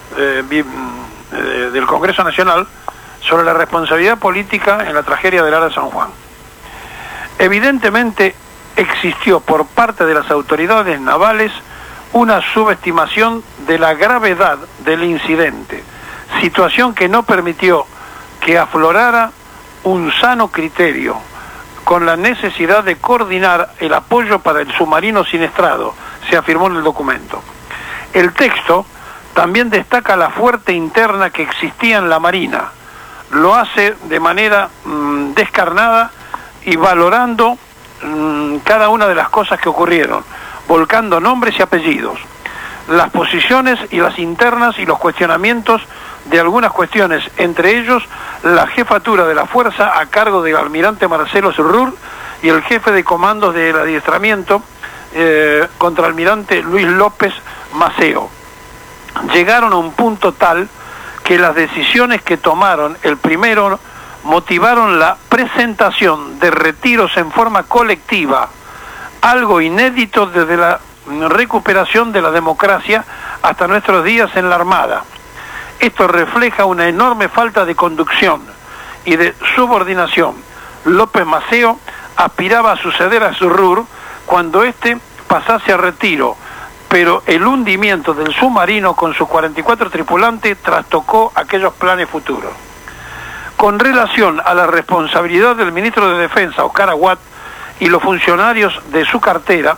del Congreso Nacional sobre la responsabilidad política en la tragedia del ARA San Juan. Evidentemente existió por parte de las autoridades navales una subestimación de la gravedad del incidente, situación que no permitió que aflorara un sano criterio con la necesidad de coordinar el apoyo para el submarino siniestrado, se afirmó en el documento. El texto también destaca la fuerte interna que existía en la Marina, lo hace de manera descarnada y valorando cada una de las cosas que ocurrieron, volcando nombres y apellidos, las posiciones y las internas y los cuestionamientos de algunas cuestiones, entre ellos la jefatura de la fuerza a cargo del almirante Marcelo Surrur y el jefe de comandos del adiestramiento contraalmirante Luis López Maceo. Llegaron a un punto tal que las decisiones que tomaron el primero motivaron la presentación de retiros en forma colectiva, algo inédito desde la recuperación de la democracia hasta nuestros días en la Armada. Esto refleja una enorme falta de conducción y de subordinación. López Maceo aspiraba a suceder a Surrur cuando éste pasase a retiro, pero el hundimiento del submarino con sus 44 tripulantes trastocó aquellos planes futuros. Con relación a la responsabilidad del ministro de Defensa, Oscar Aguad, y los funcionarios de su cartera,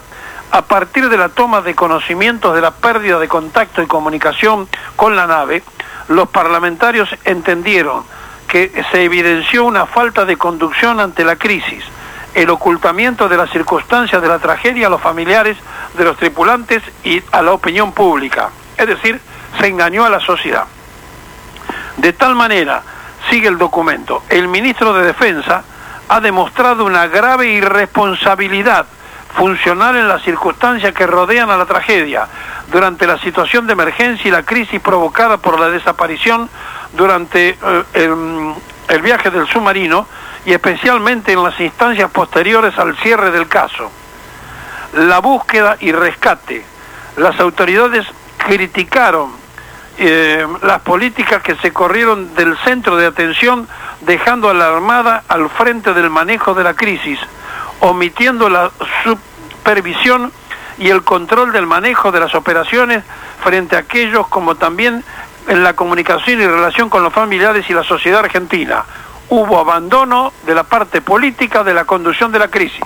A partir de la toma de conocimientos de la pérdida de contacto y comunicación con la nave, los parlamentarios entendieron que se evidenció una falta de conducción ante la crisis, el ocultamiento de las circunstancias de la tragedia a los familiares de los tripulantes y a la opinión pública. Es decir, se engañó a la sociedad. De tal manera, sigue el documento, el ministro de Defensa ha demostrado una grave irresponsabilidad funcional en las circunstancias que rodean a la tragedia, durante la situación de emergencia y la crisis provocada por la desaparición durante el viaje del submarino y especialmente en las instancias posteriores al cierre del caso. La búsqueda y rescate. Las autoridades criticaron las políticas que se corrieron del centro de atención, dejando a la Armada al frente del manejo de la crisis, omitiendo la supervisión y el control del manejo de las operaciones frente a aquellos, como también en la comunicación y relación con los familiares y la sociedad argentina. Hubo abandono de la parte política de la conducción de la crisis.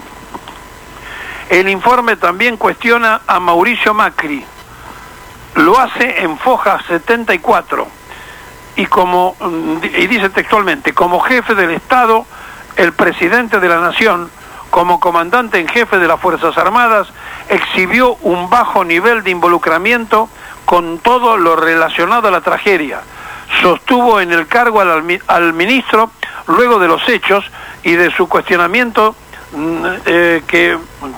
El informe también cuestiona a Mauricio Macri. Lo hace en foja 74 y dice textualmente: como jefe del Estado, el presidente de la Nación, como comandante en jefe de las Fuerzas Armadas, exhibió un bajo nivel de involucramiento con todo lo relacionado a la tragedia. Sostuvo en el cargo al ministro luego de los hechos y de su cuestionamiento que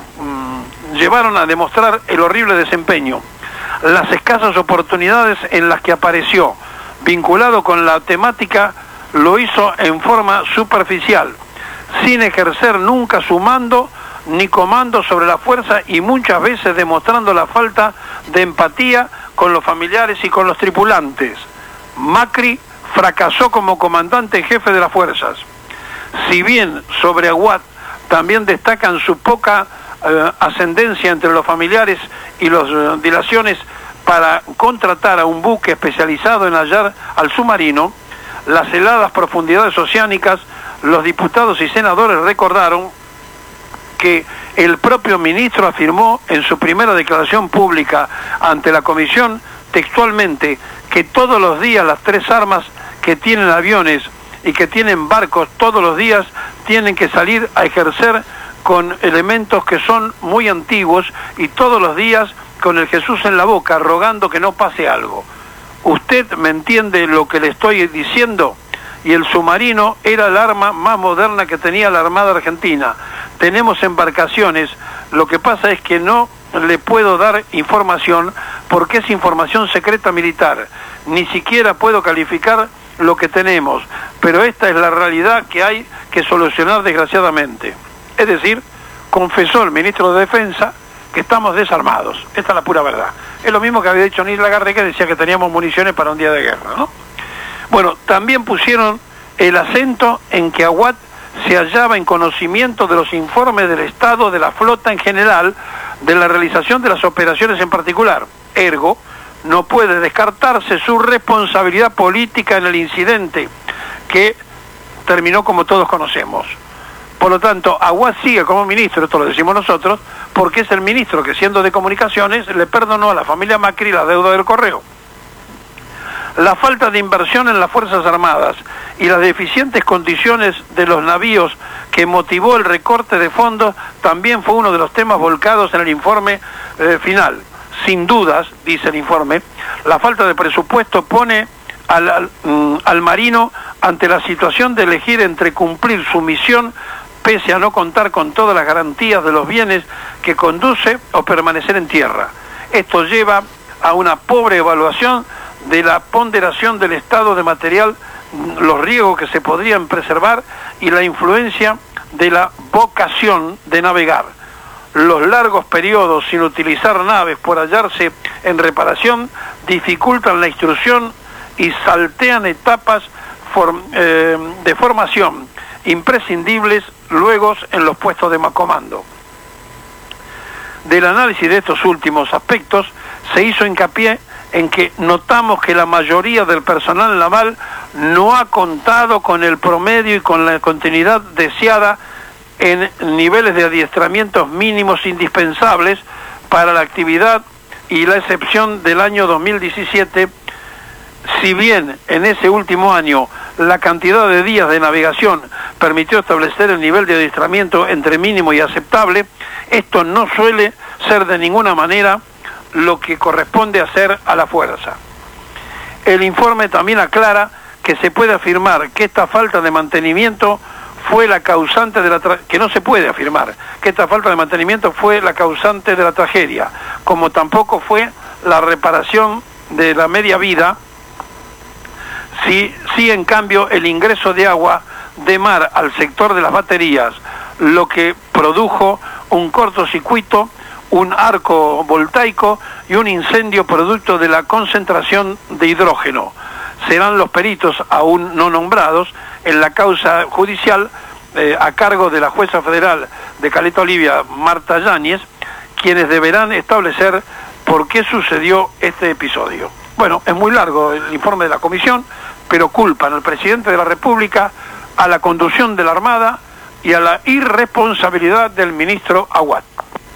llevaron a demostrar el horrible desempeño, las escasas oportunidades en las que apareció, vinculado con la temática, lo hizo en forma superficial, sin ejercer nunca su mando ni comando sobre la fuerza y muchas veces demostrando la falta de empatía con los familiares y con los tripulantes. Macri fracasó como comandante en jefe de las fuerzas. Si bien sobre Aguad también destacan su poca ascendencia entre los familiares y las dilaciones para contratar a un buque especializado en hallar al submarino, las heladas profundidades oceánicas, los diputados y senadores recordaron que el propio ministro afirmó en su primera declaración pública ante la comisión textualmente que todos los días las tres armas que tienen aviones y que tienen barcos todos los días tienen que salir a ejercer con elementos que son muy antiguos y todos los días con el Jesús en la boca rogando que no pase algo. ¿Usted me entiende lo que le estoy diciendo? Y el submarino era el arma más moderna que tenía la Armada Argentina. Tenemos embarcaciones, lo que pasa es que no le puedo dar información porque es información secreta militar. Ni siquiera puedo calificar lo que tenemos, pero esta es la realidad que hay que solucionar desgraciadamente. Es decir, confesó el ministro de Defensa que estamos desarmados. Esta es la pura verdad. Es lo mismo que había dicho Neil Lagarde, que decía que teníamos municiones para un día de guerra, ¿no? Bueno, también pusieron el acento en que Aguad se hallaba en conocimiento de los informes del estado de la flota en general, de la realización de las operaciones en particular. Ergo, no puede descartarse su responsabilidad política en el incidente, que terminó como todos conocemos. Por lo tanto, Aguad sigue como ministro, esto lo decimos nosotros, porque es el ministro que, siendo de comunicaciones, le perdonó a la familia Macri la deuda del correo. La falta de inversión en las Fuerzas Armadas y las deficientes condiciones de los navíos que motivó el recorte de fondos también fue uno de los temas volcados en el informe final. Sin dudas, dice el informe, la falta de presupuesto pone al marino ante la situación de elegir entre cumplir su misión pese a no contar con todas las garantías de los bienes que conduce o permanecer en tierra. Esto lleva a una pobre evaluación de la ponderación del estado de material, los riesgos que se podrían preservar y la influencia de la vocación de navegar. Los largos periodos sin utilizar naves por hallarse en reparación dificultan la instrucción y saltean etapas de formación imprescindibles luego en los puestos de comando. Del análisis de estos últimos aspectos se hizo hincapié en que notamos que la mayoría del personal naval no ha contado con el promedio y con la continuidad deseada en niveles de adiestramientos mínimos indispensables para la actividad y la excepción del año 2017, si bien en ese último año la cantidad de días de navegación permitió establecer el nivel de adiestramiento entre mínimo y aceptable, esto no suele ser de ninguna manera lo que corresponde hacer a la fuerza. El informe también aclara que se puede afirmar que esta falta de mantenimiento fue la causante de que no se puede afirmar que esta falta de mantenimiento fue la causante de la tragedia, como tampoco fue la reparación de la media vida. Sí, en cambio, el ingreso de agua de mar al sector de las baterías, lo que produjo un cortocircuito, un arco voltaico y un incendio producto de la concentración de hidrógeno. Serán los peritos aún no nombrados en la causa judicial a cargo de la jueza federal de Caleta Olivia, Marta Yáñez, quienes deberán establecer por qué sucedió este episodio. Bueno, es muy largo el informe de la comisión, pero culpan al presidente de la República, a la conducción de la Armada y a la irresponsabilidad del ministro Aguad.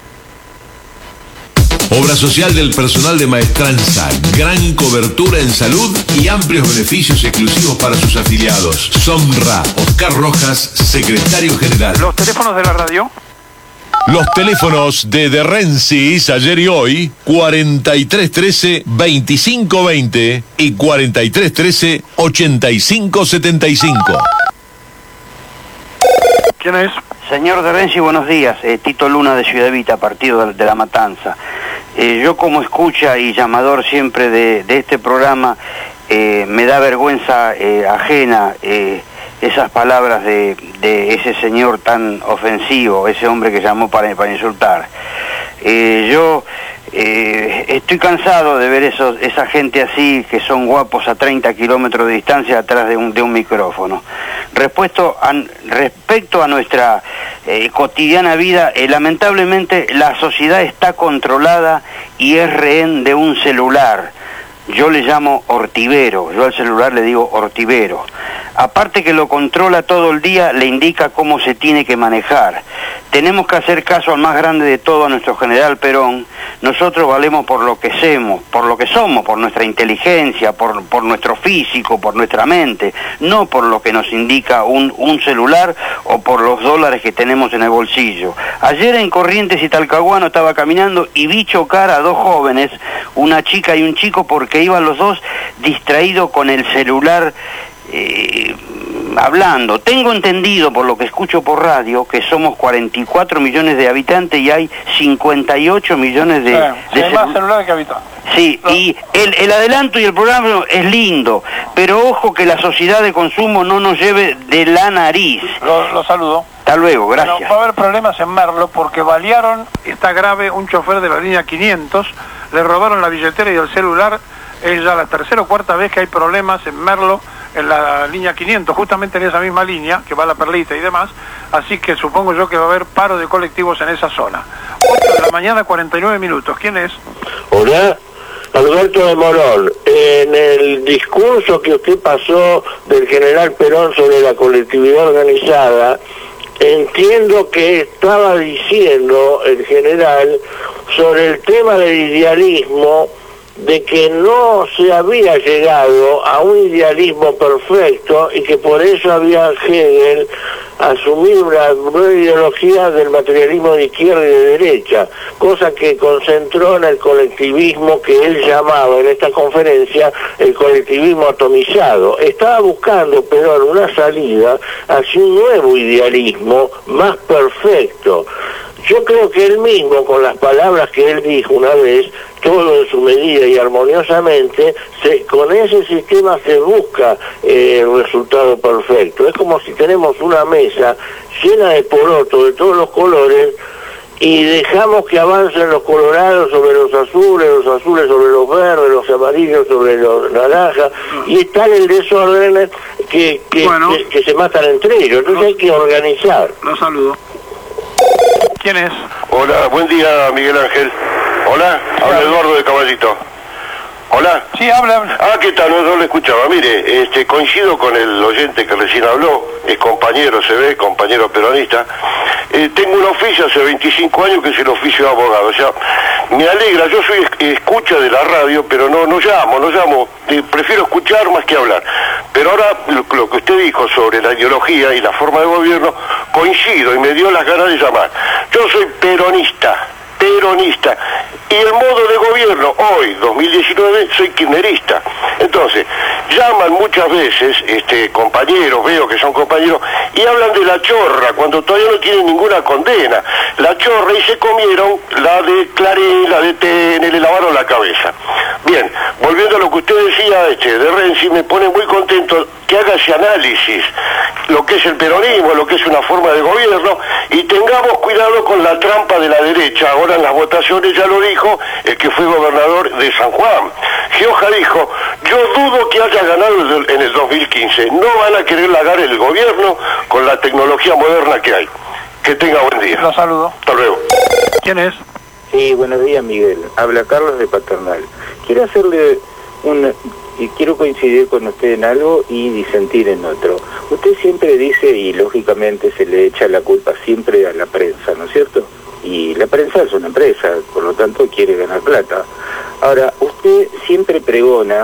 Obra social del personal de Maestranza, gran cobertura en salud y amplios beneficios exclusivos para sus afiliados. Somra, Oscar Rojas, secretario general. Los teléfonos de la radio. Los teléfonos de Rensis, ayer y hoy, 4313-2520 y 4313-8575. ¿Quién es? Señor de Renzi, buenos días. Tito Luna de Ciudad Evita, partido de La Matanza. Yo como escucha y llamador siempre de este programa, me da vergüenza ajena esas palabras de ese señor tan ofensivo, ese hombre que llamó para insultar. Yo estoy cansado de ver esa gente así, que son guapos a 30 kilómetros de distancia atrás de un micrófono. Respecto a nuestra cotidiana vida, lamentablemente la sociedad está controlada y es rehén de un celular. Yo le llamo ortivero, yo al celular le digo ortivero. Aparte que lo controla todo el día, le indica cómo se tiene que manejar. Tenemos que hacer caso al más grande de todo, a nuestro general Perón. Nosotros valemos por lo que somos, por nuestra inteligencia, por nuestro físico, por nuestra mente, no por lo que nos indica un celular o por los dólares que tenemos en el bolsillo. Ayer en Corrientes y Talcahuano estaba caminando y vi chocar a dos jóvenes, una chica y un chico, porque iban los dos distraídos con el celular hablando. Tengo entendido, por lo que escucho por radio, que somos 44 millones de habitantes y hay 58 millones de más celulares que habitantes. Sí, no. Y el adelanto y el programa es lindo, pero ojo que la sociedad de consumo no nos lleve de la nariz. Lo saludo. Hasta luego, gracias. Bueno, va a haber problemas en Merlo porque balearon, está grave, un chofer de la línea 500, le robaron la billetera y el celular. Es ya la tercera o cuarta vez que hay problemas en Merlo, en la línea 500, justamente en esa misma línea, que va a La Perlita y demás, así que supongo yo que va a haber paro de colectivos en esa zona. 8 de la mañana, 49 minutos. ¿Quién es? Hola, Alberto de Morón. En el discurso que usted pasó del general Perón sobre la colectividad organizada, entiendo que estaba diciendo el general sobre el tema del idealismo, de que no se había llegado a un idealismo perfecto y que por eso había Hegel asumido una nueva ideología del materialismo de izquierda y de derecha, cosa que concentró en el colectivismo que él llamaba en esta conferencia el colectivismo atomizado. Estaba buscando, Perón, una salida hacia un nuevo idealismo más perfecto. Yo creo que él mismo, con las palabras que él dijo una vez, todo en su medida y armoniosamente, con ese sistema se busca el resultado perfecto. Es como si tenemos una mesa llena de porotos de todos los colores y dejamos que avancen los colorados sobre los azules sobre los verdes, los amarillos sobre los naranjas, y está el desorden que se matan entre ellos. Entonces hay que organizar. Los saludo. ¿Quién es? Hola, buen día, Miguel Ángel. Hola, habla Eduardo de Caballito. Hola. Sí, habla. Ah, ¿qué tal? No lo escuchaba. Mire, coincido con el oyente que recién habló, es compañero, se ve, compañero peronista. tengo un oficio hace 25 años que es el oficio de abogado. O sea, me alegra, yo soy escucha de la radio, pero no llamo, prefiero escuchar más que hablar. Pero ahora lo que usted dijo sobre la ideología y la forma de gobierno, coincido y me dio las ganas de llamar. Yo soy peronista. Y el modo de gobierno, hoy, 2019, soy kirchnerista. Entonces, llaman muchas veces compañeros, veo que son compañeros, y hablan de la chorra, cuando todavía no tienen ninguna condena. La chorra, y se comieron la de Clarín, la de TN, le lavaron la cabeza. Bien, volviendo a lo que usted decía de Renzi, me pone muy contento que haga ese análisis, lo que es el peronismo, lo que es una forma de gobierno, y tengamos cuidado con la trampa de la derecha. Ahora en las votaciones ya lo dijo el que fue gobernador de San Juan. Gioja dijo, yo dudo que haya ganado en el 2015, no van a querer largar el gobierno con la tecnología moderna que hay. Que tenga buen día. Lo saludo. Hasta luego. ¿Quién es? Sí, buenos días, Miguel. Habla Carlos de Paternal. Quiero hacerle quiero coincidir con usted en algo y disentir en otro. Usted siempre dice, y lógicamente se le echa la culpa siempre a la prensa, ¿no es cierto? Y la prensa es una empresa, por lo tanto quiere ganar plata. Ahora, usted siempre pregona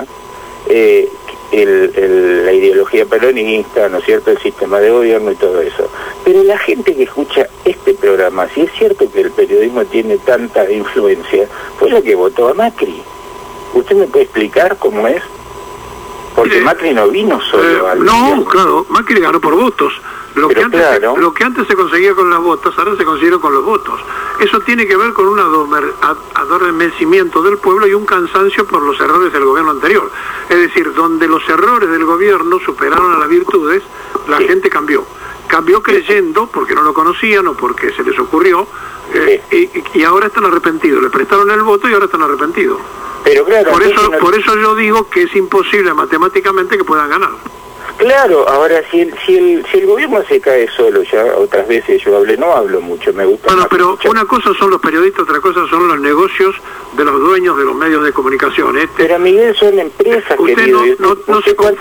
la ideología peronista, ¿no es cierto?, el sistema de gobierno y todo eso. Pero la gente que escucha este programa, si es cierto que el periodismo tiene tanta influencia, fue la que votó a Macri. ¿Usted me puede explicar cómo es? Porque Macri no vino solo al... No, claro, Macri ganó por votos. Lo que antes se conseguía con las votos, ahora se consigue con los votos. Eso tiene que ver con un adormecimiento del pueblo y un cansancio por los errores del gobierno anterior. Es decir, donde los errores del gobierno superaron a las virtudes, la gente cambió. Cambió creyendo, porque no lo conocían o porque se les ocurrió, y ahora están arrepentidos. Le prestaron el voto y ahora están arrepentidos. Pero claro, por eso yo digo que es imposible matemáticamente que puedan ganar. Claro, ahora si el gobierno se cae solo, ya otras veces yo no hablo mucho, me gusta. Bueno, pero una cosa son los periodistas, otra cosa son los negocios de los dueños de los medios de comunicación. Pero Miguel, son empresas, usted querido. No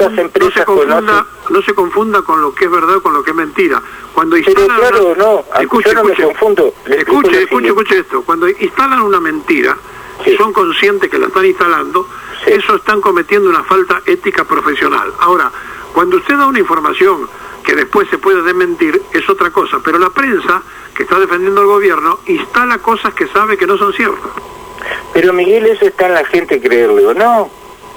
se confunda con lo que es verdad o con lo que es mentira. Cuando instalan escuche esto. Cuando instalan una mentira, son conscientes que la están instalando, eso están cometiendo una falta ética profesional. Ahora, cuando usted da una información que después se puede desmentir, es otra cosa. Pero la prensa, que está defendiendo al gobierno, instala cosas que sabe que no son ciertas. Pero Miguel, eso está en la gente creerle, ¿o no?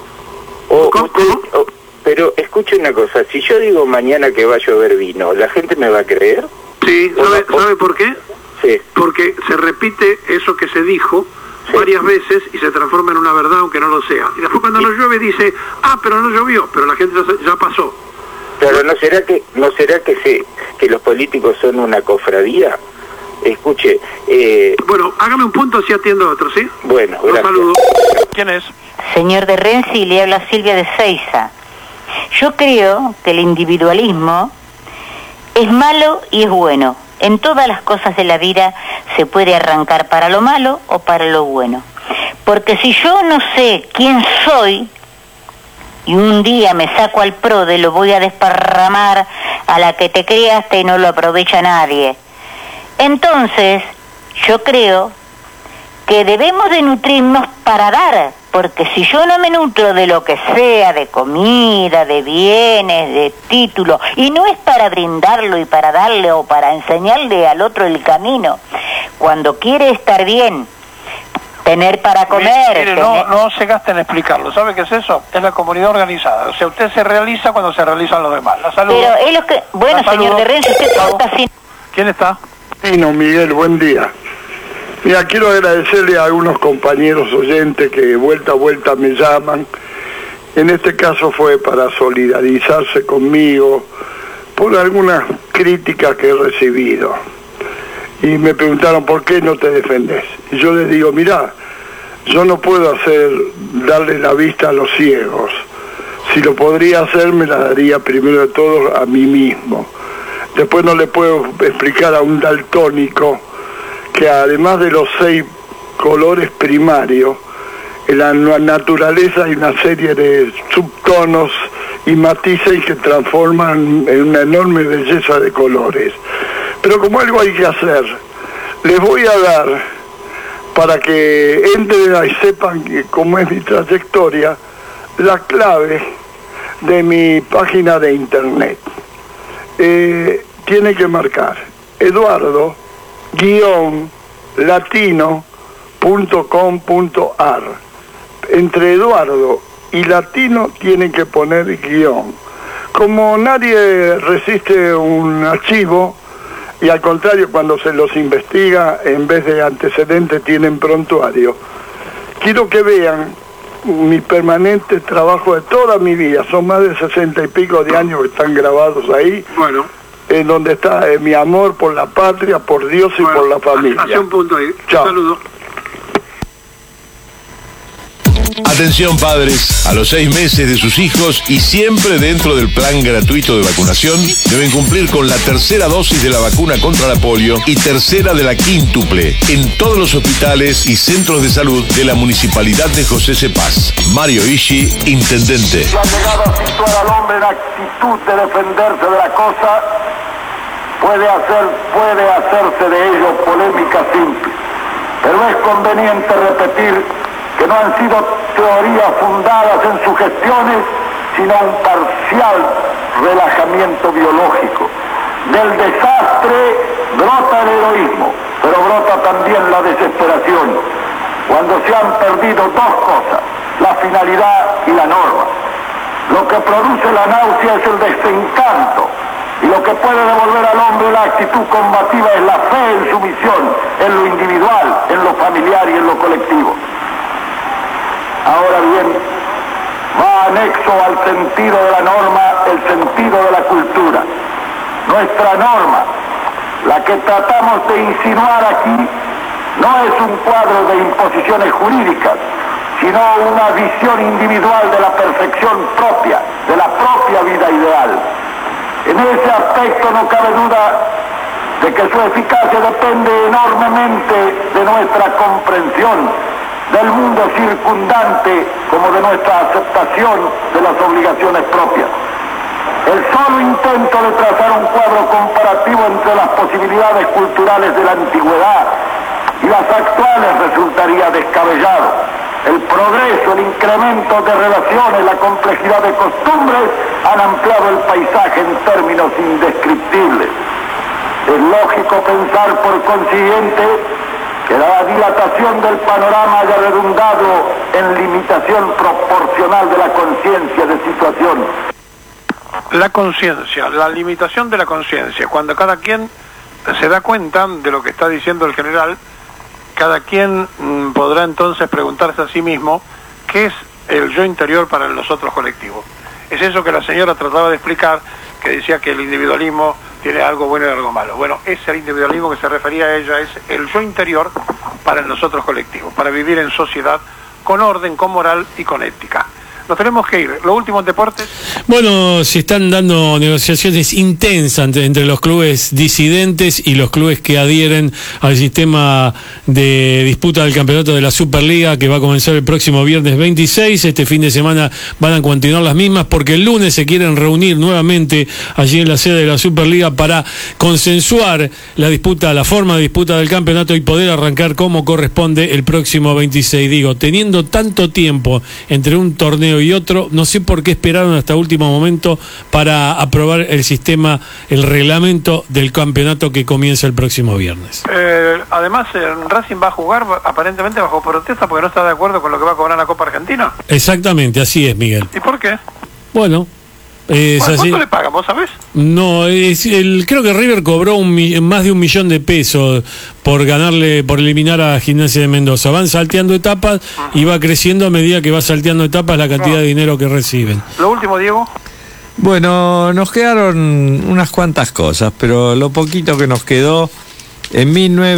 Pero escuche una cosa, si yo digo mañana que va a llover vino, ¿la gente me va a creer? Sí, ¿sabe por qué? Sí. Porque se repite eso que se dijo varias veces y se transforma en una verdad aunque no lo sea. Y después cuando no llueve dice, pero no llovió, pero la gente ya pasó. Pero ¿no será que los políticos son una cofradía? Escuche, bueno, hágame un punto si atiendo a otro, ¿sí? Bueno, gracias. Un saludo. ¿Quién es? Señor de Renzi, le habla Silvia de Seiza. Yo creo que el individualismo es malo y es bueno. En todas las cosas de la vida se puede arrancar para lo malo o para lo bueno. Porque si yo no sé quién soy y un día me saco al PRODE, lo voy a desparramar a la que te creaste y no lo aprovecha nadie. Entonces, yo creo que debemos de nutrirnos para dar, porque si yo no me nutro de lo que sea, de comida, de bienes, de títulos, y no es para brindarlo y para darle o para enseñarle al otro el camino, cuando quiere estar bien, tener para comer... Mire, no se gaste en explicarlo. ¿Sabe qué es eso? Es la comunidad organizada. O sea, usted se realiza cuando se realizan los demás. La salud. Pero es lo que... Bueno, señor de Renzi, usted está sin... ¿Quién está? No, Miguel, buen día. Mira, quiero agradecerle a algunos compañeros oyentes que vuelta a vuelta me llaman. En este caso fue para solidarizarse conmigo por algunas críticas que he recibido. Y me preguntaron, ¿por qué no te defendés? Y yo les digo, mirá, yo no puedo darle la vista a los ciegos. Si lo podría hacer, me la daría primero de todo a mí mismo. Después no le puedo explicar a un daltónico que además de los 6 colores primarios, en la naturaleza hay una serie de subtonos y matices que transforman en una enorme belleza de colores. pero como algo hay que hacer, les voy a dar, para que entren y sepan cómo es mi trayectoria, la clave de mi página de internet. Tiene que marcar eduardo-latino.com.ar. Entre Eduardo y Latino tienen que poner guión. Como nadie resiste un archivo, y al contrario, cuando se los investiga, en vez de antecedentes tienen prontuario, quiero que vean mi permanente trabajo de toda mi vida. Son más de 60 y pico de años que están grabados ahí. Bueno. En donde está mi amor por la patria, por Dios y por la familia. Hace un punto ahí. Chao. Saludos. Atención padres, a los 6 meses de sus hijos y siempre dentro del plan gratuito de vacunación, deben cumplir con la tercera dosis de la vacuna contra la polio y tercera de la quíntuple en todos los hospitales y centros de salud de la Municipalidad de José C. Paz. Mario Ishi, Intendente. Se ha llegado a situar al hombre en actitud de defenderse de la cosa, puede hacerse de ello polémica simple, pero es conveniente repetir que no han sido teorías fundadas en sugestiones, sino un parcial relajamiento biológico. Del desastre brota el heroísmo, pero brota también la desesperación, cuando se han perdido dos cosas, la finalidad y la norma. Lo que produce la náusea es el desencanto, y lo que puede devolver al hombre la actitud combativa es la fe en su misión, en lo individual, en lo familiar y en lo colectivo. Ahora bien, va anexo al sentido de la norma el sentido de la cultura. Nuestra norma, la que tratamos de insinuar aquí, no es un cuadro de imposiciones jurídicas, sino una visión individual de la perfección propia, de la propia vida ideal. En ese aspecto no cabe duda de que su eficacia depende enormemente de nuestra comprensión del mundo circundante, como de nuestra aceptación de las obligaciones propias. El solo intento de trazar un cuadro comparativo entre las posibilidades culturales de la antigüedad y las actuales resultaría descabellado. El progreso, el incremento de relaciones, la complejidad de costumbres han ampliado el paisaje en términos indescriptibles. Es lógico pensar, por consiguiente, que la dilatación del panorama haya redundado en limitación proporcional de la conciencia de situación. La conciencia, la limitación de la conciencia. Cuando cada quien se da cuenta de lo que está diciendo el general, cada quien podrá entonces preguntarse a sí mismo qué es el yo interior para el nosotros colectivo. Es eso que la señora trataba de explicar, que decía que el individualismo tiene algo bueno y algo malo. Bueno, es el individualismo que se refería a ella, es el yo interior para el nosotros colectivo, para vivir en sociedad con orden, con moral y con ética. Nos tenemos que ir. Lo último en deportes. Bueno, se están dando negociaciones intensas entre los clubes disidentes y los clubes que adhieren al sistema de disputa del campeonato de la Superliga, que va a comenzar el próximo viernes 26. Este fin de semana van a continuar las mismas, porque el lunes se quieren reunir nuevamente allí en la sede de la Superliga para consensuar la disputa, la forma de disputa del campeonato y poder arrancar como corresponde el próximo 26. Digo, teniendo tanto tiempo entre un torneo y otro, no sé por qué esperaron hasta último momento para aprobar el sistema, el reglamento del campeonato que comienza el próximo viernes. Además, Racing va a jugar aparentemente bajo protesta porque no está de acuerdo con lo que va a cobrar la Copa Argentina. Exactamente, así es, Miguel. ¿Y por qué? Bueno, ¿cuánto le pagan, vos sabés? No, creo que River cobró más de $1 millón por eliminar a Gimnasia de Mendoza. Van salteando etapas y va creciendo a medida que va salteando etapas la cantidad de dinero que reciben. Lo último, Diego. Bueno, nos quedaron unas cuantas cosas, pero lo poquito que nos quedó, en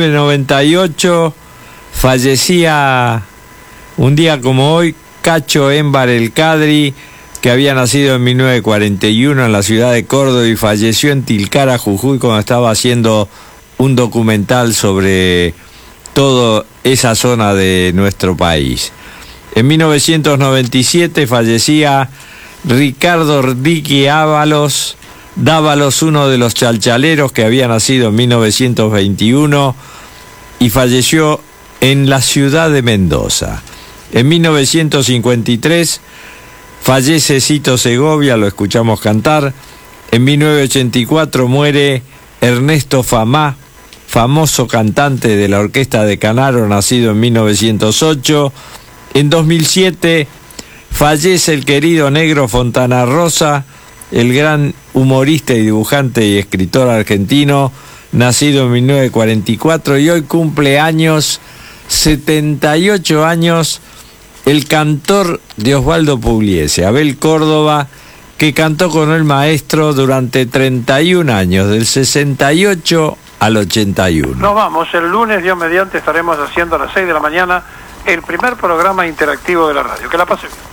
1998 fallecía un día como hoy Cacho Émbar El Cadri, que había nacido en 1941 en la ciudad de Córdoba y falleció en Tilcara, Jujuy, cuando estaba haciendo un documental sobre toda esa zona de nuestro país. En 1997 fallecía Ricardo Ricky Ábalos, Dávalos, uno de los chalchaleros que había nacido en 1921 y falleció en la ciudad de Mendoza. En 1953 fallece Cito Segovia, lo escuchamos cantar. En 1984 muere Ernesto Famá, famoso cantante de la Orquesta de Canaro, nacido en 1908. En 2007 fallece el querido Negro Fontana Rosa, el gran humorista y dibujante y escritor argentino, nacido en 1944, y hoy cumple años, 78 años, el cantor de Osvaldo Pugliese, Abel Córdoba, que cantó con el maestro durante 31 años, del 68 al 81. Nos vamos, el lunes, Dios mediante, estaremos haciendo a las 6 de la mañana el primer programa interactivo de la radio. Que la pase bien.